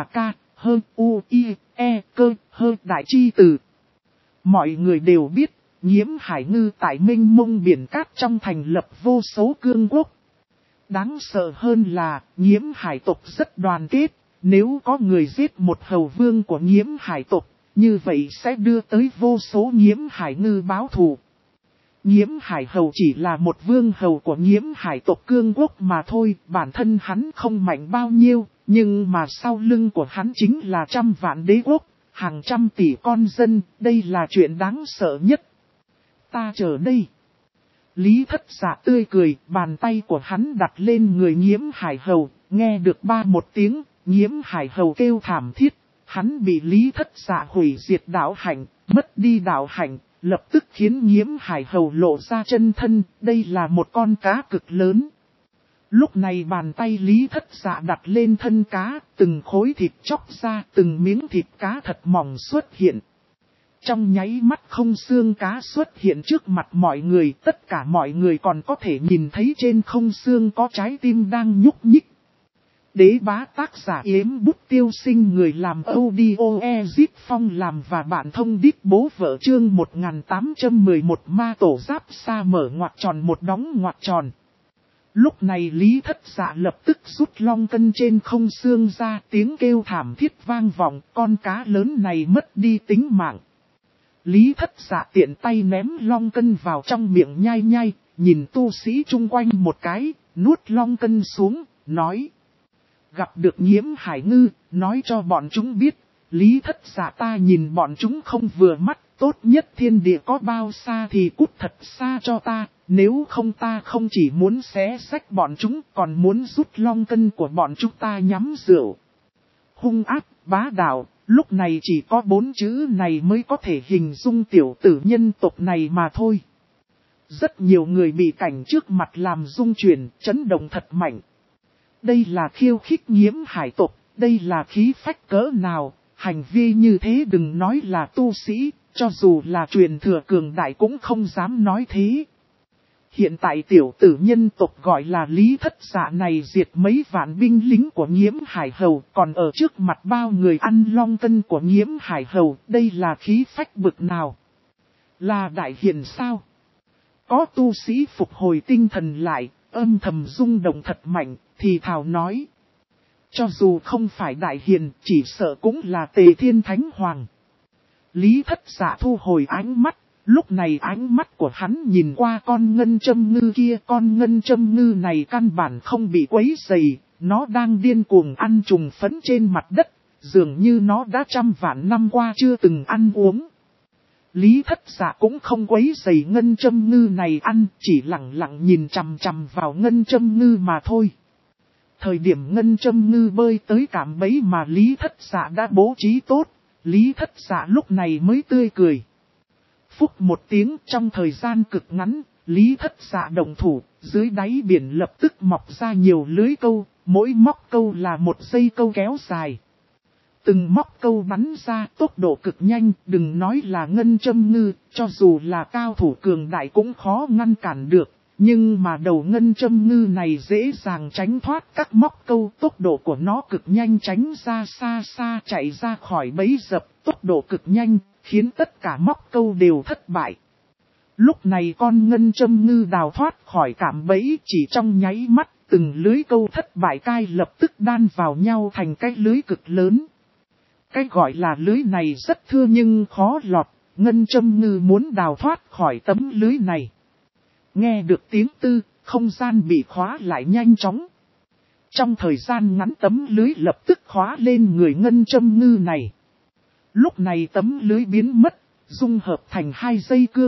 đại chi từ. Mọi người đều biết. Nghiễm Hải Ngư tại mênh mông biển cát trong thành lập vô số cương quốc. Đáng sợ hơn là, Nghiễm Hải tộc rất đoàn kết, nếu có người giết một hầu vương của Nghiễm Hải tộc, như vậy sẽ đưa tới vô số Nghiễm Hải Ngư báo thù. Nghiễm Hải Hầu chỉ là một vương hầu của Nghiễm Hải tộc cương quốc mà thôi, bản thân hắn không mạnh bao nhiêu, nhưng mà sau lưng của hắn chính là 100 vạn đế quốc, hàng trăm tỷ con dân, đây là chuyện đáng sợ nhất. Ta chờ đây. Lý Thất Dạ tươi cười, bàn tay của hắn đặt lên người Nghiễm Hải Hầu, nghe được một tiếng, Nghiễm Hải Hầu kêu thảm thiết, hắn bị Lý Thất Dạ hủy diệt đạo hạnh, mất đi đạo hạnh, lập tức khiến Nghiễm Hải Hầu lộ ra chân thân, đây là một con cá cực lớn. Lúc này bàn tay Lý Thất Dạ đặt lên thân cá, từng khối thịt chóc ra, từng miếng thịt cá thật mỏng xuất hiện. Trong nháy mắt không xương cá xuất hiện trước mặt mọi người, tất cả mọi người còn có thể nhìn thấy trên không xương có trái tim đang nhúc nhích. Đế bá tác giả Yếm Bút Tiêu Sinh, người làm audio Ezip Phong làm và bạn thông đít bố vợ chương 1811 ma tổ giáp xa mở ngoặc tròn một đóng ngoặc tròn. Lúc này Lý Thất Dạ lập tức rút long cân trên không xương ra, tiếng kêu thảm thiết vang vọng, con cá lớn này mất đi tính mạng. Lý Thất Dạ tiện tay ném long cân vào trong miệng nhai nhai, nhìn tu sĩ chung quanh một cái, nuốt long cân xuống, nói. Gặp được Nghiễm Hải Ngư, nói cho bọn chúng biết, Lý Thất Dạ ta nhìn bọn chúng không vừa mắt, tốt nhất thiên địa có bao xa thì cút thật xa cho ta, nếu không ta không chỉ muốn xé xách bọn chúng, còn muốn rút long cân của bọn chúng ta nhắm rượu. Hung ác, bá đạo. Lúc này chỉ có 4 chữ này mới có thể hình dung tiểu tử nhân tộc này mà thôi. Rất nhiều người bị cảnh trước mặt làm rung chuyển, chấn động thật mạnh. Đây là khiêu khích Nghiễm Hải tộc, đây là khí phách cỡ nào, hành vi như thế đừng nói là tu sĩ, cho dù là truyền thừa cường đại cũng không dám nói thế. Hiện tại tiểu tử nhân tộc gọi là Lý Thất Dạ này diệt mấy vạn binh lính của Nhiễm Hải Hầu, còn ở trước mặt bao người ăn long tân của Nhiễm Hải Hầu, đây là khí phách bực nào? Là đại hiền sao? Có tu sĩ phục hồi tinh thần lại, âm thầm rung động thật mạnh, thì thào nói. Cho dù không phải đại hiền, chỉ sợ cũng là Tề Thiên Thánh Hoàng. Lý Thất Dạ thu hồi ánh mắt, lúc này ánh mắt của hắn nhìn qua con ngân châm ngư kia. Con ngân châm ngư này căn bản không bị quấy rầy, nó đang điên cuồng ăn trùng phấn trên mặt đất, dường như nó đã trăm vạn năm qua chưa từng ăn uống. Lý Thất Dạ cũng không quấy rầy ngân châm ngư này ăn, chỉ lặng lặng nhìn chằm chằm vào ngân châm ngư mà thôi. Thời điểm ngân châm ngư bơi tới cạm bẫy mà Lý Thất Dạ đã bố trí tốt, Lý Thất Dạ lúc này mới tươi cười. Phúc một tiếng, trong thời gian cực ngắn, Lý Thất Dạ động thủ, dưới đáy biển lập tức mọc ra nhiều lưới câu, mỗi móc câu là một dây câu kéo dài. Từng móc câu bắn ra tốc độ cực nhanh, đừng nói là ngân châm ngư, cho dù là cao thủ cường đại cũng khó ngăn cản được. Nhưng mà đầu ngân châm ngư này dễ dàng tránh thoát các móc câu, tốc độ của nó cực nhanh, tránh ra xa xa chạy ra khỏi bẫy dập, tốc độ cực nhanh, khiến tất cả móc câu đều thất bại. Lúc này con ngân châm ngư đào thoát khỏi cạm bẫy, chỉ trong nháy mắt, từng lưới câu thất bại cai lập tức đan vào nhau thành cái lưới cực lớn. Cái gọi là lưới này rất thưa nhưng khó lọt, ngân châm ngư muốn đào thoát khỏi tấm lưới này. Nghe được tiếng tư, không gian bị khóa lại nhanh chóng. Trong thời gian ngắn tấm lưới lập tức khóa lên người ngân châm ngư này. Lúc này tấm lưới biến mất, dung hợp thành hai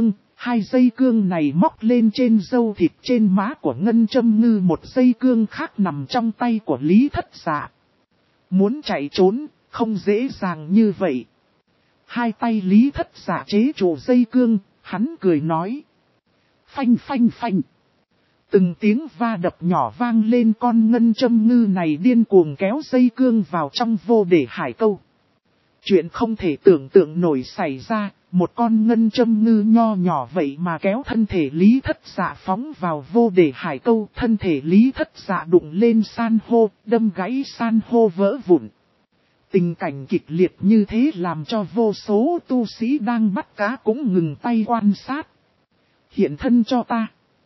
dây cương này móc lên trên râu thịt trên má của ngân châm ngư, một dây cương khác nằm trong tay của Lý Thất Dạ. Muốn chạy trốn, không dễ dàng như vậy. Hai tay Lý Thất Dạ chế trụ dây cương, hắn cười nói. Phanh phanh phanh. Từng tiếng va đập nhỏ vang lên, con ngân châm ngư này điên cuồng kéo dây cương vào trong vô để hải câu. Chuyện không thể tưởng tượng nổi xảy ra, một con ngân châm ngư nho nhỏ vậy mà kéo thân thể Lý Thất Dạ phóng vào vô để hải câu. Thân thể Lý Thất Dạ đụng lên san hô, đâm gãy san hô vỡ vụn. Tình cảnh kịch liệt như thế làm cho vô số tu sĩ đang bắt cá cũng ngừng tay quan sát. Hiện thân cho ta.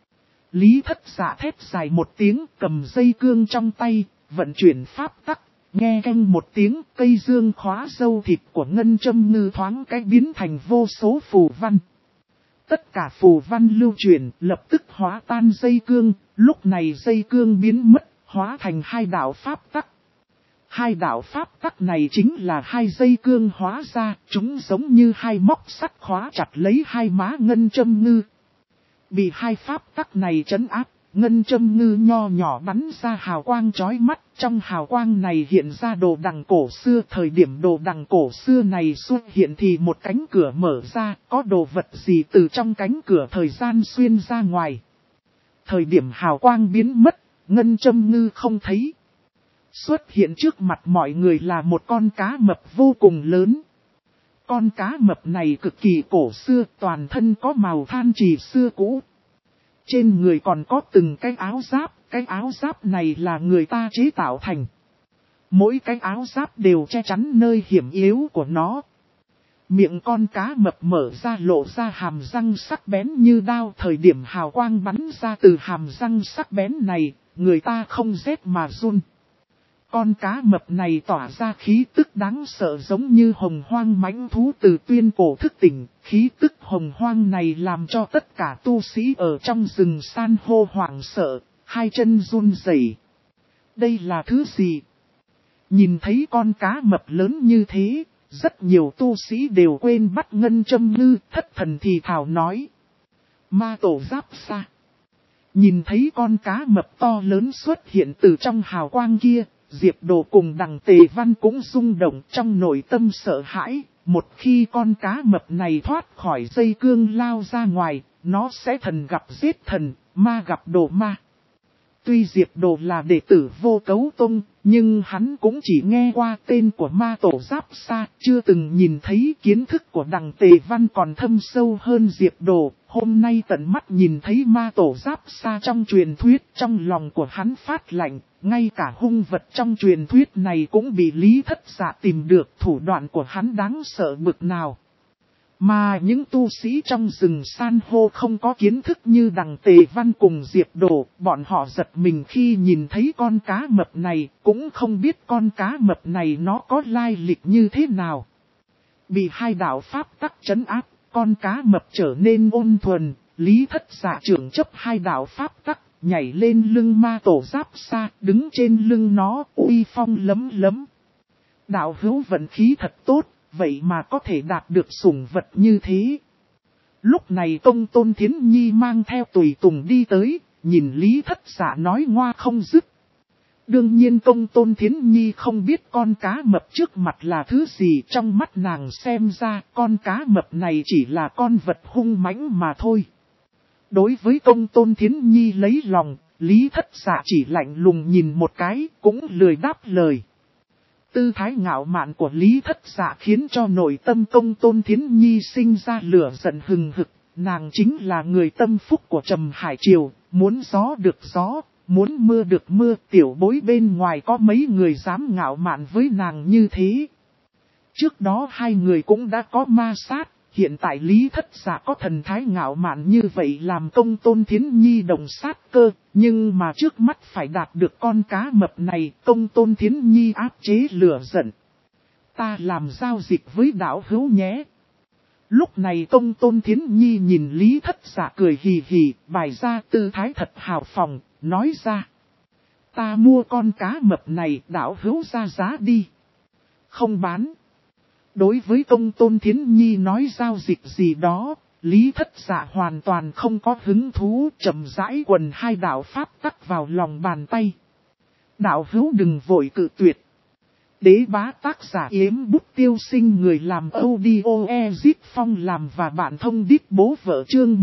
Lý Thất Dạ thét dài một tiếng, cầm dây cương trong tay, vận chuyển pháp tắc, nghe canh một tiếng, cây dương khóa dâu thịt của ngân châm ngư thoáng cái biến thành vô số phù văn. Tất cả phù văn lưu truyền, lập tức hóa tan dây cương, lúc này dây cương biến mất, hóa thành hai đạo pháp tắc. Hai đạo pháp tắc này chính là hai dây cương hóa ra, chúng giống như hai móc sắt khóa chặt lấy hai má ngân châm ngư. Bị hai pháp tắc này trấn áp, ngân châm ngư nho nhỏ bắn ra hào quang chói mắt, trong hào quang này hiện ra đồ đằng cổ xưa. Thời điểm đồ đằng cổ xưa này xuất hiện thì một cánh cửa mở ra, có đồ vật gì từ trong cánh cửa thời gian xuyên ra ngoài. Thời điểm hào quang biến mất, ngân châm ngư không thấy. Xuất hiện trước mặt mọi người là một con cá mập vô cùng lớn. Con cá mập này cực kỳ cổ xưa, toàn thân có màu than trì xưa cũ. Trên người còn có từng cái áo giáp này là người ta chế tạo thành. Mỗi cái áo giáp đều che chắn nơi hiểm yếu của nó. Miệng con cá mập mở ra lộ ra hàm răng sắc bén như đao. Thời điểm hào quang bắn ra từ hàm răng sắc bén này, người ta không rét mà run. Con cá mập này tỏa ra khí tức đáng sợ giống như hồng hoang mãnh thú từ tuyên cổ thức tỉnh. Khí tức hồng hoang này làm cho tất cả tu sĩ ở trong rừng san hô hoảng sợ, hai chân run rẩy. Đây là thứ gì? Nhìn thấy con cá mập lớn như thế, rất nhiều tu sĩ đều quên bắt ngân châm ngư, thất thần thì thào nói. Ma tổ giáp xa. Nhìn thấy con cá mập to lớn xuất hiện từ trong hào quang kia, Diệp Đồ cùng Đằng Tề Văn cũng rung động trong nội tâm sợ hãi. Một khi con cá mập này thoát khỏi dây cương lao ra ngoài, nó sẽ thần gặp giết thần, ma gặp đồ ma. Tuy Diệp Đồ là đệ tử Vô Cấu Tông, nhưng hắn cũng chỉ nghe qua tên của ma tổ Giáp Sa, chưa từng nhìn thấy. Kiến thức của Đằng Tề Văn còn thâm sâu hơn Diệp Đồ, Hôm nay tận mắt nhìn thấy ma tổ Giáp Sa trong truyền thuyết, trong lòng của hắn phát lạnh, ngay cả hung vật trong truyền thuyết này cũng bị Lý Thất Dạ tìm được, thủ đoạn của hắn đáng sợ bực nào. Mà những tu sĩ trong rừng san hô không có kiến thức như Đằng Tề Văn cùng Diệp Đồ, bọn họ giật mình khi nhìn thấy con cá mập này, cũng không biết con cá mập này nó có lai lịch như thế nào. Bị hai đạo pháp tắc trấn áp, con cá mập trở nên ôn thuần, Lý Thất Dạ trưởng chấp hai đạo pháp tắc, nhảy lên lưng ma tổ Giáp Sa, đứng trên lưng nó, uy phong lấm lấm. Đạo hữu vận khí thật tốt, vậy mà có thể đạt được sủng vật như thế. Lúc này Công Tôn Thiến Nhi mang theo tùy tùng đi tới, nhìn Lý Thất Dạ nói ngoa không dứt. Đương nhiên Công Tôn Thiến Nhi không biết con cá mập trước mặt là thứ gì, trong mắt nàng xem ra con cá mập này chỉ là con vật hung mãnh mà thôi. Đối với Công Tôn Thiến Nhi lấy lòng, Lý Thất Dạ chỉ lạnh lùng nhìn một cái, cũng lười đáp lời. Tư thái ngạo mạn của Lý Thất Dạ khiến cho nội tâm Công Tôn Thiến Nhi sinh ra lửa giận hừng hực, nàng chính là người tâm phúc của Trầm Hải Triều, muốn gió được gió, muốn mưa được mưa, tiểu bối bên ngoài có mấy người dám ngạo mạn với nàng như thế. Trước đó hai người cũng đã có ma sát, hiện tại Lý Thất Dạ có thần thái ngạo mạn như vậy làm Công Tôn Thiến Nhi đồng sát cơ, nhưng mà trước mắt phải đạt được con cá mập này, Công Tôn Thiến Nhi áp chế lửa giận. Ta làm giao dịch với đạo hữu nhé. Lúc này Công Tôn Thiến Nhi nhìn Lý Thất Dạ cười hì hì, bày ra tư thái thật hào phóng, nói ra. Ta mua con cá mập này, đạo hữu ra giá đi. Không bán. Đối với Công Tôn Thiến Nhi nói giao dịch gì đó, Lý Thất Dạ hoàn toàn không có hứng thú, chậm rãi quần hai đạo pháp tắc vào lòng bàn tay. Đạo hữu đừng vội cự tuyệt. Đế bá tác giả Yếm Bút Tiêu Sinh, người làm audio Ezip Phong làm và bạn thông đít bố vợ, chương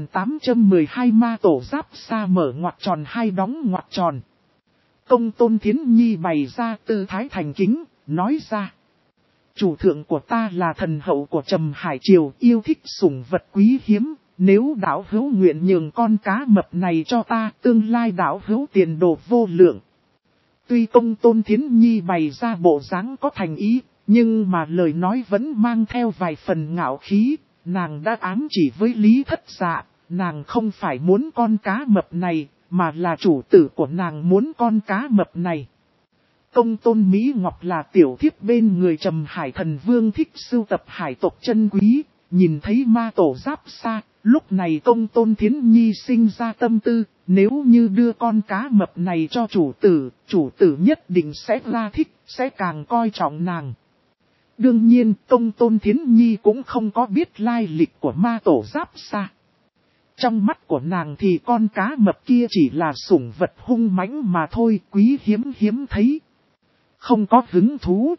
1812 ma tổ Giáp Sa mở ngoặc tròn hai đóng ngoặc tròn. Công Tôn Thiến Nhi bày ra tư thái thành kính, nói ra. Chủ thượng của ta là thần hậu của Trầm Hải Triều, yêu thích sủng vật quý hiếm, nếu đạo hữu nguyện nhường con cá mập này cho ta, tương lai đạo hữu tiền đồ vô lượng. Tuy Công Tôn Thiến Nhi bày ra bộ dáng có thành ý, nhưng mà lời nói vẫn mang theo vài phần ngạo khí, nàng đã ám chỉ với Lý Thất Dạ, nàng không phải muốn con cá mập này, mà là chủ tử của nàng muốn con cá mập này. Công Tôn Mỹ Ngọc là tiểu thiếp bên người Trầm Hải Thần Vương, thích sưu tập hải tộc chân quý, nhìn thấy ma tổ Giáp Sa, lúc này Công Tôn Thiến Nhi sinh ra tâm tư, nếu như đưa con cá mập này cho chủ tử nhất định sẽ ra thích, sẽ càng coi trọng nàng. Đương nhiên Công Tôn Thiến Nhi cũng không có biết lai lịch của ma tổ Giáp Sa. Trong mắt của nàng thì con cá mập kia chỉ là sủng vật hung mãnh mà thôi, quý hiếm thấy. Không có hứng thú.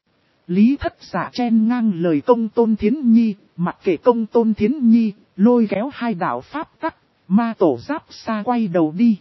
Lý Thất Dạ chen ngang lời Công Tôn Thiến Nhi, mặc kệ Công Tôn Thiến Nhi, lôi kéo hai đạo pháp tắc, ma tổ Giáp Sa quay đầu đi.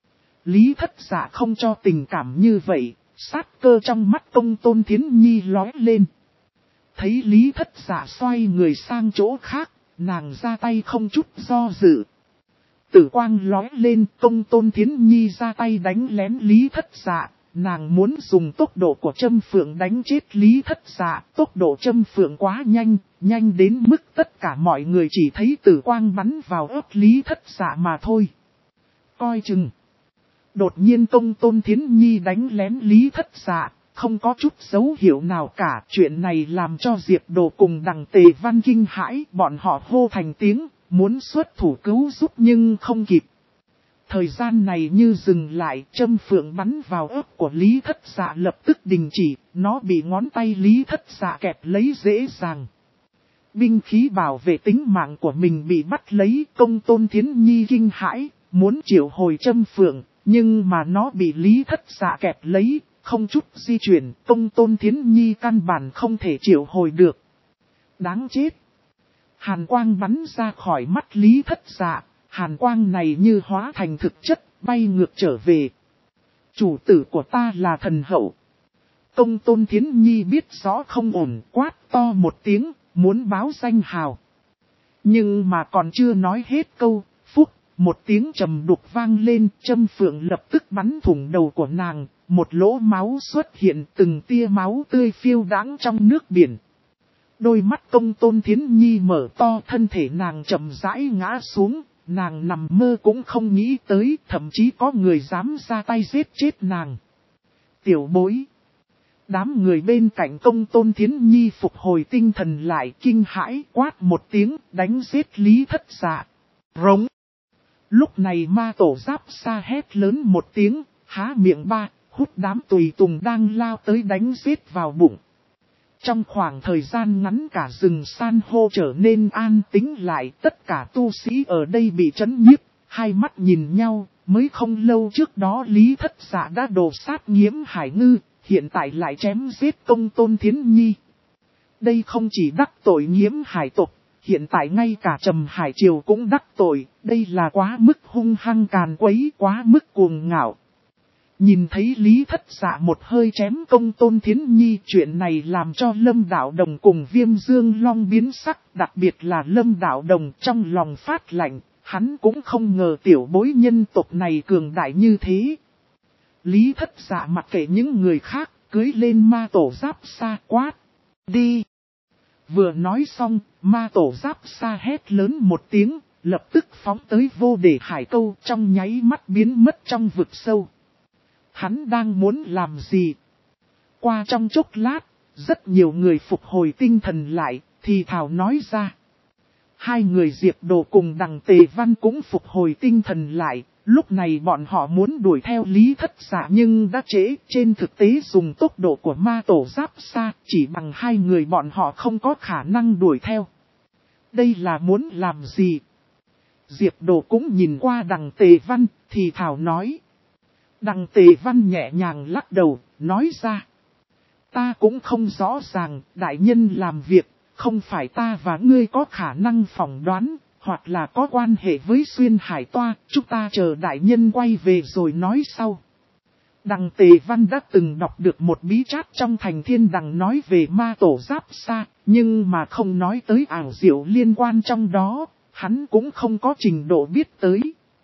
Lý Thất Dạ không cho tình cảm như vậy, sát cơ trong mắt Công Tôn Thiến Nhi lóe lên. Thấy Lý Thất Dạ xoay người sang chỗ khác, nàng ra tay không chút do dự. Tử quang lóe lên, Công Tôn Thiến Nhi ra tay đánh lén Lý Thất Dạ. Nàng muốn dùng tốc độ của châm phượng đánh chết Lý Thất Dạ, tốc độ châm phượng quá nhanh, nhanh đến mức tất cả mọi người chỉ thấy tử quang bắn vào ớt Lý Thất Dạ mà thôi. Coi chừng. Đột nhiên Công Tôn Thiến Nhi đánh lén Lý Thất Dạ, không có chút dấu hiệu nào cả. Chuyện này làm cho Diệp Đồ cùng Đằng Tề Văn kinh hãi, bọn họ hô thành tiếng, muốn xuất thủ cứu giúp nhưng không kịp. Thời gian này như dừng lại, châm phượng bắn vào ớt của Lý Thất Dạ lập tức đình chỉ, nó bị ngón tay Lý Thất Dạ kẹp lấy dễ dàng. Binh khí bảo vệ tính mạng của mình bị bắt lấy, Công Tôn Thiến Nhi kinh hãi, muốn triệu hồi châm phượng, nhưng mà nó bị Lý Thất Dạ kẹp lấy, không chút di chuyển, Công Tôn Thiến Nhi căn bản không thể triệu hồi được. Đáng chết! Hàn quang bắn ra khỏi mắt Lý Thất Dạ. Hàn quang này như hóa thành thực chất, bay ngược trở về. Chủ tử của ta là thần hậu. Công Tôn Thiến Nhi biết rõ không ổn, quát to một tiếng, muốn báo danh hào. Nhưng mà còn chưa nói hết câu, phúc, một tiếng trầm đục vang lên, châm phượng lập tức bắn thủng đầu của nàng, một lỗ máu xuất hiện, từng tia máu tươi phiêu đãng trong nước biển. Đôi mắt Công Tôn Thiến Nhi mở to, thân thể nàng chậm rãi ngã xuống, nàng nằm mơ cũng không nghĩ tới, thậm chí có người dám ra tay giết chết nàng. Tiểu bối. Đám người bên cạnh Công Tôn Thiến Nhi phục hồi tinh thần lại, kinh hãi quát một tiếng, đánh giết Lý Thất Dạ. Rống. Lúc này ma tổ Giáp Sa hét lớn một tiếng, há miệng ba, hút đám tùy tùng đang lao tới đánh giết vào bụng. Trong khoảng thời gian ngắn cả rừng san hô trở nên an tĩnh lại, tất cả tu sĩ ở đây bị chấn nhiếp, hai mắt nhìn nhau, mới không lâu trước đó Lý Thất Dạ đã đổ sát Nghiễm Hải Ngư, hiện tại lại chém giết Công Tôn Thiến Nhi. Đây không chỉ đắc tội Nghiễm Hải tộc, hiện tại ngay cả Trầm Hải Triều cũng đắc tội, đây là quá mức hung hăng càn quấy, quá mức cuồng ngạo. Nhìn thấy Lý Thất Dạ một hơi chém Công Tôn Thiến Nhi, chuyện này làm cho Lâm Đạo Đồng cùng Viêm Dương Long biến sắc, đặc biệt là Lâm Đạo Đồng trong lòng phát lạnh, hắn cũng không ngờ tiểu bối nhân tộc này cường đại như thế. Lý Thất Dạ mặc kệ những người khác, cưới lên ma tổ Giáp Sa quát, đi. Vừa nói xong, ma tổ Giáp Sa hét lớn một tiếng, lập tức phóng tới Vô Để Hải Câu, trong nháy mắt biến mất trong vực sâu. Hắn đang muốn làm gì? Qua trong chốc lát, rất nhiều người phục hồi tinh thần lại, thì thảo nói ra. Hai người Diệp Đồ cùng Đằng Tề Văn cũng phục hồi tinh thần lại, lúc này bọn họ muốn đuổi theo Lý Thất Dạ nhưng đã trễ, trên thực tế dùng tốc độ của ma tổ Giáp Sa, chỉ bằng hai người bọn họ không có khả năng đuổi theo. Đây là muốn làm gì? Diệp Đồ cũng nhìn qua Đằng Tề Văn, thì thảo nói. Đằng Tề Văn nhẹ nhàng lắc đầu, nói ra. Ta cũng không rõ ràng, đại nhân làm việc, không phải ta và ngươi có khả năng phỏng đoán, hoặc là có quan hệ với Xuyên Hải Toa, chúng ta chờ đại nhân quay về rồi nói sau. Đằng Tề Văn đã từng đọc được một bí trát trong Thành Thiên Đằng nói về ma tổ Giáp Sa, nhưng mà không nói tới ảo diệu liên quan trong đó, hắn cũng không có trình độ biết tới.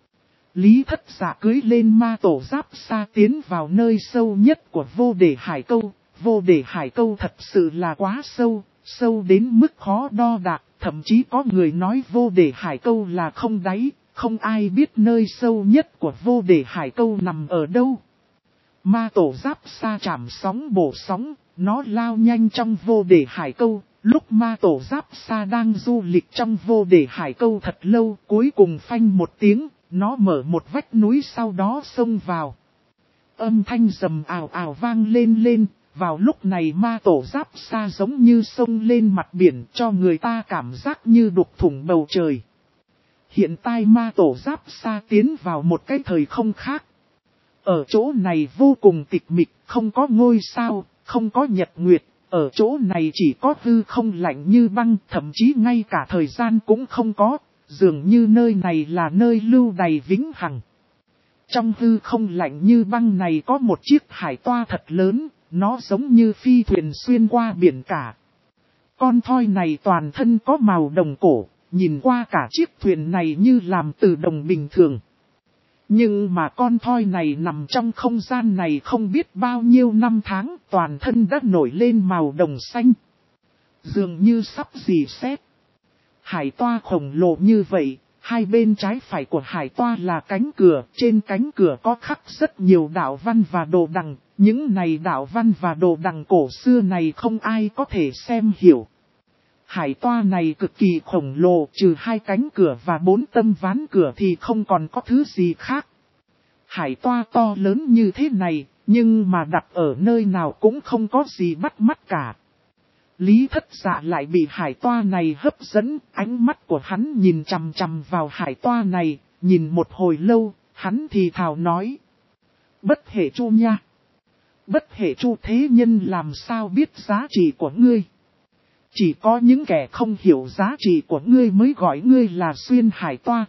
Lý Thất Dạ cưới lên ma tổ Giáp Sa tiến vào nơi sâu nhất của Vô Để Hải Câu. Vô Để Hải Câu thật sự là quá sâu, sâu đến mức khó đo đạc, thậm chí có người nói Vô Để Hải Câu là không đáy, không ai biết nơi sâu nhất của Vô Để Hải Câu nằm ở đâu. Ma tổ Giáp Sa chạm sóng bổ sóng, nó lao nhanh trong Vô Để Hải Câu. Lúc ma tổ Giáp Sa đang du lịch trong Vô Để Hải Câu thật lâu, cuối cùng phanh một tiếng. Nó mở một vách núi sau đó xông vào. Âm thanh rầm ào ào vang lên, vào lúc này ma tổ Giáp Sa giống như sông lên mặt biển cho người ta cảm giác như đục thủng bầu trời. Hiện tại ma tổ Giáp Sa tiến vào một cái thời không khác. Ở chỗ này vô cùng tịch mịch, không có ngôi sao, không có nhật nguyệt, ở chỗ này chỉ có hư không lạnh như băng, thậm chí ngay cả thời gian cũng không có. Dường như nơi này là nơi lưu đày vĩnh hằng. Trong hư không lạnh như băng này có một chiếc hải toa thật lớn, nó giống như phi thuyền xuyên qua biển cả. Con thoi này toàn thân có màu đồng cổ, nhìn qua cả chiếc thuyền này như làm từ đồng bình thường. Nhưng mà con thoi này nằm trong không gian này không biết bao nhiêu năm tháng, toàn thân đã nổi lên màu đồng xanh. Dường như sắp rỉ sét. Hải toa khổng lồ như vậy, hai bên trái phải của hải toa là cánh cửa, trên cánh cửa có khắc rất nhiều đạo văn và đồ đằng, những này đạo văn và đồ đằng cổ xưa này không ai có thể xem hiểu. Hải toa này cực kỳ khổng lồ, trừ hai cánh cửa và 4 tâm ván cửa thì không còn có thứ gì khác. Hải toa to lớn như thế này, nhưng mà đặt ở nơi nào cũng không có gì bắt mắt cả. Lý Thất Dạ lại bị hải toa này hấp dẫn, ánh mắt của hắn nhìn chằm chằm vào hải toa này, nhìn một hồi lâu, hắn thì thào nói. Bất hệ chu nha. Bất hệ chu thế nhân làm sao biết giá trị của ngươi. Chỉ có những kẻ không hiểu giá trị của ngươi mới gọi ngươi là xuyên hải toa.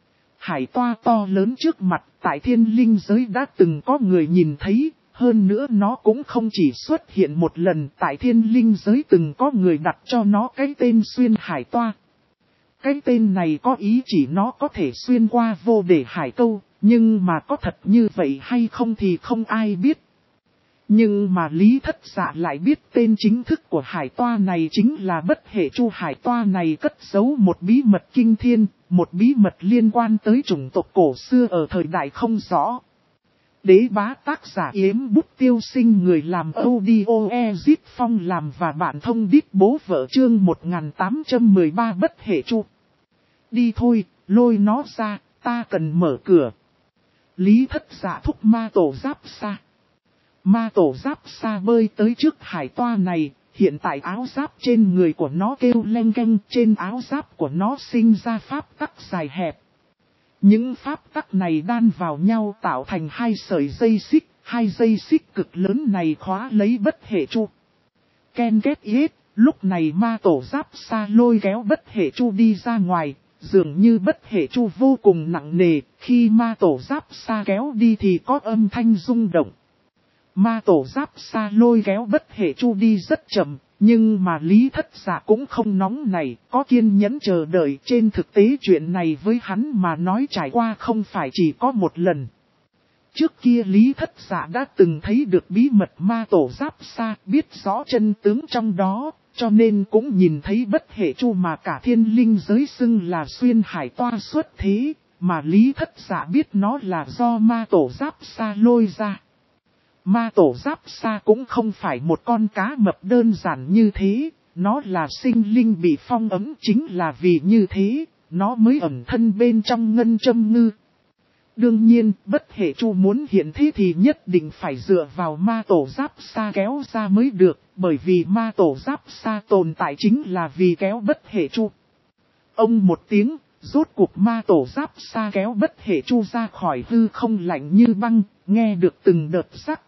Hải toa to lớn trước mặt, tại thiên linh giới đã từng có người nhìn thấy. Hơn nữa nó cũng không chỉ xuất hiện một lần, tại thiên linh giới từng có người đặt cho nó cái tên xuyên hải toa. Cái tên này có ý chỉ nó có thể xuyên qua vô để hải câu, nhưng mà có thật như vậy hay không thì không ai biết. Nhưng mà Lý Thất Dạ lại biết tên chính thức của hải toa này chính là Bất Hệ Chu. Hải toa này cất giấu một bí mật kinh thiên, một bí mật liên quan tới chủng tộc cổ xưa ở thời đại không rõ. Đế bá tác giả Yếm Bút Tiêu Sinh, người làm audio Ezit Phong làm và bạn thông đít bố vợ, chương 1813 Bất Hệ Chu. Đi thôi, lôi nó ra, ta cần mở cửa. Lý Thất Dạ thúc Ma Tổ Giáp Sa. Ma Tổ Giáp Sa bơi tới trước hải toa này, hiện tại áo giáp trên người của nó kêu leng keng, trên áo giáp của nó sinh ra pháp tắc dài hẹp. Những pháp tắc này đan vào nhau tạo thành hai sợi dây xích, hai dây xích cực lớn này khóa lấy Bất Hệ Chu. Ken kết yết, lúc này Ma Tổ Giáp Sa lôi kéo Bất Hệ Chu đi ra ngoài, dường như Bất Hệ Chu vô cùng nặng nề, khi Ma Tổ Giáp Sa kéo đi thì có âm thanh rung động. Ma Tổ Giáp Sa lôi kéo Bất Hệ Chu đi rất chậm, nhưng mà Lý Thất Dạ cũng không nóng nảy, có kiên nhẫn chờ đợi. Trên thực tế chuyện này với hắn mà nói trải qua không phải chỉ có một lần. Trước kia Lý Thất Dạ đã từng thấy được bí mật Ma Tổ Giáp Sa, biết rõ chân tướng trong đó, cho nên cũng nhìn thấy Bất Hệ Chu mà cả thiên linh giới xưng là xuyên hải toa xuất thế, mà Lý Thất Dạ biết nó là do Ma Tổ Giáp Sa lôi ra. Ma Tổ Giáp Sa cũng không phải một con cá mập đơn giản như thế, nó là sinh linh bị phong ấm, chính là vì như thế, nó mới ẩn thân bên trong ngân châm ngư. Đương nhiên, Bất Hệ Chu muốn hiện thế thì nhất định phải dựa vào Ma Tổ Giáp Sa kéo ra mới được, bởi vì Ma Tổ Giáp Sa tồn tại chính là vì kéo Bất Hệ Chu. Ông một tiếng, rốt cuộc Ma Tổ Giáp Sa kéo Bất Hệ Chu ra khỏi hư không lạnh như băng, nghe được từng đợt sắc.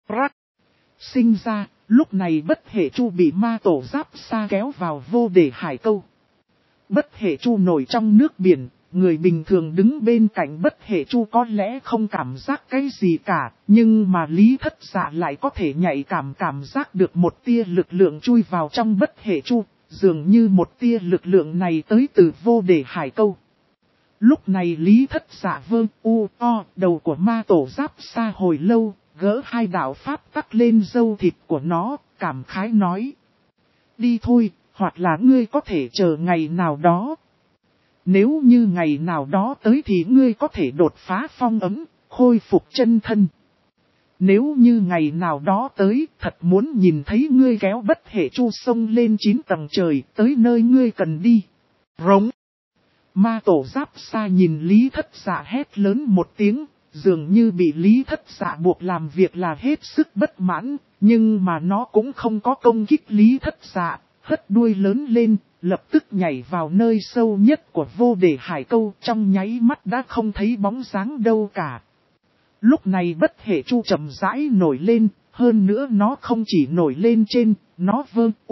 Sinh ra, lúc này Bất Hệ Chu bị Ma Tổ Giáp Sa kéo vào vô để hải câu. Bất Hệ Chu nổi trong nước biển, người bình thường đứng bên cạnh Bất Hệ Chu có lẽ không cảm giác cái gì cả, nhưng mà Lý Thất Dạ lại có thể nhạy cảm giác được một tia lực lượng chui vào trong Bất Hệ Chu, dường như một tia lực lượng này tới từ vô để hải câu. Lúc này Lý Thất Dạ đầu của Ma Tổ Giáp Sa hồi lâu, gỡ hai đạo pháp tắc lên râu thịt của nó, cảm khái nói. Đi thôi, hoặc là ngươi có thể chờ ngày nào đó. Nếu như ngày nào đó tới thì ngươi có thể đột phá phong ấm, khôi phục chân thân. Nếu như ngày nào đó tới, thật muốn nhìn thấy ngươi kéo Bất Hệ Chu sông lên 9 tầng trời, tới nơi ngươi cần đi. Rống. Ma Tổ Giáp Sa nhìn Lý Thất Dạ hét lớn một tiếng, dường như bị Lý Thất Dạ buộc làm việc là hết sức bất mãn, nhưng mà nó cũng không có công kích Lý Thất Dạ, hất đuôi lớn lên, lập tức nhảy vào nơi sâu nhất của vô để hải câu, trong nháy mắt đã không thấy bóng dáng đâu cả. Lúc này Bất Hệ Chu chậm rãi nổi lên, hơn nữa nó không chỉ nổi lên trên, nó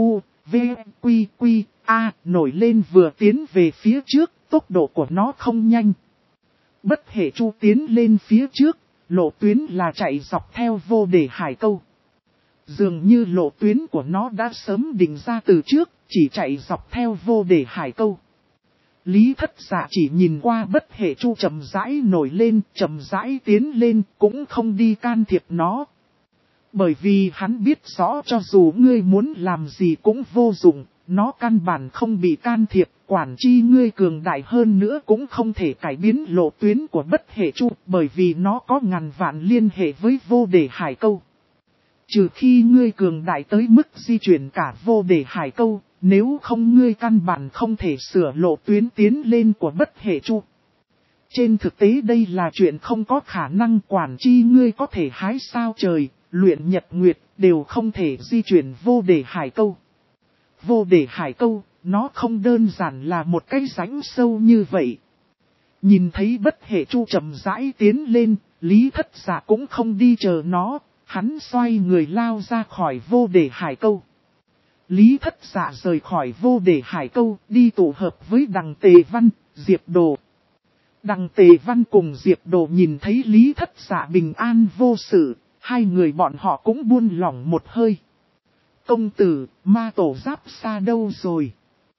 nổi lên vừa tiến về phía trước, tốc độ của nó không nhanh. Bất Hệ Chu tiến lên phía trước, lộ tuyến là chạy dọc theo vô để hải câu. Dường như lộ tuyến của nó đã sớm định ra từ trước, chỉ chạy dọc theo vô để hải câu. Lý Thất Dạ chỉ nhìn qua Bất Hệ Chu chậm rãi nổi lên, chậm rãi tiến lên, cũng không đi can thiệp nó. Bởi vì hắn biết rõ cho dù ngươi muốn làm gì cũng vô dụng, nó căn bản không bị can thiệp, quản chi ngươi cường đại hơn nữa cũng không thể cải biến lộ tuyến của Bất Hệ Chu, bởi vì nó có ngàn vạn liên hệ với vô để hải câu. Trừ khi ngươi cường đại tới mức di chuyển cả vô để hải câu, nếu không ngươi căn bản không thể sửa lộ tuyến tiến lên của Bất Hệ Chu. Trên thực tế đây là chuyện không có khả năng, quản chi ngươi có thể hái sao trời, luyện nhật nguyệt, đều không thể di chuyển vô để hải câu. Vô để hải câu, nó không đơn giản là một cái rãnh sâu như vậy. Nhìn thấy Bất Hệ Chu chậm rãi tiến lên, Lý Thất Dạ cũng không đi chờ nó, hắn xoay người lao ra khỏi vô để hải câu. Lý Thất Dạ rời khỏi vô để hải câu, đi tụ hợp với Đằng Tề Văn, Diệp Đồ. Đằng Tề Văn cùng Diệp Đồ nhìn thấy Lý Thất Dạ bình an vô sự, hai người bọn họ cũng buông lỏng một hơi. Công tử, Ma Tổ Giáp Sa đâu rồi?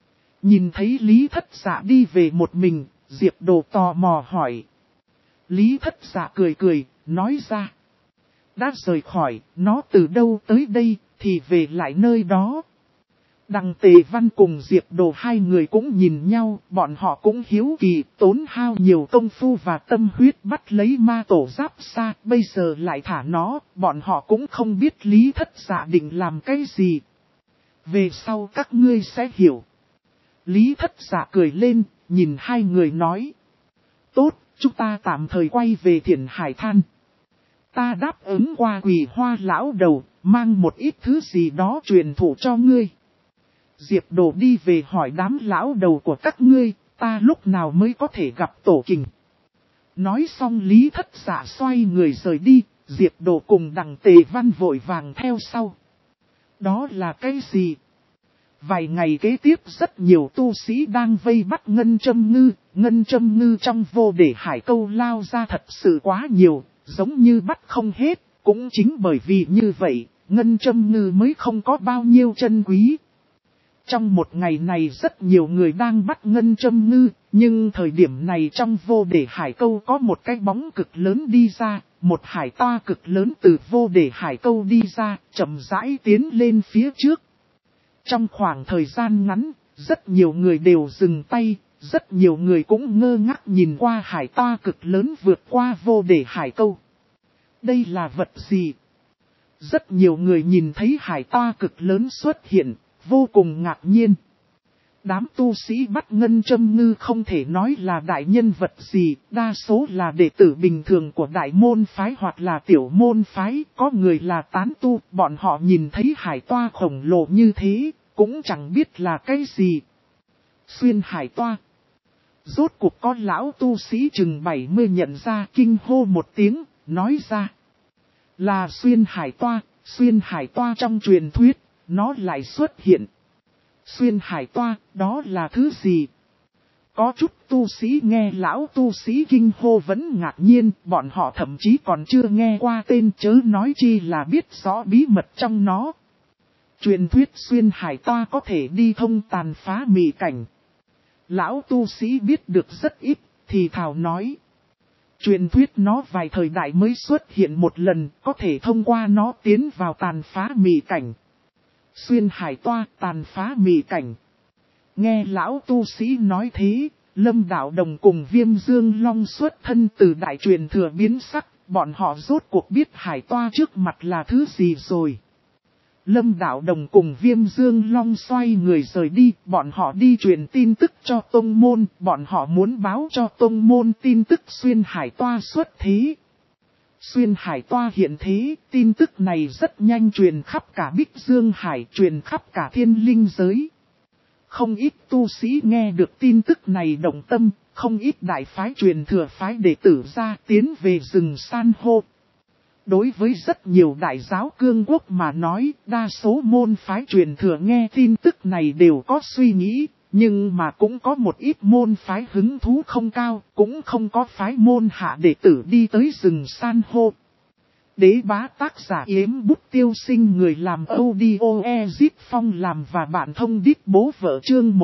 Nhìn thấy Lý Thất Dạ đi về một mình, Diệp Đồ tò mò hỏi. Lý Thất Dạ cười cười, nói ra. Đã rời khỏi, nó từ đâu tới đây, thì về lại nơi đó. Đằng Tề Văn cùng Diệp Đồ hai người cũng nhìn nhau, bọn họ cũng hiếu kỳ, tốn hao nhiều công phu và tâm huyết bắt lấy ma tổ giáp xa, bây giờ lại thả nó, bọn họ cũng không biết Lý Thất Dạ định làm cái gì. Về sau các ngươi sẽ hiểu. Lý Thất Dạ cười lên, nhìn hai người nói. Tốt, chúng ta tạm thời quay về Thiển Hải Than. Ta đáp ứng qua Quỳ Hoa lão đầu, mang một ít thứ gì đó truyền thụ cho ngươi. Diệp Đồ đi về hỏi đám lão đầu của các ngươi, ta lúc nào mới có thể gặp Tổ Kình. Nói xong Lý Thất Dạ xoay người rời đi, Diệp Đồ cùng đằng Tề Văn vội vàng theo sau. Đó là cái gì? Vài ngày kế tiếp rất nhiều tu sĩ đang vây bắt Ngân Châm Ngư trong vô để hải câu lao ra thật sự quá nhiều, giống như bắt không hết, cũng chính bởi vì như vậy, Ngân Châm Ngư mới không có bao nhiêu chân quý. Trong một ngày này rất nhiều người đang bắt Ngân Châm Ngư, nhưng thời điểm này trong vô để hải câu có một cái bóng cực lớn đi ra, một hải toa cực lớn từ vô để hải câu đi ra, chậm rãi tiến lên phía trước. Trong khoảng thời gian ngắn, rất nhiều người đều dừng tay, rất nhiều người cũng ngơ ngác nhìn qua hải toa cực lớn vượt qua vô để hải câu. Đây là vật gì? Rất nhiều người nhìn thấy hải toa cực lớn xuất hiện, vô cùng ngạc nhiên. Đám tu sĩ bắt Ngân Châm Ngư không thể nói là đại nhân vật gì, đa số là đệ tử bình thường của đại môn phái hoặc là tiểu môn phái, có người là tán tu, bọn họ nhìn thấy hải toa khổng lồ như thế, cũng chẳng biết là cái gì. Xuyên hải toa. Rốt cuộc có lão tu sĩ chừng 70 nhận ra kinh hô một tiếng, nói ra. Là xuyên hải toa trong truyền thuyết, nó lại xuất hiện. Xuyên hải toa, đó là thứ gì? Có chút tu sĩ nghe lão tu sĩ kinh hô vẫn ngạc nhiên, bọn họ thậm chí còn chưa nghe qua tên chớ nói chi là biết rõ bí mật trong nó. Truyền thuyết xuyên hải toa có thể đi thông tàn phá mị cảnh. Lão tu sĩ biết được rất ít, thì thảo nói. Truyền thuyết nó vài thời đại mới xuất hiện một lần, có thể thông qua nó tiến vào tàn phá mị cảnh. Xuyên hải toa tàn phá mị cảnh. Nghe lão tu sĩ nói thế, Lâm Đạo Đồng cùng Viêm Dương Long xuất thân từ đại truyền thừa biến sắc, bọn họ rốt cuộc biết hải toa trước mặt là thứ gì rồi. Lâm Đạo Đồng cùng Viêm Dương Long xoay người rời đi, bọn họ đi truyền tin tức cho tông môn, bọn họ muốn báo cho tông môn tin tức xuyên hải toa xuất thế. Xuyên hải toa hiện thế, tin tức này rất nhanh truyền khắp cả Bích Dương Hải, truyền khắp cả thiên linh giới. Không ít tu sĩ nghe được tin tức này động tâm, không ít đại phái truyền thừa phái đệ tử ra tiến về rừng san hô. Đối với rất nhiều đại giáo cương quốc mà nói, đa số môn phái truyền thừa nghe tin tức này đều có suy nghĩ, nhưng mà cũng có một ít môn phái hứng thú không cao, cũng không có phái môn hạ đệ tử đi tới rừng san hô. Đế bá tác giả Yếm Bút Tiêu Sinh, người làm audio Ezip Phong làm và bạn thông đít bố vợ chương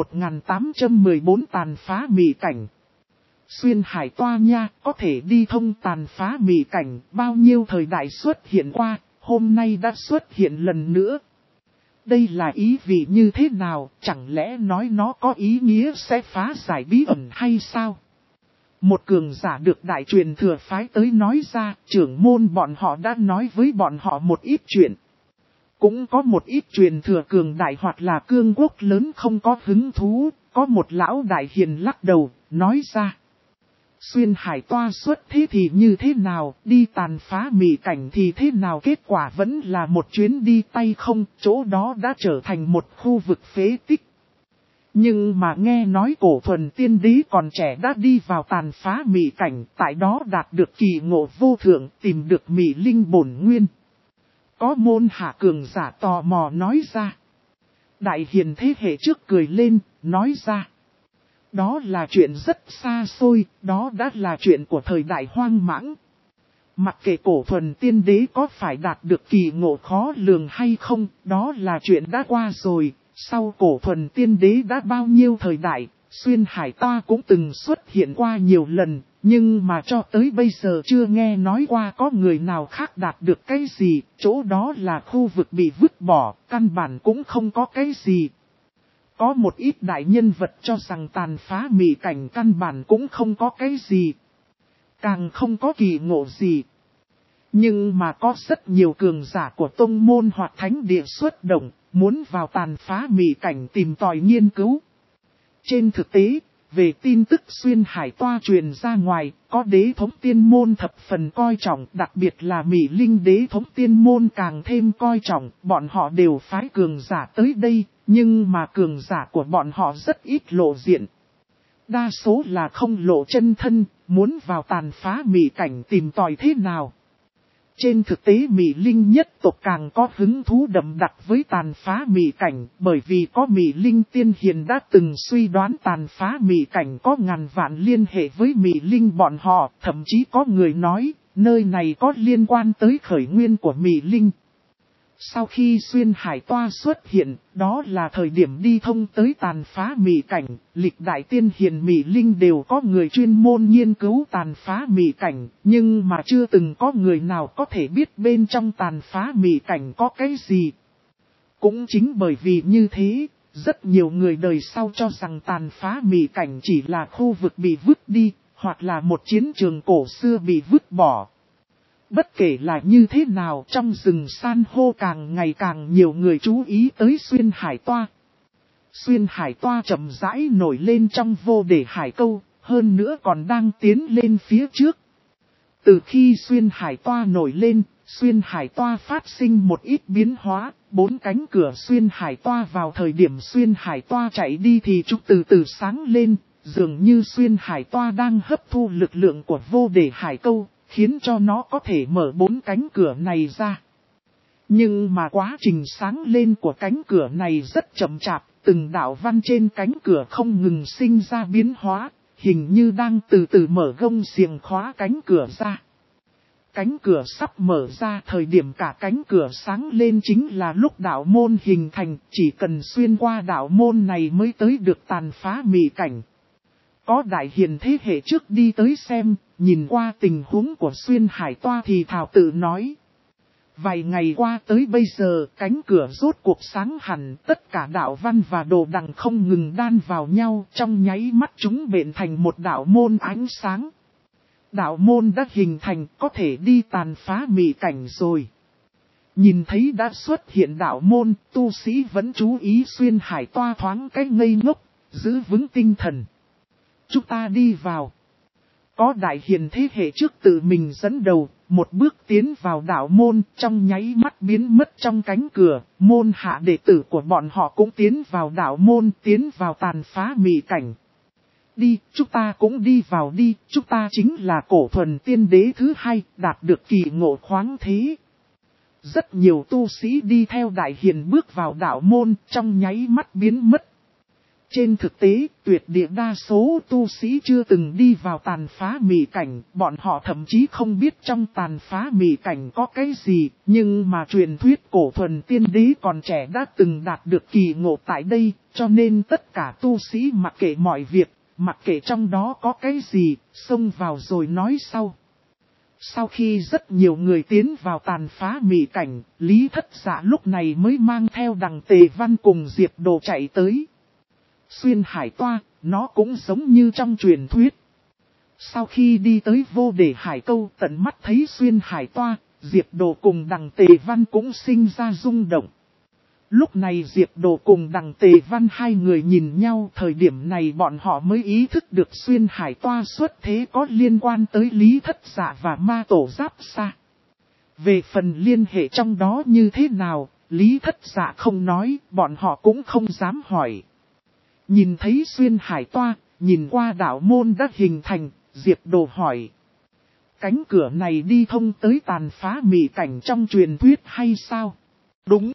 1814 tàn phá mị cảnh. Xuyên hải toa nha, có thể đi thông tàn phá mị cảnh, bao nhiêu thời đại xuất hiện qua, hôm nay đã xuất hiện lần nữa. Đây là ý vị như thế nào, chẳng lẽ nói nó có ý nghĩa sẽ phá giải bí ẩn hay sao? Một cường giả được đại truyền thừa phái tới nói ra, trưởng môn bọn họ đã nói với bọn họ một ít chuyện. Cũng có một ít truyền thừa cường đại hoặc là cương quốc lớn không có hứng thú, có một lão đại hiền lắc đầu, nói ra. Xuyên hải toa xuất thế thì như thế nào, đi tàn phá mị cảnh thì thế nào, kết quả vẫn là một chuyến đi tay không, chỗ đó đã trở thành một khu vực phế tích. Nhưng mà nghe nói Cổ Thuần Tiên Đế còn trẻ đã đi vào tàn phá mị cảnh, tại đó đạt được kỳ ngộ vô thượng, tìm được mị linh bổn nguyên. Có môn hạ cường giả tò mò nói ra. Đại hiền thế hệ trước cười lên, nói ra. Đó là chuyện rất xa xôi, đó đã là chuyện của thời đại hoang mãng. Mặc kệ Cổ Thuần Tiên Đế có phải đạt được kỳ ngộ khó lường hay không, đó là chuyện đã qua rồi, Sau cổ thuần tiên đế đã bao nhiêu thời đại, Xuyên Hải Toa cũng từng xuất hiện qua nhiều lần, nhưng mà cho tới bây giờ chưa nghe nói qua có người nào khác đạt được cái gì, chỗ đó là khu vực bị vứt bỏ, căn bản cũng không có cái gì. Có một ít đại nhân vật cho rằng tàn phá mị cảnh căn bản cũng không có cái gì, càng không có kỳ ngộ gì. Nhưng mà có rất nhiều cường giả của tông môn hoặc thánh địa xuất động, muốn vào tàn phá mị cảnh tìm tòi nghiên cứu. Trên thực tế, về tin tức Xuyên Hải Toa truyền ra ngoài, có đế thống tiên môn thập phần coi trọng, đặc biệt là Mị Linh đế thống tiên môn càng thêm coi trọng, bọn họ đều phái cường giả tới đây, nhưng mà cường giả của bọn họ rất ít lộ diện. Đa số là không lộ chân thân, muốn vào tàn phá mị cảnh tìm tòi thế nào. Trên thực tế Mị Linh nhất tộc càng có hứng thú đậm đặc với tàn phá mị cảnh, bởi vì có Mị Linh tiên hiền đã từng suy đoán tàn phá mị cảnh có ngàn vạn liên hệ với Mị Linh bọn họ, thậm chí có người nói, nơi này có liên quan tới khởi nguyên của Mị Linh. Sau khi Xuyên Hải Toa xuất hiện, đó là thời điểm đi thông tới tàn phá mị cảnh, lịch đại tiên hiền Mị Linh đều có người chuyên môn nghiên cứu tàn phá mị cảnh, nhưng mà chưa từng có người nào có thể biết bên trong tàn phá mị cảnh có cái gì. Cũng chính bởi vì như thế, rất nhiều người đời sau cho rằng tàn phá mị cảnh chỉ là khu vực bị vứt đi, hoặc là một chiến trường cổ xưa bị vứt bỏ. Bất kể là như thế nào, trong rừng san hô càng ngày càng nhiều người chú ý tới Xuyên Hải Toa. Xuyên Hải Toa chậm rãi nổi lên trong vô đề hải câu, hơn nữa còn đang tiến lên phía trước. Từ khi Xuyên Hải Toa nổi lên, Xuyên Hải Toa phát sinh một ít biến hóa, 4 cánh cửa Xuyên Hải Toa vào thời điểm Xuyên Hải Toa chạy đi thì chúng từ từ sáng lên, dường như Xuyên Hải Toa đang hấp thu lực lượng của vô đề hải câu, khiến cho nó có thể mở 4 cánh cửa này ra. Nhưng mà quá trình sáng lên của cánh cửa này rất chậm chạp, từng đạo văn trên cánh cửa không ngừng sinh ra biến hóa, hình như đang từ từ mở gông xiềng khóa cánh cửa ra. Cánh cửa sắp mở ra, thời điểm cả cánh cửa sáng lên chính là lúc đạo môn hình thành, chỉ cần xuyên qua đạo môn này mới tới được tàn phá mị cảnh. Có đại hiền thế hệ trước đi tới xem, nhìn qua tình huống của Xuyên Hải Toa thì thảo tự nói. Vài ngày qua tới bây giờ, cánh cửa rốt cuộc sáng hẳn, tất cả đạo văn và đồ đằng không ngừng đan vào nhau, trong nháy mắt chúng bện thành một đạo môn ánh sáng. Đạo môn đã hình thành, có thể đi tàn phá mị cảnh rồi. Nhìn thấy đã xuất hiện đạo môn, tu sĩ vẫn chú ý Xuyên Hải Toa thoáng cái ngây ngốc, giữ vững tinh thần. Chúng ta đi vào. Có đại hiền thế hệ trước tự mình dẫn đầu, một bước tiến vào đạo môn, trong nháy mắt biến mất trong cánh cửa, môn hạ đệ tử của bọn họ cũng tiến vào đạo môn, tiến vào tàn phá mị cảnh. Đi, chúng ta cũng đi vào đi, chúng ta chính là cổ thuần tiên đế thứ hai, đạt được kỳ ngộ khoáng thế. Rất nhiều tu sĩ đi theo đại hiền bước vào đạo môn, trong nháy mắt biến mất. Trên thực tế, tuyệt địa đa số tu sĩ chưa từng đi vào tàn phá mị cảnh, bọn họ thậm chí không biết trong tàn phá mị cảnh có cái gì, nhưng mà truyền thuyết cổ thuần tiên đế còn trẻ đã từng đạt được kỳ ngộ tại đây, cho nên tất cả tu sĩ mặc kệ mọi việc, mặc kệ trong đó có cái gì, xông vào rồi nói sau. Sau khi rất nhiều người tiến vào tàn phá mị cảnh, Lý Thất Dạ lúc này mới mang theo Đằng Tề Văn cùng Diệp Đồ chạy tới. Xuyên Hải Toa, nó cũng giống như trong truyền thuyết. Sau khi đi tới vô đề hải câu, tận mắt thấy Xuyên Hải Toa, Diệp Đồ cùng Đằng Tề Văn cũng sinh ra rung động. Lúc này Diệp Đồ cùng Đằng Tề Văn hai người nhìn nhau, thời điểm này bọn họ mới ý thức được Xuyên Hải Toa xuất thế có liên quan tới Lý Thất Dạ và Ma Tổ Giáp Sa. Về phần liên hệ trong đó như thế nào, Lý Thất Dạ không nói, bọn họ cũng không dám hỏi. Nhìn thấy Xuyên Hải Toa, nhìn qua đạo môn đã hình thành, Diệp Đồ hỏi. Cánh cửa này đi thông tới tàn phá mị cảnh trong truyền thuyết hay sao? Đúng.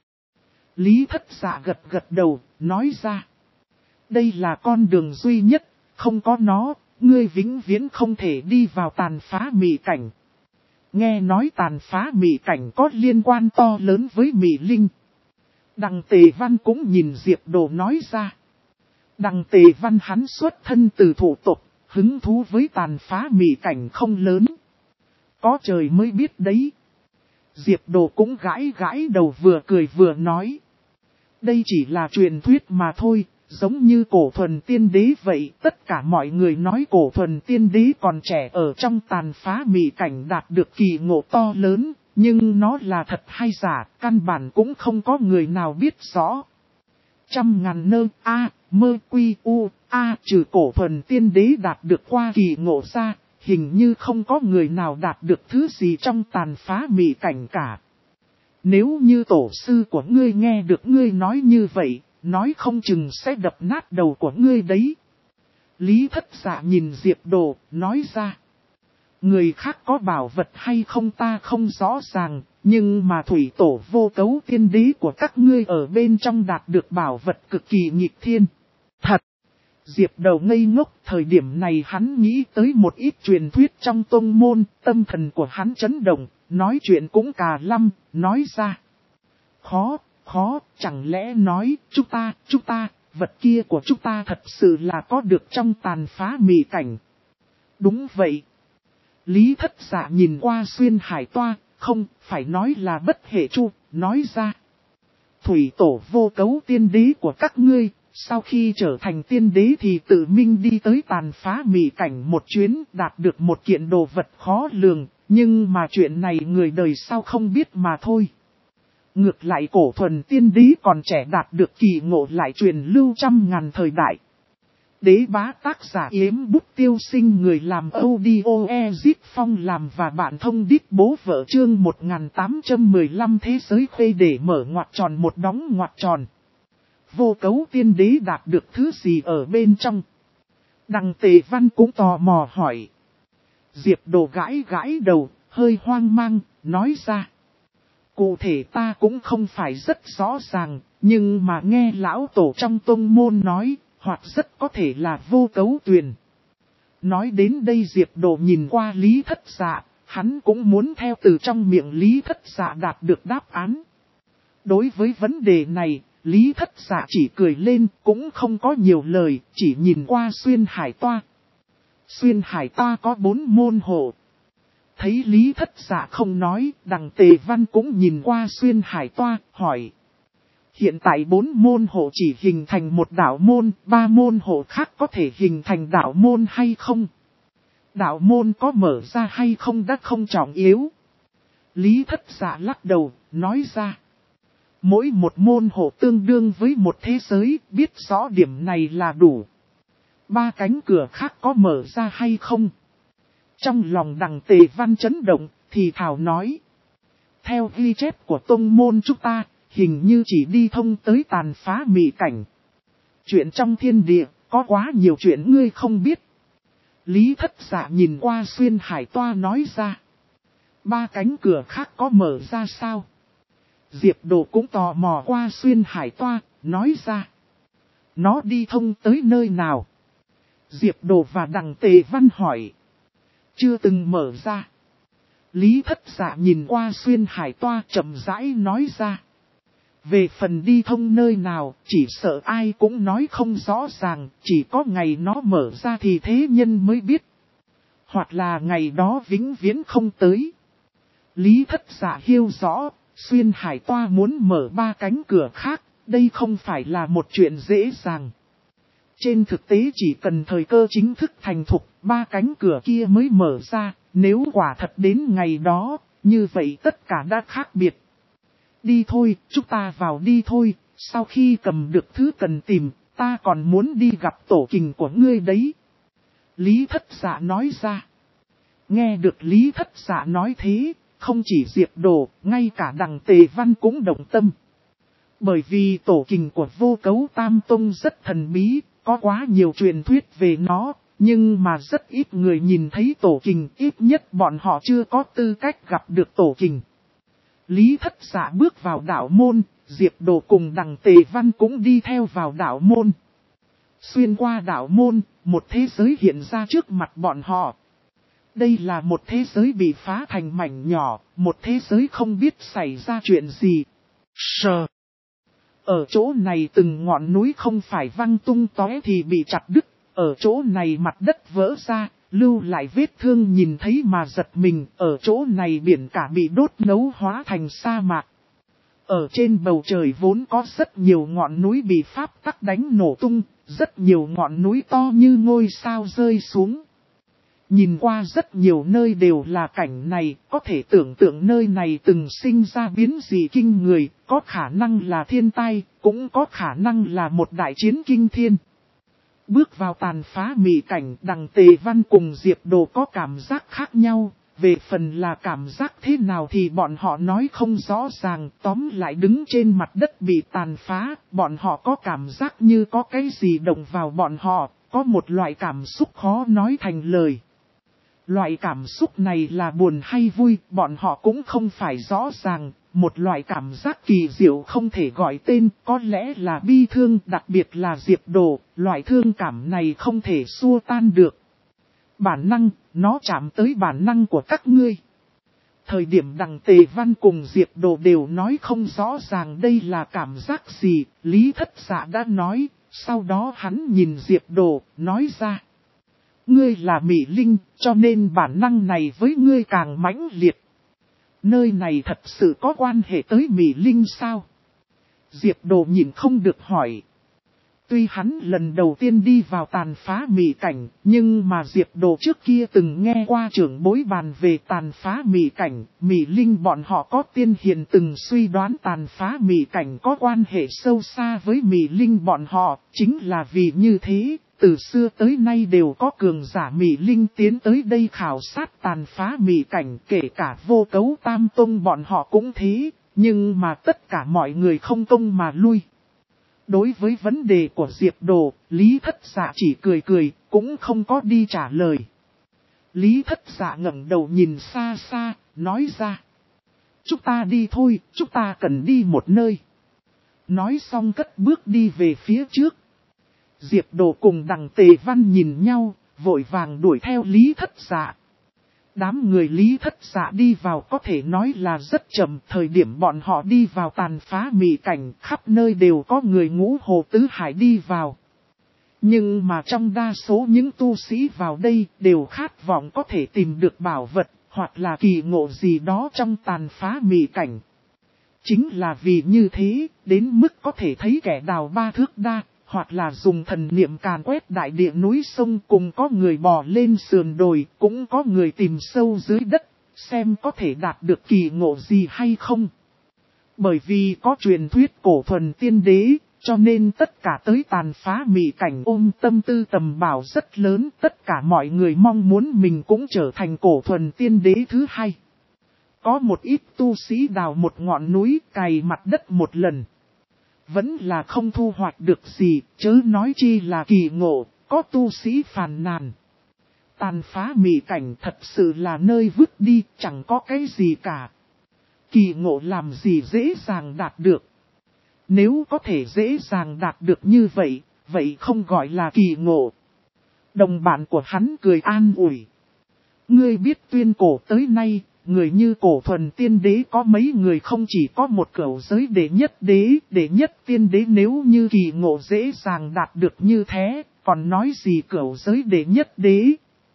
Lý Thất Dạ gật gật đầu, nói ra. Đây là con đường duy nhất, không có nó, ngươi vĩnh viễn không thể đi vào tàn phá mị cảnh. Nghe nói tàn phá mị cảnh có liên quan to lớn với mị linh. Đằng Tề Văn cũng nhìn Diệp Đồ nói ra. Đằng Tề Văn hắn xuất thân từ thủ tộc, hứng thú với tàn phá mị cảnh không lớn. Có trời mới biết đấy. Diệp Đồ cũng gãi gãi đầu vừa cười vừa nói. Đây chỉ là truyền thuyết mà thôi, giống như cổ thuần tiên đế vậy. Tất cả mọi người nói cổ thuần tiên đế còn trẻ ở trong tàn phá mị cảnh đạt được kỳ ngộ to lớn. Nhưng nó là thật hay giả, căn bản cũng không có người nào biết rõ. Trăm ngàn nơ a mơ quy u a trừ cổ thuần tiên đế đạt được qua kỳ ngộ ra, hình như không có người nào đạt được thứ gì trong tàn phá mị cảnh cả. Nếu như tổ sư của ngươi nghe được ngươi nói như vậy, nói không chừng sẽ đập nát đầu của ngươi đấy. Lý Thất Dạ nhìn Diệp Đồ, nói ra. Người khác có bảo vật hay không ta không rõ ràng, nhưng mà thủy tổ vô cấu tiên đế của các ngươi ở bên trong đạt được bảo vật cực kỳ nghịch thiên. Thật! Diệp Đầu ngây ngốc, thời điểm này hắn nghĩ tới một ít truyền thuyết trong tông môn, tâm thần của hắn chấn động, nói chuyện cũng cà lăm, nói ra. Khó, chẳng lẽ nói, chúng ta, vật kia của chúng ta thật sự là có được trong tàn phá mị cảnh. Đúng vậy. Lý Thất Dạ nhìn qua Xuyên Hải Toa, không, phải nói là Bất Hệ Chu, nói ra. Thủy tổ vô cấu tiên đế của các ngươi, sau khi trở thành tiên đế thì tự mình đi tới tàn phá mị cảnh một chuyến, đạt được một kiện đồ vật khó lường, nhưng mà chuyện này người đời sau không biết mà thôi. Ngược lại cổ thuần tiên đế còn trẻ đạt được kỳ ngộ lại truyền lưu trăm ngàn thời đại. Đế bá tác giả Yếm Bút Tiêu Sinh, người làm audio Ezip Phong làm và bạn thông đít bố vợ chương 1815 thế giới khuê để mở ngoặc tròn một đóng ngoặc tròn. Vô cấu tiên đế đạt được thứ gì ở bên trong? Đằng Tề Văn cũng tò mò hỏi. Diệp Đồ gãi gãi đầu, hơi hoang mang, nói ra. Cụ thể ta cũng không phải rất rõ ràng, nhưng mà nghe lão tổ trong tông môn nói, hoặc rất có thể là vô cấu tuyền. Nói đến đây Diệp Đồ nhìn qua Lý Thất Dạ, hắn cũng muốn theo từ trong miệng Lý Thất Dạ đạt được đáp án. Đối với vấn đề này, Lý Thất Dạ chỉ cười lên, cũng không có nhiều lời, chỉ nhìn qua Xuyên Hải Toa. Xuyên Hải Toa có 4 môn hộ. Thấy Lý Thất Dạ không nói, đằng Tề Văn cũng nhìn qua Xuyên Hải Toa, hỏi. Hiện tại 4 môn hộ chỉ hình thành một đạo môn, 3 môn hộ khác có thể hình thành đạo môn hay không? Đạo môn có mở ra hay không đã không trọng yếu. Lý Thất Dạ lắc đầu, nói ra. Mỗi một môn hộ tương đương với một thế giới, biết rõ điểm này là đủ. 3 cánh cửa khác có mở ra hay không? Trong lòng đằng Tề Văn chấn động, thì thảo nói. Theo ghi chép của tông môn chúng ta, hình như chỉ đi thông tới tàn phá mị cảnh. Chuyện trong thiên địa, có quá nhiều chuyện ngươi không biết. Lý Thất Dạ nhìn qua Xuyên Hải Toa nói ra. 3 cánh cửa khác có mở ra sao? Diệp Đồ cũng tò mò qua Xuyên Hải Toa, nói ra. Nó đi thông tới nơi nào? Diệp Đồ và đằng Tề Văn hỏi. Chưa từng mở ra. Lý Thất Dạ nhìn qua Xuyên Hải Toa chậm rãi nói ra. Về phần đi thông nơi nào, chỉ sợ ai cũng nói không rõ ràng, chỉ có ngày nó mở ra thì thế nhân mới biết. Hoặc là ngày đó vĩnh viễn không tới. Lý Thất Dạ hiểu rõ, Xuyên Hải Toa muốn mở 3 cánh cửa khác, đây không phải là một chuyện dễ dàng. Trên thực tế chỉ cần thời cơ chính thức thành thục, 3 cánh cửa kia mới mở ra, nếu quả thật đến ngày đó, như vậy tất cả đã khác biệt. Đi thôi, chúng ta vào đi thôi, sau khi cầm được thứ cần tìm, ta còn muốn đi gặp tổ kình của ngươi đấy. Lý Thất Dạ nói ra. Nghe được Lý Thất Dạ nói thế, không chỉ Diệp Đồ, ngay cả đằng Tề Văn cũng động tâm. Bởi vì tổ kình của vô cấu Tam Tông rất thần bí, có quá nhiều truyền thuyết về nó, nhưng mà rất ít người nhìn thấy tổ kình, ít nhất bọn họ chưa có tư cách gặp được tổ kình. Lý Thất Dạ bước vào đạo môn, Diệp Đồ cùng đằng Tề Văn cũng đi theo vào đạo môn. Xuyên qua đạo môn, một thế giới hiện ra trước mặt bọn họ. Đây là một thế giới bị phá thành mảnh nhỏ, một thế giới không biết xảy ra chuyện gì. Ở chỗ này từng ngọn núi không phải văng tung tóe thì bị chặt đứt, ở chỗ này mặt đất vỡ ra, lưu lại vết thương nhìn thấy mà giật mình, ở chỗ này biển cả bị đốt nấu hóa thành sa mạc. Ở trên bầu trời vốn có rất nhiều ngọn núi bị pháp tắc đánh nổ tung, rất nhiều ngọn núi to như ngôi sao rơi xuống. Nhìn qua rất nhiều nơi đều là cảnh này, có thể tưởng tượng nơi này từng sinh ra biến dị kinh người, có khả năng là thiên tai, cũng có khả năng là một đại chiến kinh thiên. Bước vào tàn phá mị cảnh, Đằng Tề Văn cùng Diệp Đồ có cảm giác khác nhau, về phần là cảm giác thế nào thì bọn họ nói không rõ ràng, tóm lại đứng trên mặt đất bị tàn phá, bọn họ có cảm giác như có cái gì động vào bọn họ, có một loại cảm xúc khó nói thành lời. Loại cảm xúc này là buồn hay vui, bọn họ cũng không phải rõ ràng, một loại cảm giác kỳ diệu không thể gọi tên, có lẽ là bi thương, đặc biệt là Diệp Đồ, loại thương cảm này không thể xua tan được. Bản năng, nó chạm tới bản năng của các ngươi. Thời điểm Đằng Tề Văn cùng Diệp Đồ đều nói không rõ ràng đây là cảm giác gì, Lý Thất Dạ đã nói, sau đó hắn nhìn Diệp Đồ, nói ra. Ngươi là Mị Linh, cho nên bản năng này với ngươi càng mãnh liệt. Nơi này thật sự có quan hệ tới Mị Linh sao? Diệp Đồ nhìn không được hỏi. Tuy hắn lần đầu tiên đi vào tàn phá mị cảnh, nhưng mà Diệp Đồ trước kia từng nghe qua trưởng bối bàn về tàn phá mị cảnh, Mị Linh bọn họ có tiên hiền từng suy đoán tàn phá mị cảnh có quan hệ sâu xa với Mị Linh bọn họ, chính là vì như thế, từ xưa tới nay đều có cường giả Mị Linh tiến tới đây khảo sát tàn phá mị cảnh, kể cả Vô Cấu Tam Tông bọn họ cũng thế, nhưng mà tất cả mọi người không công mà lui. Đối với vấn đề của Diệp Đồ, Lý Thất Dạ chỉ cười cười, cũng không có đi trả lời. Lý Thất Dạ ngẩng đầu nhìn xa xa, nói ra. Chúng ta đi thôi, chúng ta cần đi một nơi. Nói xong cất bước đi về phía trước. Diệp Đồ cùng Đằng Tề Văn nhìn nhau, vội vàng đuổi theo Lý Thất Dạ. Đám người Lý Thất Dạ đi vào có thể nói là rất chậm, thời điểm bọn họ đi vào tàn phá mị cảnh, khắp nơi đều có người Ngũ Hồ Tứ Hải đi vào. Nhưng mà trong đa số những tu sĩ vào đây đều khát vọng có thể tìm được bảo vật, hoặc là kỳ ngộ gì đó trong tàn phá mị cảnh. Chính là vì như thế, đến mức có thể thấy kẻ đào ba thước đa, hoặc là dùng thần niệm càn quét đại địa núi sông, cùng có người bò lên sườn đồi, cũng có người tìm sâu dưới đất, xem có thể đạt được kỳ ngộ gì hay không. Bởi vì có truyền thuyết cổ thuần tiên đế, cho nên tất cả tới tàn phá mị cảnh ôm tâm tư tầm bảo rất lớn, tất cả mọi người mong muốn mình cũng trở thành cổ thuần tiên đế thứ hai. Có một ít tu sĩ đào một ngọn núi cày mặt đất một lần. Vẫn là không thu hoạch được gì, chớ nói chi là kỳ ngộ, có tu sĩ phàn nàn. Tàn phá mị cảnh thật sự là nơi vứt đi, chẳng có cái gì cả. Kỳ ngộ làm gì dễ dàng đạt được. Nếu có thể dễ dàng đạt được như vậy, vậy không gọi là kỳ ngộ. Đồng bạn của hắn cười an ủi. Ngươi biết tuyên cổ tới nay, người như cổ thuần tiên đế có mấy người không chỉ có một cửu giới đệ nhất tiên đế nếu như kỳ ngộ dễ dàng đạt được như thế, còn nói gì cửu giới đệ nhất đế.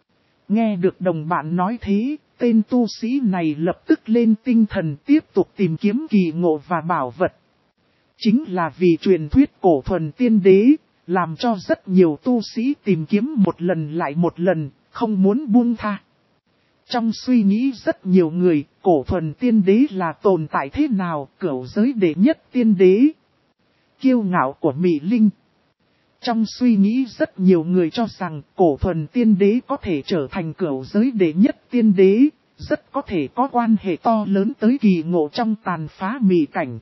Nghe được đồng bạn nói thế, tên tu sĩ này lập tức lên tinh thần tiếp tục tìm kiếm kỳ ngộ và bảo vật. Chính là vì truyền thuyết cổ thuần tiên đế, làm cho rất nhiều tu sĩ tìm kiếm một lần lại một lần, không muốn buông tha. Trong suy nghĩ rất nhiều người, cổ thuần tiên đế là tồn tại thế nào, cửu giới đệ nhất tiên đế. Kiêu ngạo của Mị Linh. Trong suy nghĩ rất nhiều người cho rằng cổ thuần tiên đế có thể trở thành cửu giới đệ nhất tiên đế, rất có thể có quan hệ to lớn tới kỳ ngộ trong tàn phá mị cảnh.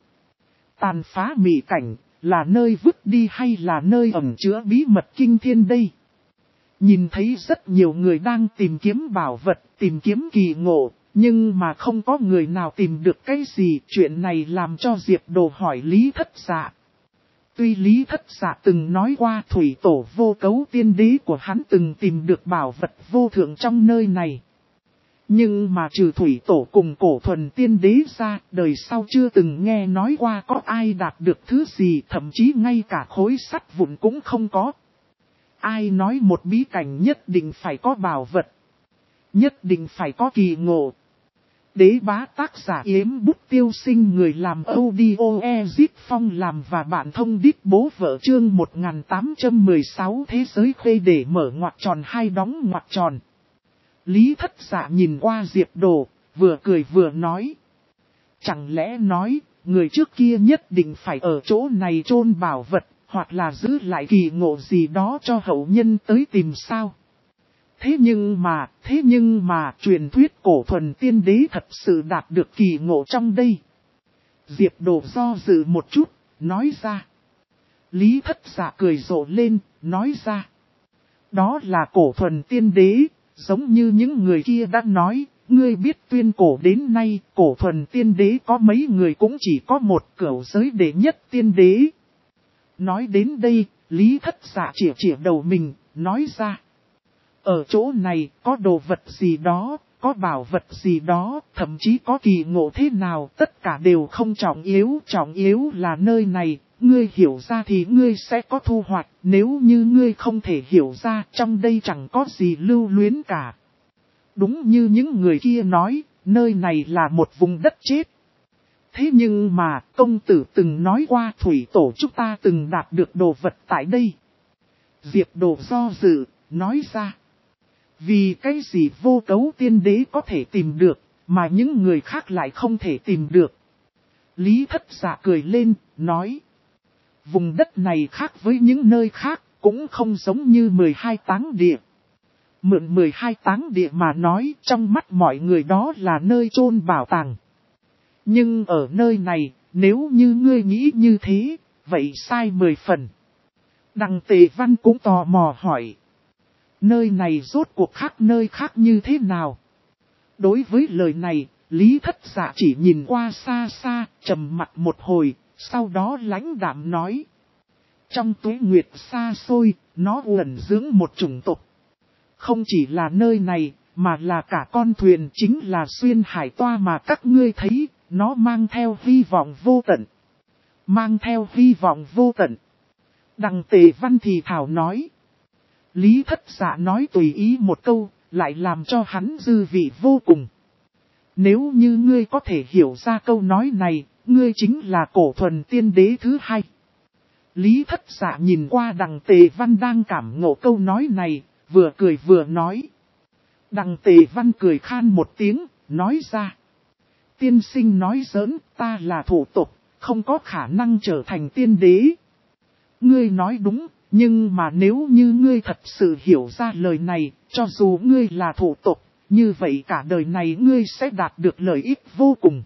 Tàn phá mị cảnh là nơi vứt đi hay là nơi ẩn chứa bí mật kinh thiên đây? Nhìn thấy rất nhiều người đang tìm kiếm bảo vật, tìm kiếm kỳ ngộ, nhưng mà không có người nào tìm được cái gì. Chuyện này làm cho Diệp Đồ hỏi Lý Thất Dạ. Tuy Lý Thất Dạ từng nói qua thủy tổ Vô Cấu tiên đế của hắn từng tìm được bảo vật vô thượng trong nơi này. Nhưng mà trừ thủy tổ cùng cổ thuần tiên đế ra, đời sau chưa từng nghe nói qua có ai đạt được thứ gì, thậm chí ngay cả khối sắt vụn cũng không có. Ai nói một bí cảnh nhất định phải có bảo vật, nhất định phải có kỳ ngộ. Đế bá tác giả Yếm Bút Tiêu Sinh, người làm audio Ezip Phong làm và bạn thông đít bố vợ, chương 1816 thế giới khuê để mở ngoặc tròn hai đóng ngoặc tròn. Lý Thất Dạ nhìn qua Diệp Đồ, vừa cười vừa nói. Chẳng lẽ nói, người trước kia nhất định phải ở chỗ này chôn bảo vật, hoặc là giữ lại kỳ ngộ gì đó cho hậu nhân tới tìm sao? Thế nhưng mà, truyền thuyết cổ thuần tiên đế thật sự đạt được kỳ ngộ trong đây. Diệp Đồ do dự một chút, nói ra. Lý Thất Dạ cười rộ lên, nói ra. Đó là cổ thuần tiên đế, giống như những người kia đã nói, ngươi biết tuyên cổ đến nay, cổ thuần tiên đế có mấy người cũng chỉ có một cửu giới đệ nhất tiên đế. Nói đến đây, Lý Thất Dạ chĩa đầu mình, nói ra. Ở chỗ này, có đồ vật gì đó, có bảo vật gì đó, thậm chí có kỳ ngộ thế nào, tất cả đều không trọng yếu là nơi này, ngươi hiểu ra thì ngươi sẽ có thu hoạch, nếu như ngươi không thể hiểu ra, trong đây chẳng có gì lưu luyến cả. Đúng như những người kia nói, nơi này là một vùng đất chết. Thế nhưng mà, công tử từng nói qua thủy tổ chúng ta từng đạt được đồ vật tại đây. Diệp Đồ do dự, nói ra. Vì cái gì vô cấu tiên đế có thể tìm được, mà những người khác lại không thể tìm được. Lý Thất Dạ cười lên, nói. Vùng đất này khác với những nơi khác, cũng không giống như 12 táng địa. Mượn 12 táng địa mà nói, trong mắt mọi người đó là nơi chôn bảo tàng. Nhưng ở nơi này, nếu như ngươi nghĩ như thế, vậy sai 10 phần. Đằng Tề Văn cũng tò mò hỏi. Nơi này rốt cuộc khác nơi khác như thế nào? Đối với lời này, Lý Thất Dạ chỉ nhìn qua xa xa, trầm mặt một hồi, sau đó lãnh đạm nói. Trong tuế nguyệt xa xôi, nó ẩn dưỡng một chủng tộc. Không chỉ là nơi này, mà là cả con thuyền chính là xuyên hải toa mà các ngươi thấy, nó mang theo hy vọng vô tận. Mang theo hy vọng vô tận. Đằng Tề Văn thì thảo nói. Lý Thất Dạ nói tùy ý một câu, lại làm cho hắn dư vị vô cùng. Nếu như ngươi có thể hiểu ra câu nói này, ngươi chính là cổ thuần tiên đế thứ hai. Lý Thất Dạ nhìn qua đằng Tề Văn đang cảm ngộ câu nói này, vừa cười vừa nói. Đằng Tề Văn cười khan một tiếng, nói ra. Tiên sinh nói giỡn, ta là thủ tộc, không có khả năng trở thành tiên đế. Ngươi nói đúng, nhưng mà nếu như ngươi thật sự hiểu ra lời này, cho dù ngươi là thủ tộc, như vậy cả đời này ngươi sẽ đạt được lợi ích vô cùng.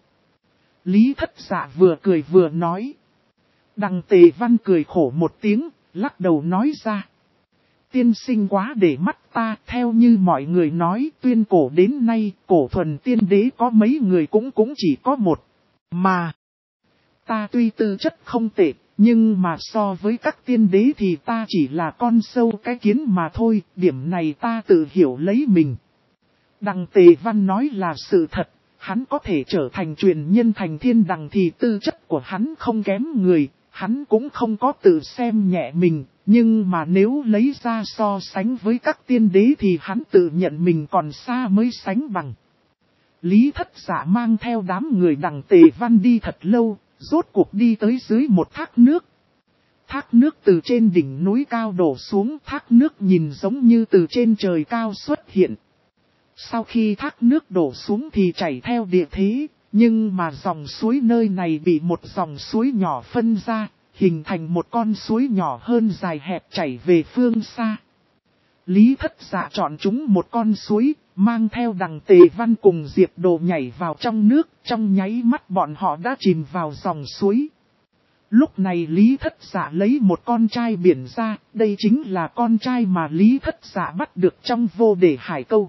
Lý Thất Dạ vừa cười vừa nói. Đằng Tề Văn cười khổ một tiếng, lắc đầu nói ra. Tiên sinh quá để mắt ta, theo như mọi người nói, tuyên cổ đến nay, cổ thuần tiên đế có mấy người cũng chỉ có một. Mà, ta tuy tư chất không tệ, nhưng mà so với các tiên đế thì ta chỉ là con sâu cái kiến mà thôi, điểm này ta tự hiểu lấy mình. Đằng Tề Văn nói là sự thật, hắn có thể trở thành truyền nhân thành thiên đằng thì tư chất của hắn không kém người, hắn cũng không có tự xem nhẹ mình, nhưng mà nếu lấy ra so sánh với các tiên đế thì hắn tự nhận mình còn xa mới sánh bằng. Lý Thất Dạ mang theo đám người đằng Tề Văn đi thật lâu, rốt cuộc đi tới dưới một thác nước. Thác nước từ trên đỉnh núi cao đổ xuống, thác nước nhìn giống như từ trên trời cao xuất hiện. Sau khi thác nước đổ xuống thì chảy theo địa thế, nhưng mà dòng suối nơi này bị một dòng suối nhỏ phân ra, hình thành một con suối nhỏ hơn dài hẹp chảy về phương xa. Lý Thất Dạ chọn chúng một con suối, mang theo đằng Tề Văn cùng Diệp Đồ nhảy vào trong nước, trong nháy mắt bọn họ đã chìm vào dòng suối. Lúc này Lý Thất Dạ lấy một con trai biển ra, đây chính là con trai mà Lý Thất Dạ bắt được trong vô đề hải câu.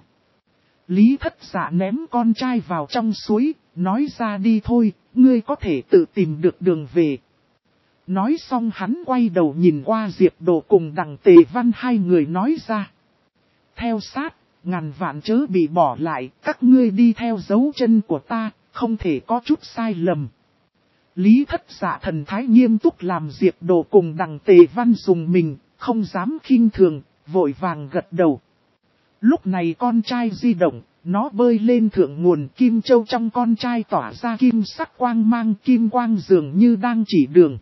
Lý Thất Dạ ném con trai vào trong suối, nói ra đi thôi, ngươi có thể tự tìm được đường về. Nói xong hắn quay đầu nhìn qua Diệp Đồ cùng đằng Tề Văn hai người nói ra. Theo sát, ngàn vạn chớ bị bỏ lại, các ngươi đi theo dấu chân của ta, không thể có chút sai lầm. Lý Thất Dạ thần thái nghiêm túc làm Diệp Đồ cùng Đằng Tề Văn dùng mình, không dám khinh thường, vội vàng gật đầu. Lúc này con trai di động, nó bơi lên thượng nguồn kim châu trong con trai tỏa ra kim sắc quang mang, kim quang dường như đang chỉ đường.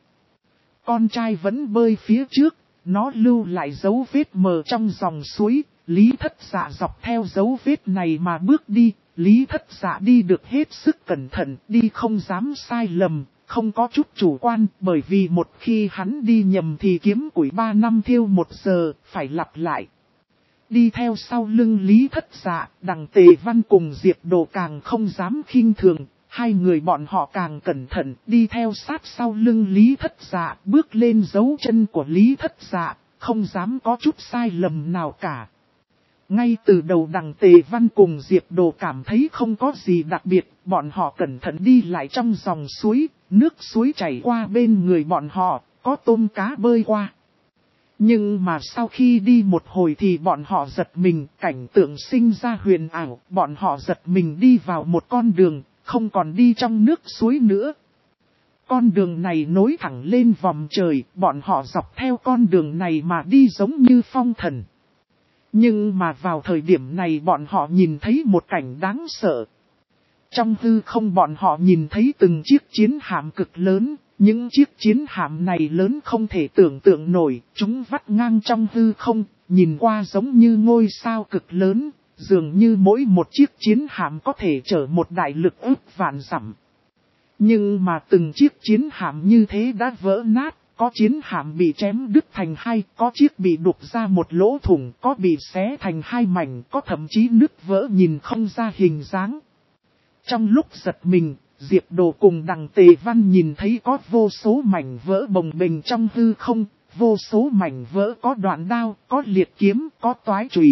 Con trai vẫn bơi phía trước, nó lưu lại dấu vết mờ trong dòng suối, Lý Thất Dạ dọc theo dấu vết này mà bước đi, Lý Thất Dạ đi được hết sức cẩn thận, đi không dám sai lầm, không có chút chủ quan, bởi vì một khi hắn đi nhầm thì kiếm củi 3 năm thiêu 1 giờ, phải lặp lại. Đi theo sau lưng Lý Thất Dạ, Đằng Tề Văn cùng Diệp Đồ càng không dám khinh thường, hai người bọn họ càng cẩn thận, đi theo sát sau lưng Lý Thất Dạ, bước lên dấu chân của Lý Thất Dạ, không dám có chút sai lầm nào cả. Ngay từ đầu Đằng Tề Văn cùng Diệp Đồ cảm thấy không có gì đặc biệt, bọn họ cẩn thận đi lại trong dòng suối, nước suối chảy qua bên người bọn họ, có tôm cá bơi qua. Nhưng mà sau khi đi một hồi thì bọn họ giật mình, cảnh tượng sinh ra huyền ảo, bọn họ giật mình đi vào một con đường, không còn đi trong nước suối nữa. Con đường này nối thẳng lên vòm trời, bọn họ dọc theo con đường này mà đi giống như phong thần. Nhưng mà vào thời điểm này bọn họ nhìn thấy một cảnh đáng sợ. Trong hư không bọn họ nhìn thấy từng chiếc chiến hạm cực lớn, những chiếc chiến hạm này lớn không thể tưởng tượng nổi, chúng vắt ngang trong hư không, nhìn qua giống như ngôi sao cực lớn, dường như mỗi một chiếc chiến hạm có thể chở một đại lực ức vạn dặm. Nhưng mà từng chiếc chiến hạm như thế đã vỡ nát, có chiến hạm bị chém đứt thành hai, có chiếc bị đục ra một lỗ thủng, có bị xé thành hai mảnh, có thậm chí nứt vỡ nhìn không ra hình dáng. Trong lúc giật mình, Diệp Đồ cùng Đằng Tề Văn nhìn thấy có vô số mảnh vỡ bồng bềnh trong hư không, vô số mảnh vỡ có đoạn đao, có liệt kiếm, có toái chùy.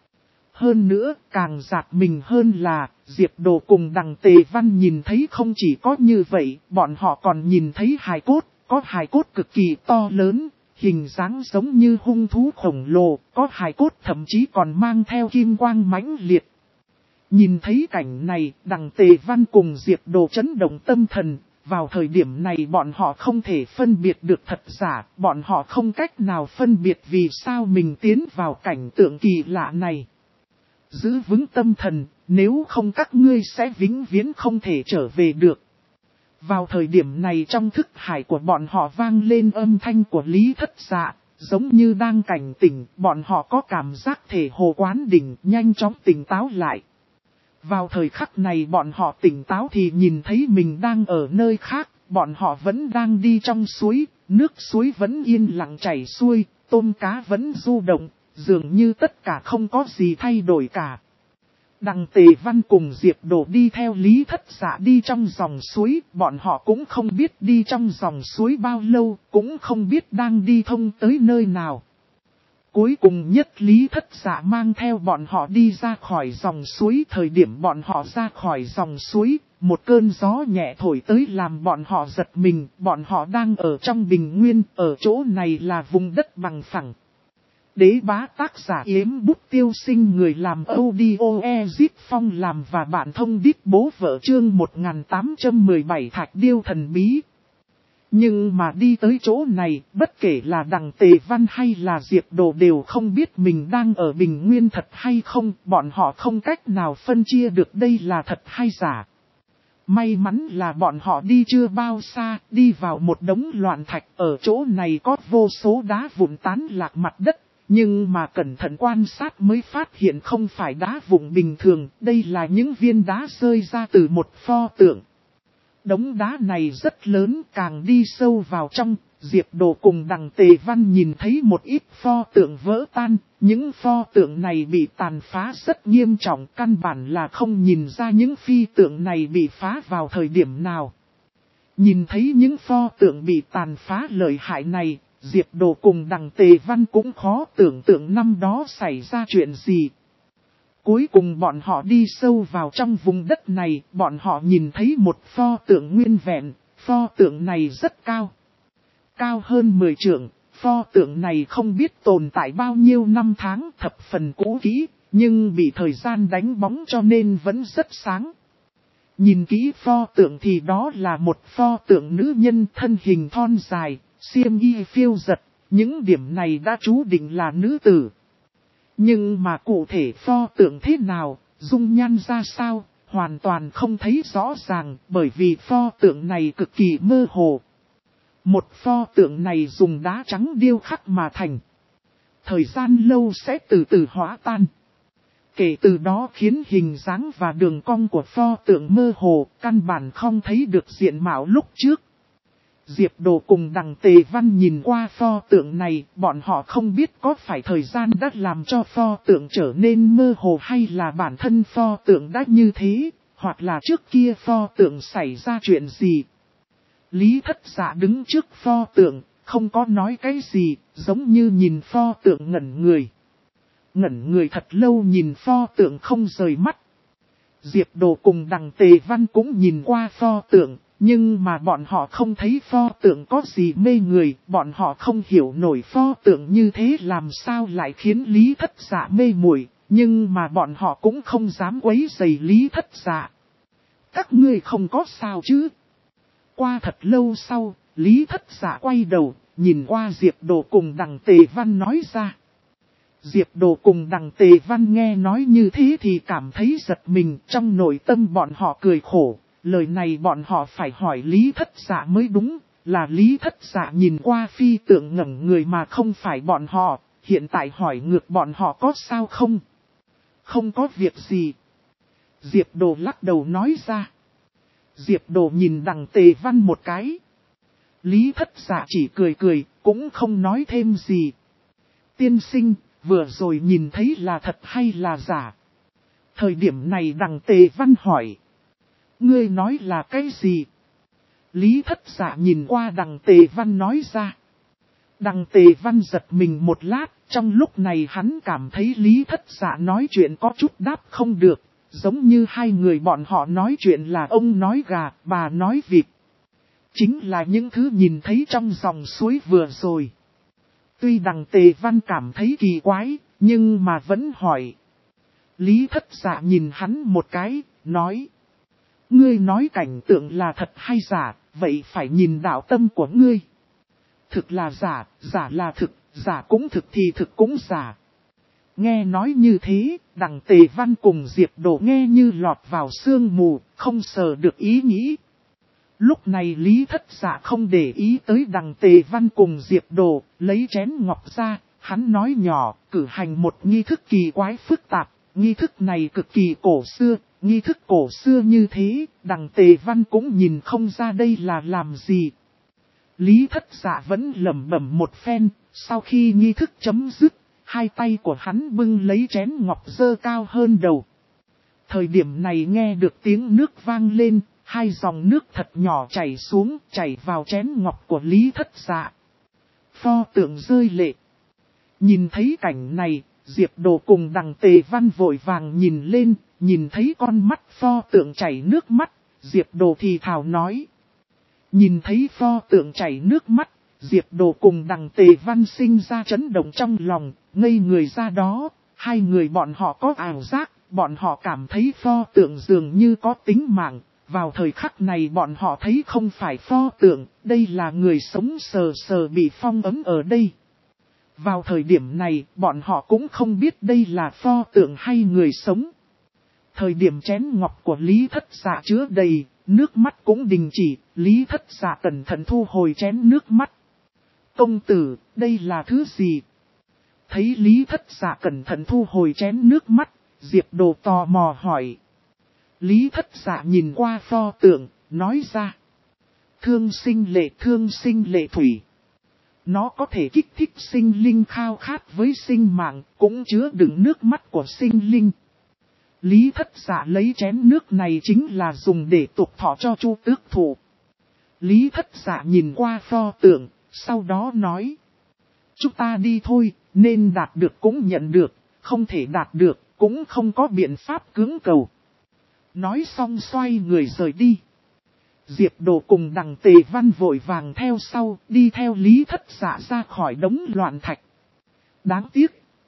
Hơn nữa, càng giật mình hơn là, Diệp Đồ cùng Đằng Tề Văn nhìn thấy không chỉ có như vậy, bọn họ còn nhìn thấy hài cốt, có hài cốt cực kỳ to lớn, hình dáng giống như hung thú khổng lồ, có hài cốt thậm chí còn mang theo kim quang mãnh liệt. Nhìn thấy cảnh này, Đằng Tề Văn cùng Diệp Đồ chấn động tâm thần, vào thời điểm này bọn họ không thể phân biệt được thật giả, bọn họ không cách nào phân biệt vì sao mình tiến vào cảnh tượng kỳ lạ này. Giữ vững tâm thần, nếu không các ngươi sẽ vĩnh viễn không thể trở về được. Vào thời điểm này trong thức hải của bọn họ vang lên âm thanh của Lý Thất Dạ, giống như đang cảnh tỉnh, bọn họ có cảm giác thể hồ quán đỉnh, nhanh chóng tỉnh táo lại. Vào thời khắc này bọn họ tỉnh táo thì nhìn thấy mình đang ở nơi khác, bọn họ vẫn đang đi trong suối, nước suối vẫn yên lặng chảy xuôi, tôm cá vẫn du động, dường như tất cả không có gì thay đổi cả. Đằng Tề Văn cùng Diệp Đồ đi theo Lý Thất Dạ đi trong dòng suối, bọn họ cũng không biết đi trong dòng suối bao lâu, cũng không biết đang đi thông tới nơi nào. Cuối cùng nhất Lý Thất Dạ mang theo bọn họ đi ra khỏi dòng suối. Thời điểm bọn họ ra khỏi dòng suối, một cơn gió nhẹ thổi tới làm bọn họ giật mình. Bọn họ đang ở trong bình nguyên, ở chỗ này là vùng đất bằng phẳng. Đế bá tác giả Yếm Bút Tiêu Sinh, người làm audio Ezip Phong làm và bạn thông đít bố vợ chương 1817 Thạch Điêu Thần Bí. Nhưng mà đi tới chỗ này, bất kể là Đằng Tề Văn hay là Diệp Đồ đều không biết mình đang ở bình nguyên thật hay không, bọn họ không cách nào phân chia được đây là thật hay giả. May mắn là bọn họ đi chưa bao xa, đi vào một đống loạn thạch, ở chỗ này có vô số đá vụn tán lạc mặt đất, nhưng mà cẩn thận quan sát mới phát hiện không phải đá vụn bình thường, đây là những viên đá rơi ra từ một pho tượng. Đống đá này rất lớn, càng đi sâu vào trong, Diệp Đồ cùng Đằng Tề Văn nhìn thấy một ít pho tượng vỡ tan, những pho tượng này bị tàn phá rất nghiêm trọng, căn bản là không nhìn ra những phi tượng này bị phá vào thời điểm nào. Nhìn thấy những pho tượng bị tàn phá lợi hại này, Diệp Đồ cùng Đằng Tề Văn cũng khó tưởng tượng năm đó xảy ra chuyện gì. Cuối cùng bọn họ đi sâu vào trong vùng đất này, bọn họ nhìn thấy một pho tượng nguyên vẹn, pho tượng này rất cao. Cao hơn 10 trượng, pho tượng này không biết tồn tại bao nhiêu năm tháng, thập phần cũ kỹ, Nhưng bị thời gian đánh bóng cho nên vẫn rất sáng. Nhìn kỹ pho tượng thì đó là một pho tượng nữ nhân thân hình thon dài, xiêm y phiêu dật, những điểm này đã chú định là nữ tử. Nhưng mà cụ thể pho tượng thế nào, dung nhan ra sao, hoàn toàn không thấy rõ ràng bởi vì pho tượng này cực kỳ mơ hồ. Một pho tượng này dùng đá trắng điêu khắc mà thành. Thời gian lâu sẽ từ từ hóa tan. Kể từ đó khiến hình dáng và đường cong của pho tượng mơ hồ, căn bản không thấy được diện mạo lúc trước. Diệp Đồ cùng Đằng Tề Văn nhìn qua pho tượng này, bọn họ không biết có phải thời gian đã làm cho pho tượng trở nên mơ hồ hay là bản thân pho tượng đã như thế, hoặc là trước kia pho tượng xảy ra chuyện gì. Lý Thất Dạ đứng trước pho tượng, không có nói cái gì, giống như nhìn pho tượng ngẩn người. Ngẩn người thật lâu nhìn pho tượng không rời mắt. Diệp Đồ cùng Đằng Tề Văn cũng nhìn qua pho tượng, nhưng mà bọn họ không thấy pho tượng có gì mê người, bọn họ không hiểu nổi pho tượng như thế làm sao lại khiến Lý Thất Dạ mê muội, nhưng mà bọn họ cũng không dám quấy rầy Lý Thất Dạ. Các ngươi không có sao chứ? Qua thật lâu sau, Lý Thất Dạ quay đầu, nhìn qua Diệp Đồ cùng Đằng Tề Văn nói ra. Diệp Đồ cùng Đằng Tề Văn nghe nói như thế thì cảm thấy giật mình, trong nội tâm bọn họ cười khổ. Lời này bọn họ phải hỏi Lý Thất Dạ mới đúng, là Lý Thất Dạ nhìn qua phi tượng ngẩn người mà không phải bọn họ, hiện tại hỏi ngược bọn họ có sao không? Không có việc gì. Diệp Đồ lắc đầu nói ra. Diệp Đồ nhìn Đằng Tề Văn một cái. Lý Thất Dạ chỉ cười cười, cũng không nói thêm gì. Tiên sinh, vừa rồi nhìn thấy là thật hay là giả? Thời điểm này Đằng Tề Văn hỏi. Ngươi nói là cái gì? Lý Thất Dạ nhìn qua Đằng Tề Văn nói ra. Đằng Tề Văn giật mình một lát, trong lúc này hắn cảm thấy Lý Thất Dạ nói chuyện có chút đáp không được, giống như hai người bọn họ nói chuyện là ông nói gà, bà nói vịt. Chính là những thứ nhìn thấy trong dòng suối vừa rồi. Tuy Đằng Tề Văn cảm thấy kỳ quái, nhưng mà vẫn hỏi. Lý Thất Dạ nhìn hắn một cái, nói. Ngươi nói cảnh tượng là thật hay giả, vậy phải nhìn đạo tâm của ngươi. Thực là giả, giả là thực, giả cũng thực thì thực cũng giả. Nghe nói như thế, Đằng Tề Văn cùng Diệp Đồ nghe như lọt vào sương mù, không sờ được ý nghĩ. Lúc này Lý Thất Dạ không để ý tới Đằng Tề Văn cùng Diệp Đồ, lấy chén ngọc ra, hắn nói nhỏ, cử hành một nghi thức kỳ quái phức tạp, nghi thức này cực kỳ cổ xưa, nghi thức cổ xưa như thế, Đằng Tề Văn cũng nhìn không ra đây là làm gì. Lý Thất Dạ vẫn lẩm bẩm một phen, sau khi nghi thức chấm dứt, hai tay của hắn bưng lấy chén ngọc dơ cao hơn đầu. Thời điểm này nghe được tiếng nước vang lên, hai dòng nước thật nhỏ chảy xuống, chảy vào chén ngọc của Lý Thất Dạ. Pho tượng rơi lệ. Nhìn thấy cảnh này, Diệp Đồ cùng Đằng Tề Văn vội vàng nhìn lên, nhìn thấy con mắt pho tượng chảy nước mắt, Diệp Đồ thì thào nói. Nhìn thấy pho tượng chảy nước mắt, Diệp Đồ cùng Đằng Tề Văn sinh ra chấn động trong lòng, ngây người ra đó, hai người bọn họ có ảo giác, bọn họ cảm thấy pho tượng dường như có tính mạng, vào thời khắc này bọn họ thấy không phải pho tượng, đây là người sống sờ sờ bị phong ấn ở đây. Vào thời điểm này, bọn họ cũng không biết đây là pho tượng hay người sống. Thời điểm chén ngọc của Lý Thất Dạ chứa đầy, nước mắt cũng đình chỉ, Lý Thất Dạ cẩn thận thu hồi chén nước mắt. Công tử, đây là thứ gì? Thấy Lý Thất Dạ cẩn thận thu hồi chén nước mắt, Diệp Đồ tò mò hỏi. Lý Thất Dạ nhìn qua pho tượng, nói ra. Thương sinh lệ thủy. Nó có thể kích thích sinh linh khao khát với sinh mạng, cũng chứa đựng nước mắt của sinh linh. Lý Thất Dạ lấy chén nước này chính là dùng để tục thọ cho Chu Tước Thụ. Lý Thất Dạ nhìn qua pho tượng, sau đó nói. Chúng ta đi thôi, nên đạt được cũng nhận được, không thể đạt được, cũng không có biện pháp cưỡng cầu. Nói xong xoay người rời đi. Diệp Đồ cùng Đằng Tề Văn vội vàng theo sau, đi theo Lý Thất Dạ ra khỏi đống loạn thạch. Đáng tiếc.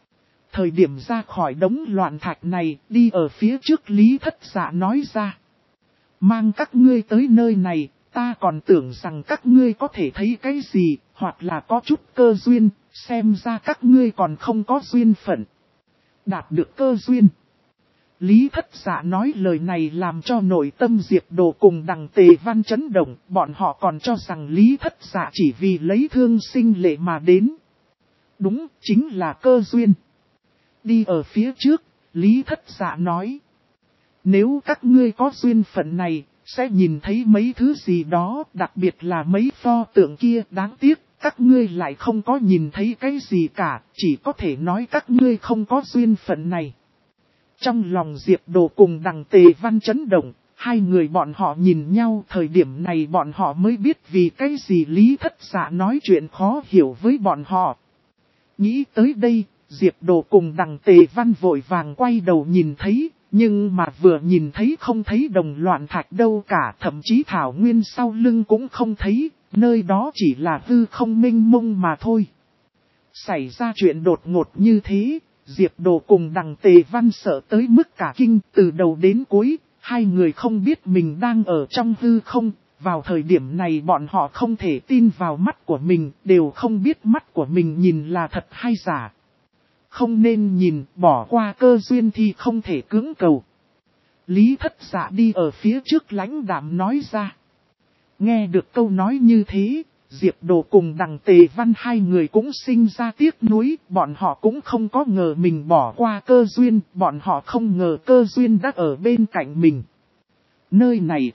thời điểm ra khỏi đống loạn thạch này, đi ở phía trước Lý Thất Dạ nói ra. Mang các ngươi tới nơi này, ta còn tưởng rằng các ngươi có thể thấy cái gì, hoặc là có chút cơ duyên, xem ra các ngươi còn không có duyên phận. Đạt được cơ duyên. Lý Thất Dạ nói lời này làm cho nội tâm Diệp Đồ cùng Đằng Tề Văn chấn động, bọn họ còn cho rằng Lý Thất Dạ chỉ vì lấy thương sinh lệ mà đến. Đúng, chính là cơ duyên. Đi ở phía trước, Lý Thất Dạ nói. Nếu các ngươi có duyên phận này, sẽ nhìn thấy mấy thứ gì đó, đặc biệt là mấy pho tượng kia, đáng tiếc, các ngươi lại không có nhìn thấy cái gì cả, chỉ có thể nói các ngươi không có duyên phận này. Trong lòng Diệp Đồ cùng Đằng Tề Văn chấn động, hai người bọn họ nhìn nhau, thời điểm này bọn họ mới biết vì cái gì Lý Thất Dạ nói chuyện khó hiểu với bọn họ. Nghĩ tới đây, Diệp Đồ cùng Đằng Tề Văn vội vàng quay đầu nhìn thấy, nhưng mà vừa nhìn thấy không thấy đồng loạn thạch đâu cả, thậm chí thảo nguyên sau lưng cũng không thấy, nơi đó chỉ là hư không mênh mông mà thôi. Xảy ra chuyện đột ngột như thế, Diệp Đồ cùng Đằng Tề Văn sợ tới mức cả kinh, từ đầu đến cuối, hai người không biết mình đang ở trong hư không, vào thời điểm này bọn họ không thể tin vào mắt của mình, đều không biết mắt của mình nhìn là thật hay giả. Không nên nhìn, bỏ qua cơ duyên thì không thể cưỡng cầu. Lý Thất Dạ đi ở phía trước lãnh đạm nói ra. Nghe được câu nói như thế, Diệp Đồ cùng Đằng Tề Văn hai người cũng sinh ra tiếc nuối, bọn họ cũng không có ngờ mình bỏ qua cơ duyên, bọn họ không ngờ cơ duyên đã ở bên cạnh mình. Nơi này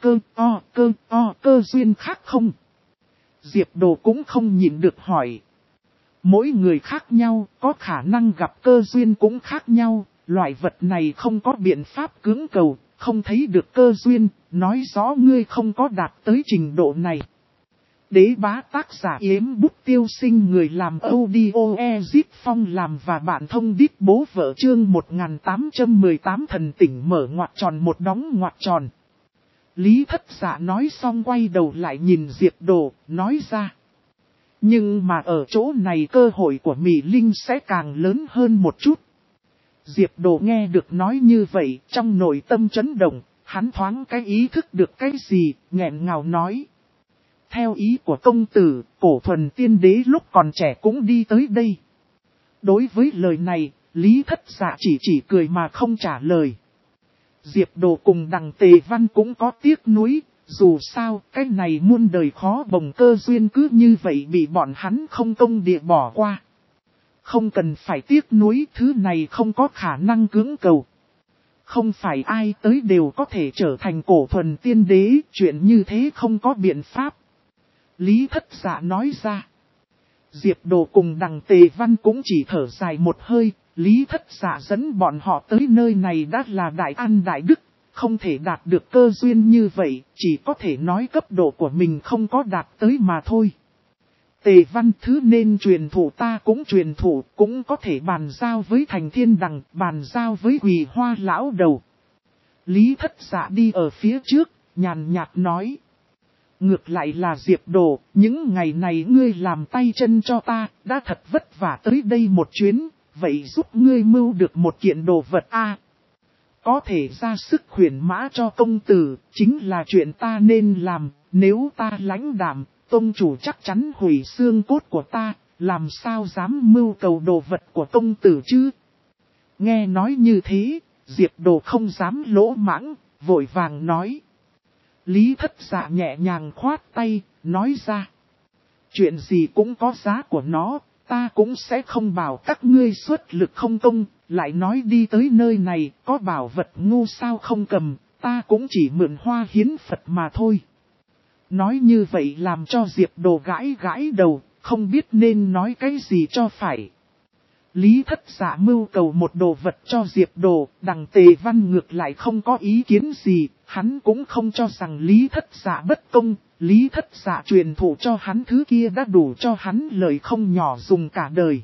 cơ duyên khác không? Diệp Đồ cũng không nhịn được hỏi. Mỗi người khác nhau, có khả năng gặp cơ duyên cũng khác nhau, loại vật này không có biện pháp cưỡng cầu, không thấy được cơ duyên, nói rõ ngươi không có đạt tới trình độ này. Đế bá tác giả Yếm Bút Tiêu Sinh, người làm audio Ezip Phong làm và bạn thông đít bố vợ chương 1818 thần tỉnh mở ngoặc tròn một đóng ngoặc tròn. Lý Thất Dạ nói xong quay đầu lại nhìn Diệp Đồ, nói ra. Nhưng mà ở chỗ này cơ hội của Mỹ Linh sẽ càng lớn hơn một chút. Diệp Đồ nghe được nói như vậy, trong nội tâm chấn động, hắn thoáng cái ý thức được cái gì, nghẹn ngào nói. Theo ý của công tử, Cổ Thuần Tiên Đế lúc còn trẻ cũng đi tới đây. Đối với lời này, Lý Thất Dạ chỉ cười mà không trả lời. Diệp Đồ cùng Đằng Tề Văn cũng có tiếc nuối, dù sao cái này muôn đời khó bồng cơ duyên cứ như vậy bị bọn hắn không công địa bỏ qua. Không cần phải tiếc nuối, thứ này không có khả năng cưỡng cầu. Không phải ai tới đều có thể trở thành Cổ Thuần Tiên Đế, chuyện như thế không có biện pháp. Lý Thất Dạ nói ra. Diệp Đồ cùng Đằng Tề Văn cũng chỉ thở dài một hơi, Lý Thất Dạ dẫn bọn họ tới nơi này đã là đại an đại đức, không thể đạt được cơ duyên như vậy, chỉ có thể nói cấp độ của mình không có đạt tới mà thôi. Tề Văn thứ nên truyền thụ ta cũng truyền thụ, cũng có thể bàn giao với Thành Thiên Đằng, bàn giao với Quỳ Hoa lão đầu. Lý Thất Dạ đi ở phía trước, nhàn nhạt nói. Ngược lại là Diệp Đồ, những ngày này ngươi làm tay chân cho ta, đã thật vất vả tới đây một chuyến, vậy giúp ngươi mưu được một kiện đồ vật a. Có thể ra sức khuyển mã cho công tử, chính là chuyện ta nên làm, nếu ta lãnh đạm, tông chủ chắc chắn hủy xương cốt của ta, làm sao dám mưu cầu đồ vật của công tử chứ. Nghe nói như thế, Diệp Đồ không dám lỗ mãng, vội vàng nói. Lý Thất Dạ nhẹ nhàng khoát tay, nói ra. Chuyện gì cũng có giá của nó, ta cũng sẽ không bảo các ngươi xuất lực không công, lại nói đi tới nơi này, có bảo vật ngu sao không cầm, ta cũng chỉ mượn hoa hiến Phật mà thôi. Nói như vậy làm cho Diệp Đồ gãi gãi đầu, không biết nên nói cái gì cho phải. Lý Thất Dạ mưu cầu một đồ vật cho Diệp Đồ, Đằng Tề Văn ngược lại không có ý kiến gì, hắn cũng không cho rằng Lý Thất Dạ bất công, Lý Thất Dạ truyền thụ cho hắn thứ kia đã đủ cho hắn lời không nhỏ dùng cả đời.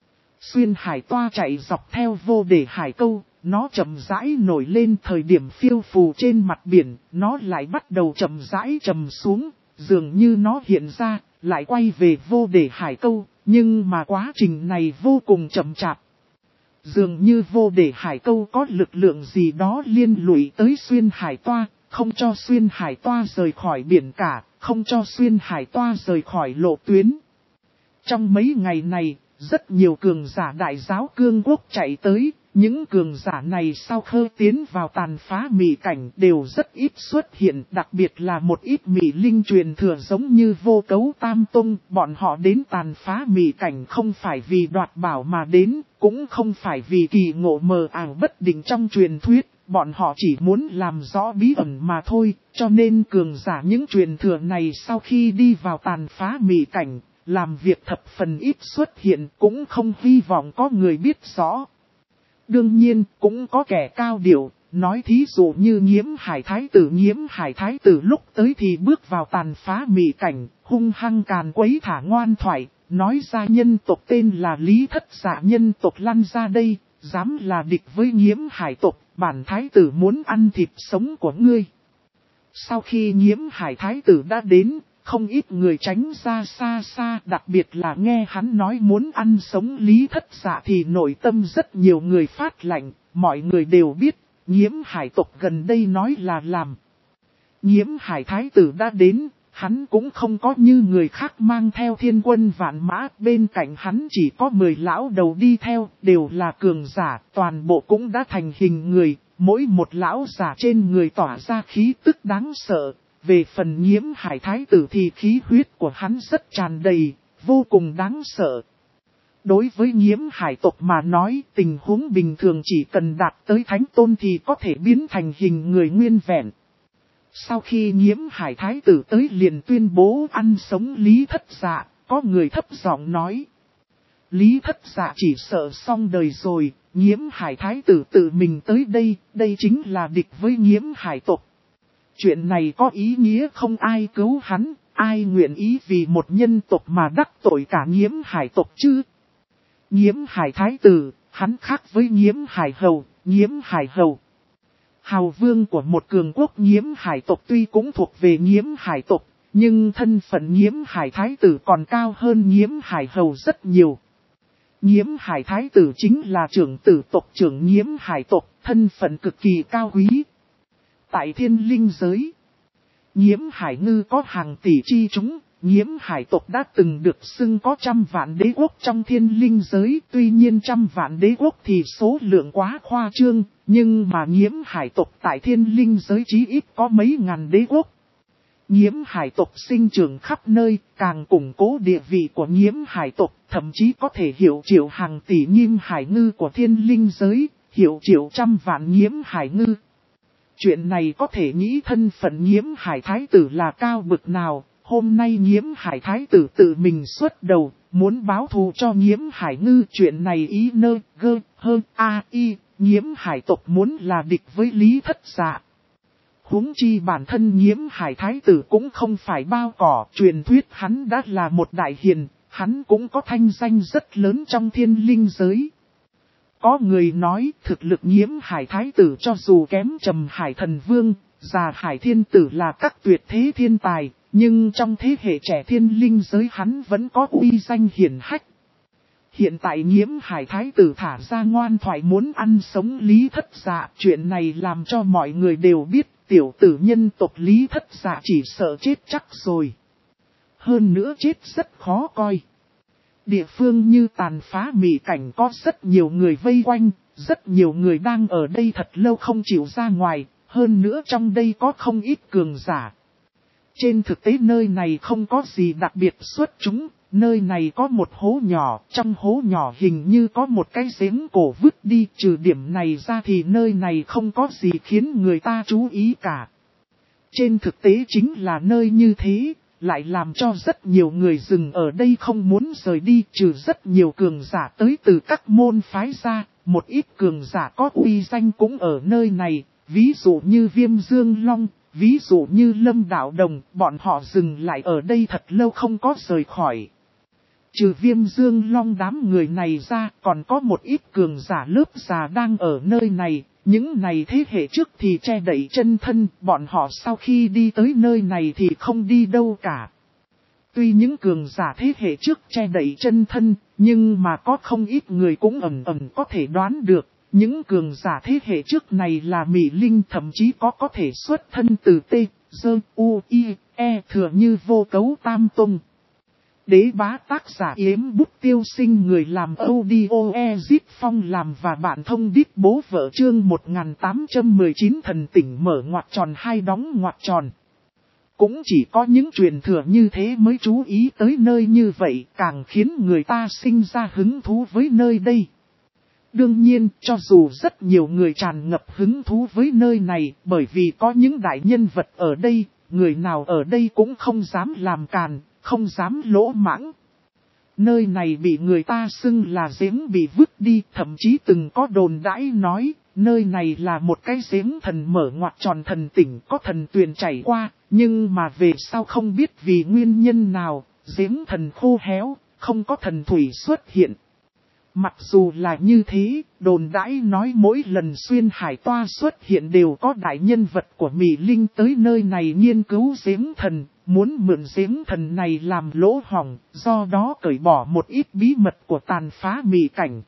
Xuyên hải toa chạy dọc theo vô để hải câu, nó chậm rãi nổi lên thời điểm phiêu phù trên mặt biển, nó lại bắt đầu chậm rãi chậm xuống, dường như nó hiện ra, lại quay về vô để hải câu. Nhưng mà quá trình này vô cùng chậm chạp. Dường như vô để hải câu có lực lượng gì đó liên lụy tới xuyên hải toa, không cho xuyên hải toa rời khỏi biển cả, không cho xuyên hải toa rời khỏi lộ tuyến. Trong mấy ngày này, rất nhiều cường giả đại giáo cương quốc chạy tới, những cường giả này sau khi tiến vào tàn phá mị cảnh đều rất ít xuất hiện, đặc biệt là một ít mị linh truyền thừa giống như Vô Cấu Tam Tông, bọn họ đến tàn phá mị cảnh không phải vì đoạt bảo mà đến, cũng không phải vì kỳ ngộ mờ ảo bất định trong truyền thuyết, bọn họ chỉ muốn làm rõ bí ẩn mà thôi, cho nên cường giả những truyền thừa này sau khi đi vào tàn phá mị cảnh, làm việc thập phần ít xuất hiện, cũng không hy vọng có người biết rõ. Đương nhiên, cũng có kẻ cao điệu, nói thí dụ như Nghiễm Hải Thái tử lúc tới thì bước vào tàn phá mị cảnh, hung hăng càn quấy thả ngoan thoại, nói ra nhân tộc tên là Lý Thất Dạ nhân tộc lăn ra đây, dám là địch với Nghiễm Hải tộc, bản thái tử muốn ăn thịt sống của ngươi. Sau khi Nghiễm Hải Thái tử đã đến, không ít người tránh ra xa xa, đặc biệt là nghe hắn nói muốn ăn sống Lý Thất Dạ thì nội tâm rất nhiều người phát lạnh, mọi người đều biết, Nghiễm Hải tộc gần đây nói là làm. Nghiễm Hải Thái tử đã đến, hắn cũng không có như người khác mang theo thiên quân vạn mã, bên cạnh hắn chỉ có 10 lão đầu đi theo, đều là cường giả, toàn bộ cũng đã thành hình người, mỗi một lão giả trên người tỏa ra khí tức đáng sợ. Về phần Nghiễm Hải Thái tử thì khí huyết của hắn rất tràn đầy, vô cùng đáng sợ. Đối với Nghiễm Hải tộc mà nói, tình huống bình thường chỉ cần đạt tới thánh tôn thì có thể biến thành hình người nguyên vẹn. Sau khi Nghiễm Hải Thái tử tới liền tuyên bố ăn sống Lý Thất Dạ, có người thấp giọng nói. Lý Thất Dạ chỉ sợ xong đời rồi, Nghiễm Hải Thái tử tự mình tới đây, đây chính là địch với Nghiễm Hải tộc. Chuyện này có ý nghĩa không ai cứu hắn, ai nguyện ý vì một nhân tộc mà đắc tội cả Nghiễm Hải tộc chứ? Nghiễm Hải Thái tử, hắn khác với Nghiễm Hải hầu. Hào vương của một cường quốc Nghiễm Hải tộc tuy cũng thuộc về Nghiễm Hải tộc, nhưng thân phận Nghiễm Hải Thái tử còn cao hơn Nghiễm Hải hầu rất nhiều. Nghiễm Hải Thái tử chính là trưởng tử tộc trưởng Nghiễm Hải tộc, thân phận cực kỳ cao quý. Tại thiên linh giới, Nghiễm Hải ngư có hàng tỷ chi chúng, Nghiễm Hải tộc đã từng được xưng có 100 vạn đế quốc trong thiên linh giới, tuy nhiên 100 vạn đế quốc thì số lượng quá khoa trương, nhưng mà Nghiễm Hải tộc tại thiên linh giới chí ít có mấy ngàn đế quốc. Nghiễm Hải tộc sinh trưởng khắp nơi, càng củng cố địa vị của Nghiễm Hải tộc, thậm chí có thể hiệu triệu hàng tỷ Nghiễm Hải ngư của thiên linh giới, hiệu triệu 100 vạn Nghiễm Hải ngư. Chuyện này có thể nghĩ thân phận Nghiễm Hải Thái tử là cao bực nào, hôm nay Nghiễm Hải Thái tử tự mình xuất đầu, muốn báo thù cho Nghiễm Hải ngư. Chuyện này ý nơ, gơ, hơn, Nghiễm Hải tộc muốn là địch với Lý Thất Dạ. Huống chi bản thân Nghiễm Hải Thái tử cũng không phải bao cỏ, truyền thuyết hắn đã là một đại hiền, hắn cũng có thanh danh rất lớn trong thiên linh giới. Có người nói thực lực Nghiễm Hải Thái tử cho dù kém Trầm Hải Thần Vương, Già Hải Thiên Tử là các tuyệt thế thiên tài, nhưng trong thế hệ trẻ thiên linh giới hắn vẫn có uy danh hiển hách. Hiện tại Nghiễm Hải Thái tử thả ra ngoan thoại muốn ăn sống Lý Thất Dạ, chuyện này làm cho mọi người đều biết tiểu tử nhân tộc Lý Thất Dạ chỉ sợ chết chắc rồi. Hơn nữa chết rất khó coi. Địa phương như tàn phá mị cảnh có rất nhiều người vây quanh, rất nhiều người đang ở đây thật lâu không chịu ra ngoài, hơn nữa trong đây có không ít cường giả. Trên thực tế nơi này không có gì đặc biệt xuất chúng, nơi này có một hố nhỏ, trong hố nhỏ hình như có một cái giếng cổ vứt đi, trừ điểm này ra thì nơi này không có gì khiến người ta chú ý cả. Trên thực tế chính là nơi như thế, lại làm cho rất nhiều người dừng ở đây không muốn rời đi, trừ rất nhiều cường giả tới từ các môn phái ra, một ít cường giả có uy danh cũng ở nơi này, ví dụ như Viêm Dương Long, ví dụ như Lâm Đạo Đồng, bọn họ dừng lại ở đây thật lâu không có rời khỏi. Trừ Viêm Dương Long đám người này ra, còn có một ít cường giả lớp già đang ở nơi này. Những này thế hệ trước thì che đậy chân thân, bọn họ sau khi đi tới nơi này thì không đi đâu cả. Tuy những cường giả thế hệ trước che đậy chân thân, nhưng mà có không ít người cũng ẩn ẩn có thể đoán được. Những cường giả thế hệ trước này là Mị Linh, thậm chí có thể xuất thân từ T, Dơ, U, I, E thừa như Vô Cấu Tam Tông. Đế bá tác giả Yếm Bút Tiêu Sinh, người làm audio Zip Phong làm và bạn thông đít bố vợ, chương 1819 thần tỉnh mở ngoặc tròn hai đóng ngoặc tròn. Cũng chỉ có những truyền thừa như thế mới chú ý tới nơi như vậy, càng khiến người ta sinh ra hứng thú với nơi đây. Đương nhiên, cho dù rất nhiều người tràn ngập hứng thú với nơi này, bởi vì có những đại nhân vật ở đây, người nào ở đây cũng không dám làm càn, không dám lỗ mãng. Nơi này bị người ta xưng là giếng bị vứt đi, thậm chí từng có đồn đãi nói, nơi này là một cái giếng thần mở ngoặc tròn thần tỉnh, có thần tuyền chảy qua, nhưng mà về sau không biết vì nguyên nhân nào, giếng thần khô héo, không có thần thủy xuất hiện. Mặc dù là như thế, đồn đãi nói mỗi lần xuyên hải toa xuất hiện đều có đại nhân vật của Mị Linh tới nơi này nghiên cứu giếng thần, muốn mượn giếng thần này làm lỗ hổng, do đó cởi bỏ một ít bí mật của tàn phá mị cảnh.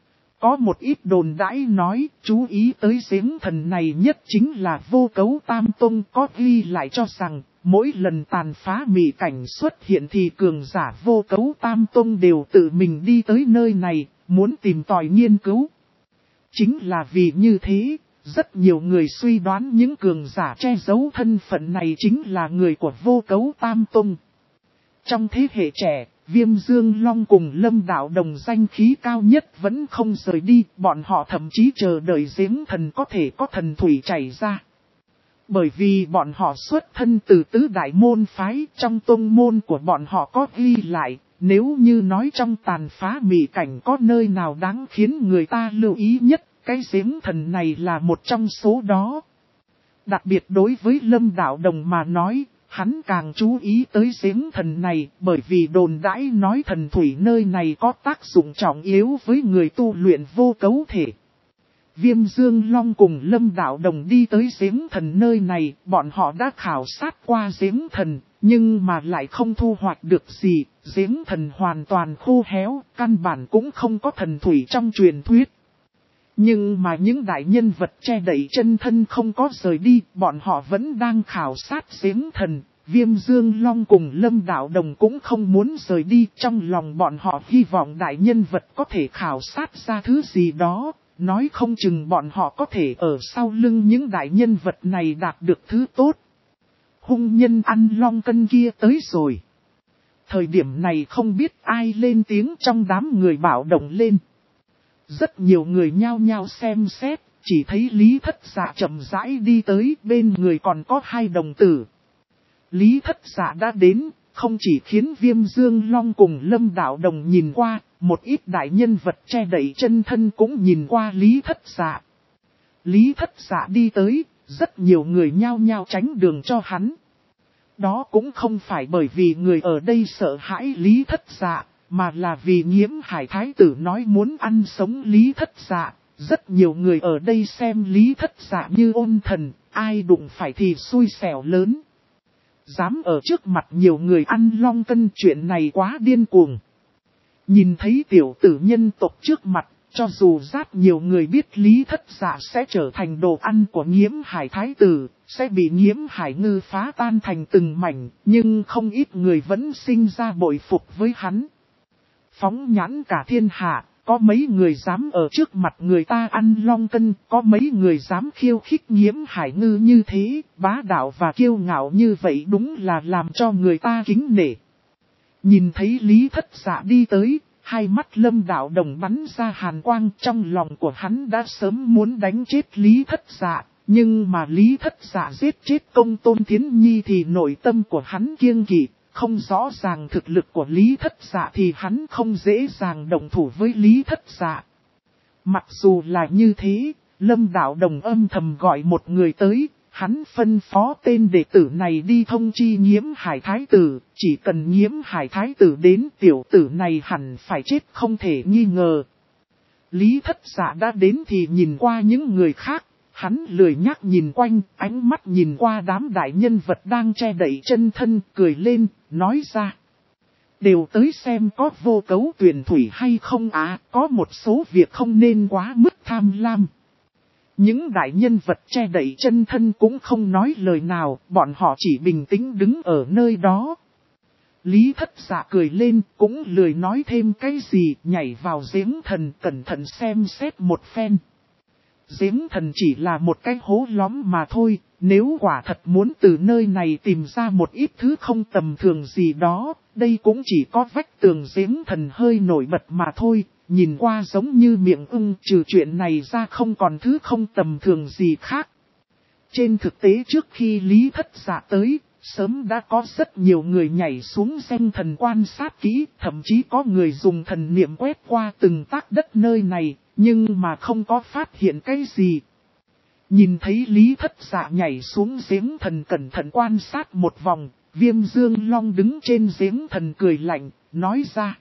Có một ít đồn đãi nói, chú ý tới giếng thần này nhất chính là Vô Cấu Tam Tông, có ghi lại cho rằng, mỗi lần tàn phá mị cảnh xuất hiện thì cường giả Vô Cấu Tam Tông đều tự mình đi tới nơi này, muốn tìm tòi nghiên cứu. Chính là vì như thế, rất nhiều người suy đoán những cường giả che giấu thân phận này chính là người của Vô Cấu Tam Tông. Trong thế hệ trẻ, Viêm Dương Long cùng Lâm Đạo Đồng danh khí cao nhất vẫn không rời đi, bọn họ thậm chí chờ đợi giếng thần có thể có thần thủy chảy ra. Bởi vì bọn họ xuất thân từ tứ đại môn phái, trong tông môn của bọn họ có ghi lại, nếu như nói trong tàn phá mị cảnh có nơi nào đáng khiến người ta lưu ý nhất, cái giếng thần này là một trong số đó. Đặc biệt đối với Lâm Đạo Đồng mà nói, hắn càng chú ý tới giếng thần này, bởi vì đồn đãi nói thần thủy nơi này có tác dụng trọng yếu với người tu luyện vô cấu thể. Viêm Dương Long cùng Lâm Đạo Đồng đi tới giếng thần nơi này, bọn họ đã khảo sát qua giếng thần, nhưng mà lại không thu hoạch được gì, giếng thần hoàn toàn khô héo, căn bản cũng không có thần thủy trong truyền thuyết. Nhưng mà những đại nhân vật che đậy chân thân không có rời đi, bọn họ vẫn đang khảo sát giếng thần. Viêm Dương Long cùng Lâm Đạo Đồng cũng không muốn rời đi, trong lòng bọn họ hy vọng đại nhân vật có thể khảo sát ra thứ gì đó, nói không chừng bọn họ có thể ở sau lưng những đại nhân vật này đạt được thứ tốt. Hung nhân ăn long cân kia tới rồi. Thời điểm này không biết ai lên tiếng trong đám người bạo động lên. Rất nhiều người nhao nhao xem xét, chỉ thấy Lý Thất Dạ chậm rãi đi tới, bên người còn có hai đồng tử. Lý Thất Dạ đã đến, không chỉ khiến Viêm Dương Long cùng Lâm Đạo Đồng nhìn qua, một ít đại nhân vật che đậy chân thân cũng nhìn qua Lý Thất Dạ. Lý Thất Dạ đi tới, rất nhiều người nhao nhao tránh đường cho hắn. Đó cũng không phải bởi vì người ở đây sợ hãi Lý Thất Dạ, mà là vì Nghiễm Hải Thái tử nói muốn ăn sống Lý Thất Dạ. Rất nhiều người ở đây xem Lý Thất Dạ như ôn thần, ai đụng phải thì xui xẻo lớn. Dám ở trước mặt nhiều người ăn long cân, chuyện này quá điên cuồng. Nhìn thấy tiểu tử nhân tộc trước mặt, cho dù rất nhiều người biết Lý Thất Dạ sẽ trở thành đồ ăn của Nghiễm Hải Thái tử, sẽ bị Nghiễm Hải Ngư phá tan thành từng mảnh, nhưng không ít người vẫn sinh ra bội phục với hắn. Phóng nhãn cả thiên hạ, có mấy người dám ở trước mặt người ta ăn long cân, có mấy người dám khiêu khích Nghiễm Hải Ngư như thế, bá đạo và kiêu ngạo như vậy đúng là làm cho người ta kính nể. Nhìn thấy Lý Thất Dạ đi tới, hai mắt Lâm Đạo Đồng bắn ra hàn quang, trong lòng của hắn đã sớm muốn đánh chết Lý Thất Dạ, nhưng mà Lý Thất Dạ giết chết Công Tôn Thiến Nhi thì nội tâm của hắn kiêng kỵ. Không rõ ràng thực lực của Lý Thất Dạ thì hắn không dễ dàng động thủ với Lý Thất Dạ. Mặc dù là như thế, Lâm Đạo Đồng âm thầm gọi một người tới, hắn phân phó tên đệ tử này đi thông chi Nghiễm Hải Thái tử, chỉ cần Nghiễm Hải Thái tử đến, tiểu tử này hẳn phải chết không thể nghi ngờ. Lý Thất Dạ đã đến thì nhìn qua những người khác. Hắn lười nhác nhìn quanh, ánh mắt nhìn qua đám đại nhân vật đang che đậy chân thân, cười lên, nói ra. Đều tới xem có vô cấu tuyển thủy hay không có một số việc không nên quá mức tham lam. Những đại nhân vật che đậy chân thân cũng không nói lời nào, bọn họ chỉ bình tĩnh đứng ở nơi đó. Lý Thất Dạ cười lên, cũng lười nói thêm cái gì, nhảy vào giếng thần cẩn thận xem xét một phen. Giếng thần chỉ là một cái hố lõm mà thôi, nếu quả thật muốn từ nơi này tìm ra một ít thứ không tầm thường gì đó, đây cũng chỉ có vách tường giếng thần hơi nổi bật mà thôi, nhìn qua giống như miệng ưng, trừ chuyện này ra không còn thứ không tầm thường gì khác. Trên thực tế trước khi Lý Thất Dạ tới, sớm đã có rất nhiều người nhảy xuống giếng thần quan sát kỹ, thậm chí có người dùng thần niệm quét qua từng tác đất nơi này, nhưng mà không có phát hiện cái gì. Nhìn thấy Lý Thất Dạ nhảy xuống giếng thần cẩn thận quan sát một vòng, Viêm Dương Long đứng trên giếng thần cười lạnh, nói ra.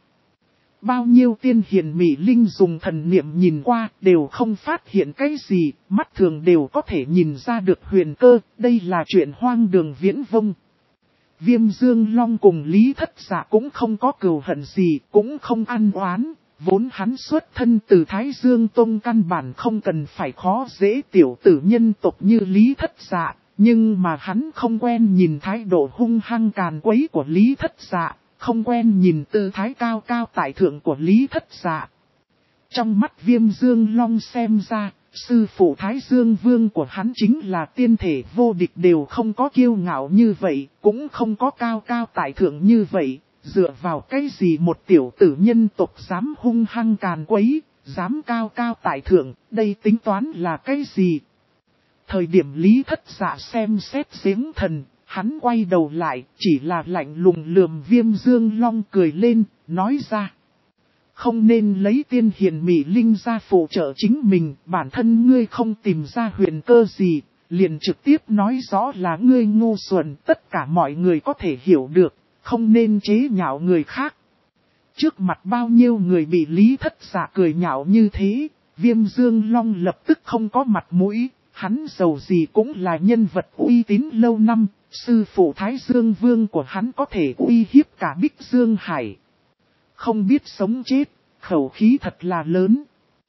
Bao nhiêu tiên hiền mỹ linh dùng thần niệm nhìn qua đều không phát hiện cái gì, mắt thường đều có thể nhìn ra được huyền cơ, đây là chuyện hoang đường viễn vông. Viêm Dương Long cùng Lý Thất Dạ cũng không có cừu hận gì, cũng không ăn oán, vốn hắn xuất thân từ Thái Dương Tông căn bản không cần phải khó dễ tiểu tử nhân tộc như Lý Thất Dạ, nhưng mà hắn không quen nhìn thái độ hung hăng càn quấy của Lý Thất Dạ. Không quen nhìn tư thái cao cao tại thượng của Lý Thất Dạ. Trong mắt Viêm Dương Long xem ra, sư phụ Thái Dương Vương của hắn chính là tiên thể vô địch, đều không có kiêu ngạo như vậy, cũng không có cao cao tại thượng như vậy, dựa vào cái gì một tiểu tử nhân tộc dám hung hăng càn quấy, dám cao cao tại thượng, đây tính toán là cái gì? Thời điểm Lý Thất Dạ xem xét giếng thần, hắn quay đầu lại, chỉ là lạnh lùng lườm Viêm Dương Long cười lên, nói ra. Không nên lấy tiên hiền mỹ linh ra phụ trợ chính mình, bản thân ngươi không tìm ra huyền cơ gì, liền trực tiếp nói rõ là ngươi ngu xuẩn, tất cả mọi người có thể hiểu được, không nên chế nhạo người khác. Trước mặt bao nhiêu người bị Lý Thất Dạ cười nhạo như thế, Viêm Dương Long lập tức không có mặt mũi, hắn giàu gì cũng là nhân vật uy tín lâu năm. Sư phụ Thái Dương Vương của hắn có thể uy hiếp cả Bích Dương Hải. Không biết sống chết, khẩu khí thật là lớn.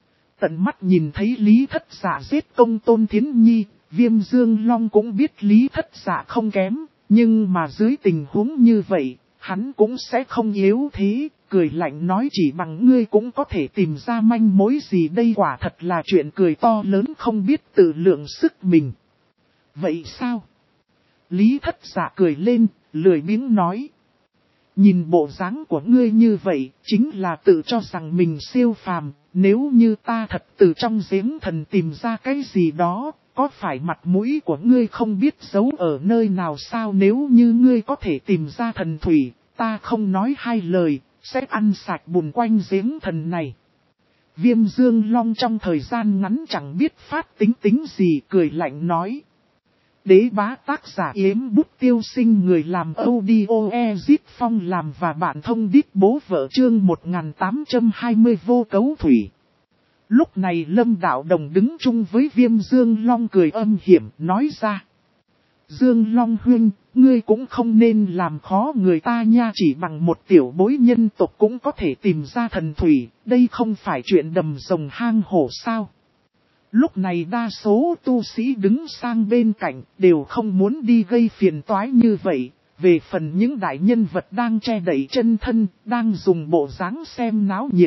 Tận mắt nhìn thấy Lý Thất Dạ giết công Tôn Thiến Nhi, Viêm Dương Long cũng biết Lý Thất Dạ không kém, nhưng mà dưới tình huống như vậy, hắn cũng sẽ không yếu thế, cười lạnh nói chỉ bằng ngươi cũng có thể tìm ra manh mối gì, đây quả thật là chuyện cười to lớn không biết tự lượng sức mình. Vậy sao? Lý Thất Dạ cười lên, lười biếng nói. Nhìn bộ dáng của ngươi như vậy, chính là tự cho rằng mình siêu phàm, nếu như ta thật từ trong giếng thần tìm ra cái gì đó, có phải mặt mũi của ngươi không biết giấu ở nơi nào sao? Nếu như ngươi có thể tìm ra thần thủy, ta không nói hai lời, sẽ ăn sạch bùn quanh giếng thần này. Viêm Dương Long trong thời gian ngắn chẳng biết phát tính gì, cười lạnh nói. Đế bá tác giả Yếm Bút Tiêu Sinh, người làm audio Ezip Phong làm và bạn thông đít bố vợ chương 1820 vô cấu thủy. Lúc này Lâm Đạo Đồng đứng chung với Viêm Dương Long cười âm hiểm nói ra. Dương Long huynh, ngươi cũng không nên làm khó người ta nha, chỉ bằng một tiểu bối nhân tộc cũng có thể tìm ra thần thủy, đây không phải chuyện đầm rồng hang hổ sao? Lúc này đa số tu sĩ đứng sang bên cạnh đều không muốn đi gây phiền toái như vậy. Về phần những đại nhân vật đang che đậy chân thân, đang dùng bộ dáng xem náo nhiệt.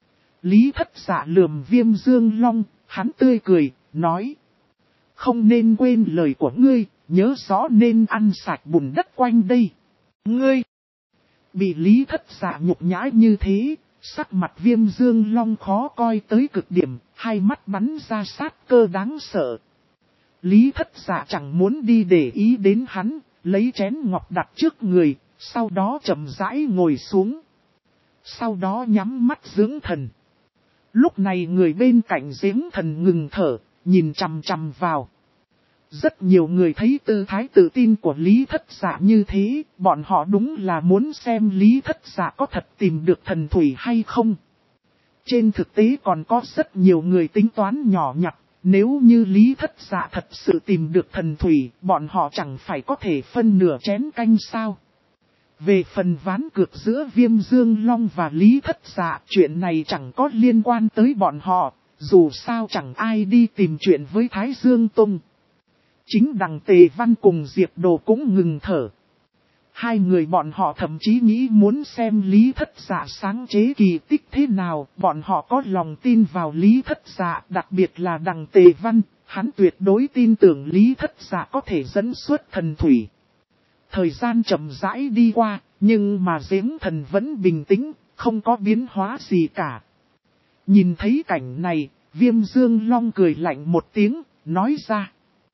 Lý Thất Dạ lườm Viêm Dương Long, hắn tươi cười, nói. Không nên quên lời của ngươi, nhớ rõ nên ăn sạch bùn đất quanh đây. Ngươi bị Lý Thất Dạ nhục nhã như thế. Sắc mặt Viêm Dương Long khó coi tới cực điểm, hai mắt bắn ra sát cơ đáng sợ. Lý Thất Dạ chẳng muốn đi để ý đến hắn, lấy chén ngọc đặt trước người, sau đó chậm rãi ngồi xuống. Sau đó nhắm mắt dưỡng thần. Lúc này người bên cạnh giếng thần ngừng thở, nhìn chằm chằm vào. Rất nhiều người thấy tư thái tự tin của Lý Thất Dạ như thế, bọn họ đúng là muốn xem Lý Thất Dạ có thật tìm được thần thủy hay không. Trên thực tế còn có rất nhiều người tính toán nhỏ nhặt, nếu như Lý Thất Dạ thật sự tìm được thần thủy, bọn họ chẳng phải có thể phân nửa chén canh sao. Về phần ván cược giữa Viêm Dương Long và Lý Thất Dạ, chuyện này chẳng có liên quan tới bọn họ, dù sao chẳng ai đi tìm chuyện với Thái Dương Tông. Chính đằng Tề Văn cùng Diệp Đồ cũng ngừng thở. Hai người bọn họ thậm chí nghĩ muốn xem Lý Thất Dạ sáng chế kỳ tích thế nào, bọn họ có lòng tin vào Lý Thất Dạ, đặc biệt là đằng Tề Văn, hắn tuyệt đối tin tưởng Lý Thất Dạ có thể dẫn xuất thần thủy. Thời gian chậm rãi đi qua, nhưng mà giếng thần vẫn bình tĩnh, không có biến hóa gì cả. Nhìn thấy cảnh này, Viêm Dương Long cười lạnh một tiếng, nói ra.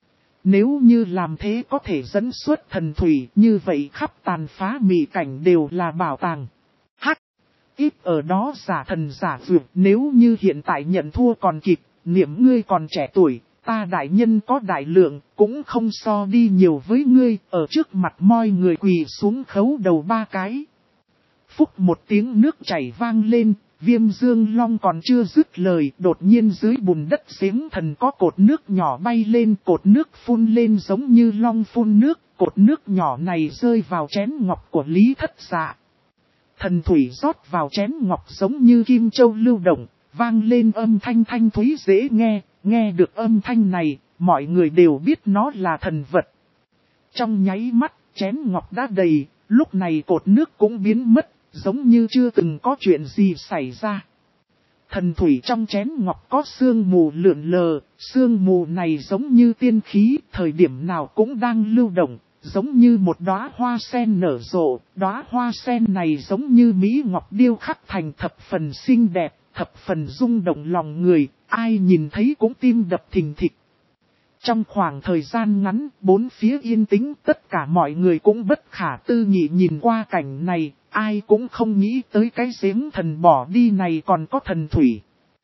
Nếu như làm thế có thể dẫn xuất thần thủy, như vậy khắp tàn phá mị cảnh đều là bảo tàng. Hắc! Ít ở đó giả thần giả vượt, nếu như hiện tại nhận thua còn kịp, niệm ngươi còn trẻ tuổi, ta đại nhân có đại lượng, cũng không so đi nhiều với ngươi, ở trước mặt mọi người quỳ xuống khấu đầu 3 cái. Phúc một tiếng nước chảy vang lên, Viêm Dương Long còn chưa dứt lời, đột nhiên dưới bùn đất giếng thần có cột nước nhỏ bay lên, cột nước phun lên giống như long phun nước, cột nước nhỏ này rơi vào chén ngọc của Lý Thất Dạ. Thần thủy rót vào chén ngọc giống như kim châu lưu động, vang lên âm thanh thanh thúy dễ nghe, nghe được âm thanh này, mọi người đều biết nó là thần vật. Trong nháy mắt, chén ngọc đã đầy, lúc này cột nước cũng biến mất. Giống như chưa từng có chuyện gì xảy ra. Thần thủy trong chén ngọc có sương mù lượn lờ, sương mù này giống như tiên khí, thời điểm nào cũng đang lưu động, giống như một đóa hoa sen nở rộ, đóa hoa sen này giống như mỹ ngọc điêu khắc thành thập phần xinh đẹp, thập phần rung động lòng người, ai nhìn thấy cũng tim đập thình thịch. Trong khoảng thời gian ngắn, bốn phía yên tĩnh, tất cả mọi người cũng bất khả tư nghị nhìn qua cảnh này, ai cũng không nghĩ tới cái giếng thần bỏ đi này còn có thần thủy.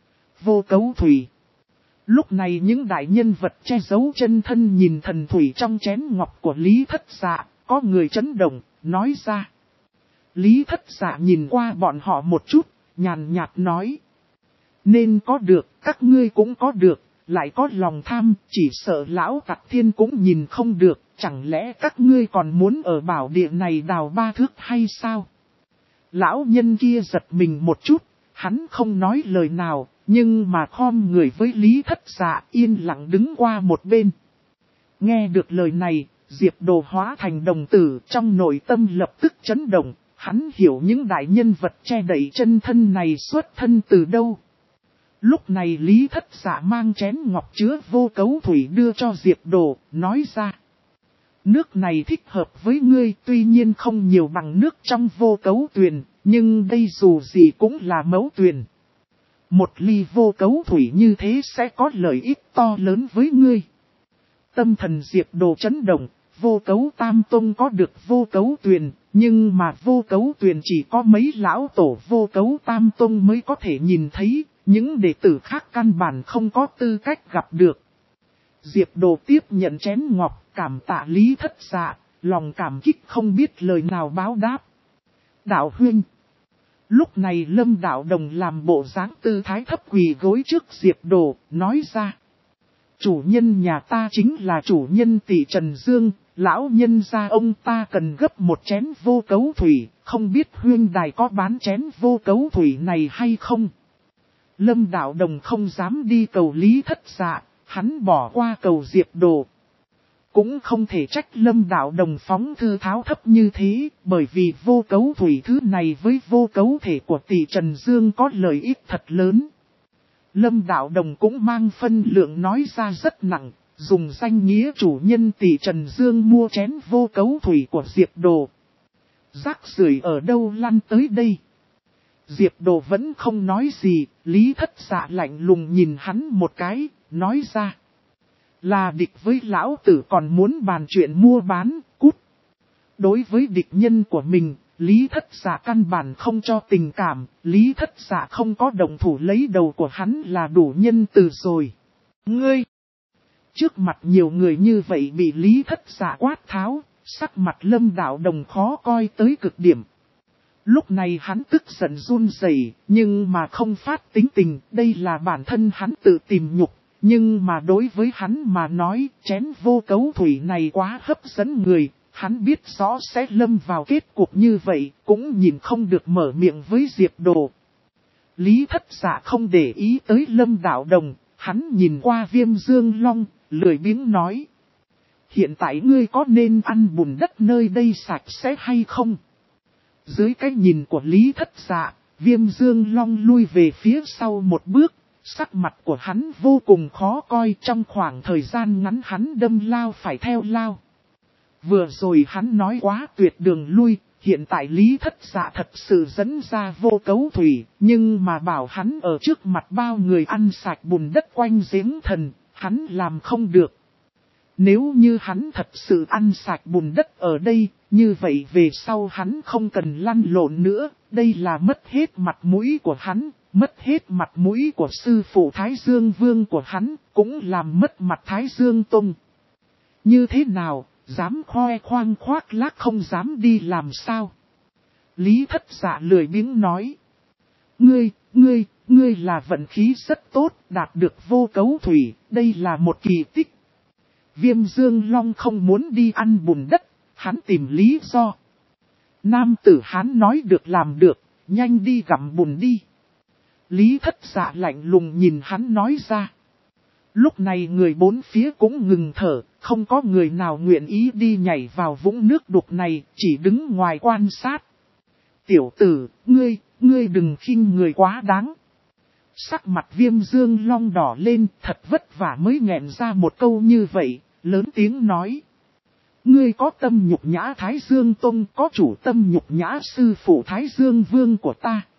Vô cấu thủy. Lúc này những đại nhân vật che giấu chân thân nhìn thần thủy trong chén ngọc của Lý Thất Dạ, có người chấn động, nói ra. Lý Thất Dạ nhìn qua bọn họ một chút, nhàn nhạt nói. Nên có được, các ngươi cũng có được. Lại có lòng tham, chỉ sợ lão tặc thiên cũng nhìn không được, chẳng lẽ các ngươi còn muốn ở bảo địa này đào 3 thước hay sao? Lão nhân kia giật mình một chút, hắn không nói lời nào, nhưng mà khom người với Lý Thất Dạ yên lặng đứng qua một bên. Nghe được lời này, Diệp Đồ hóa thành đồng tử trong nội tâm lập tức chấn động, hắn hiểu những đại nhân vật che đậy chân thân này xuất thân từ đâu. Lúc này Lý Thất Dạ mang chén ngọc chứa vô cấu thủy đưa cho Diệp Đồ, nói ra. Nước này thích hợp với ngươi, tuy nhiên không nhiều bằng nước trong vô cấu tuyền, nhưng đây dù gì cũng là mẫu tuyền. Một ly vô cấu thủy như thế sẽ có lợi ích to lớn với ngươi. Tâm thần Diệp Đồ chấn động, vô cấu tam tông có được vô cấu tuyền, nhưng mà vô cấu tuyền chỉ có mấy lão tổ vô cấu tam tông mới có thể nhìn thấy. Những đệ tử khác căn bản không có tư cách gặp được. Diệp Đồ tiếp nhận chén ngọc, cảm tạ Lý Thất Dạ, lòng cảm kích không biết lời nào báo đáp. Đạo huynh. Lúc này Lâm Đạo Đồng làm bộ dáng tư thái thấp quỳ gối trước Diệp Đồ, nói ra. Chủ nhân nhà ta chính là chủ nhân tỷ Trần Dương, lão nhân gia ông ta cần gấp một chén vô cấu thủy, không biết huynh đài có bán chén vô cấu thủy này hay không? Lâm Đạo Đồng không dám đi cầu Lý Thất Dạ, hắn bỏ qua cầu Diệp Đồ. Cũng không thể trách Lâm Đạo Đồng phóng thư tháo thấp như thế, bởi vì vô cấu thủy thứ này với vô cấu thể của tỷ Trần Dương có lợi ích thật lớn. Lâm Đạo Đồng cũng mang phân lượng nói ra rất nặng, dùng danh nghĩa chủ nhân tỷ Trần Dương mua chén vô cấu thủy của Diệp Đồ. Rác rưởi ở đâu lăn tới đây? Diệp Đồ vẫn không nói gì, Lý Thất Dạ lạnh lùng nhìn hắn một cái, nói ra. Là địch với lão tử còn muốn bàn chuyện mua bán, cút. Đối với địch nhân của mình, Lý Thất Dạ căn bản không cho tình cảm, Lý Thất Dạ không có đồng thủ lấy đầu của hắn là đủ nhân từ rồi. Ngươi! Trước mặt nhiều người như vậy bị Lý Thất Dạ quát tháo, sắc mặt Lâm Đạo Đồng khó coi tới cực điểm. Lúc này hắn tức giận run rẩy, nhưng mà không phát tính tình, đây là bản thân hắn tự tìm nhục. Nhưng mà đối với hắn mà nói, chén vô cấu thủy này quá hấp dẫn người, hắn biết rõ sẽ lâm vào kết cục như vậy, cũng nhìn không được mở miệng với Diệp Đồ. Lý Thất Dạ không để ý tới Lâm Đạo Đồng, hắn nhìn qua Viêm Dương Long, lười biếng nói. Hiện tại ngươi có nên ăn bùn đất nơi đây sạch sẽ hay không? Dưới cái nhìn của Lý Thất Dạ, Viêm Dương Long lui về phía sau một bước, sắc mặt của hắn vô cùng khó coi, trong khoảng thời gian ngắn hắn đâm lao phải theo lao. Vừa rồi hắn nói quá tuyệt đường lui, hiện tại Lý Thất Dạ thật sự dẫn ra vô cấu thủy, nhưng mà bảo hắn ở trước mặt bao người ăn sạch bùn đất quanh giếng thần, hắn làm không được. Nếu như hắn thật sự ăn sạch bùn đất ở đây, như vậy về sau hắn không cần lăn lộn nữa, đây là mất hết mặt mũi của hắn, mất hết mặt mũi của sư phụ Thái Dương Vương của hắn, cũng làm mất mặt Thái Dương Tông. Như thế nào, dám khoe khoang khoác lác không dám đi làm sao? Lý Thất Dạ lười biếng nói. Ngươi là vận khí rất tốt, đạt được vô cấu thủy, đây là một kỳ tích. Viêm Dương Long không muốn đi ăn bùn đất, hắn tìm lý do. Nam tử hắn nói được làm được, nhanh đi gặm bùn đi. Lý Thất Dạ lạnh lùng nhìn hắn nói ra. Lúc này người bốn phía cũng ngừng thở, không có người nào nguyện ý đi nhảy vào vũng nước đục này, chỉ đứng ngoài quan sát. Tiểu tử, ngươi đừng khinh người quá đáng. Sắc mặt Viêm Dương Long đỏ lên, thật vất vả mới nghẹn ra một câu như vậy, lớn tiếng nói. Ngươi có tâm nhục nhã Thái Dương Tông, có chủ tâm nhục nhã sư phụ Thái Dương Vương của ta.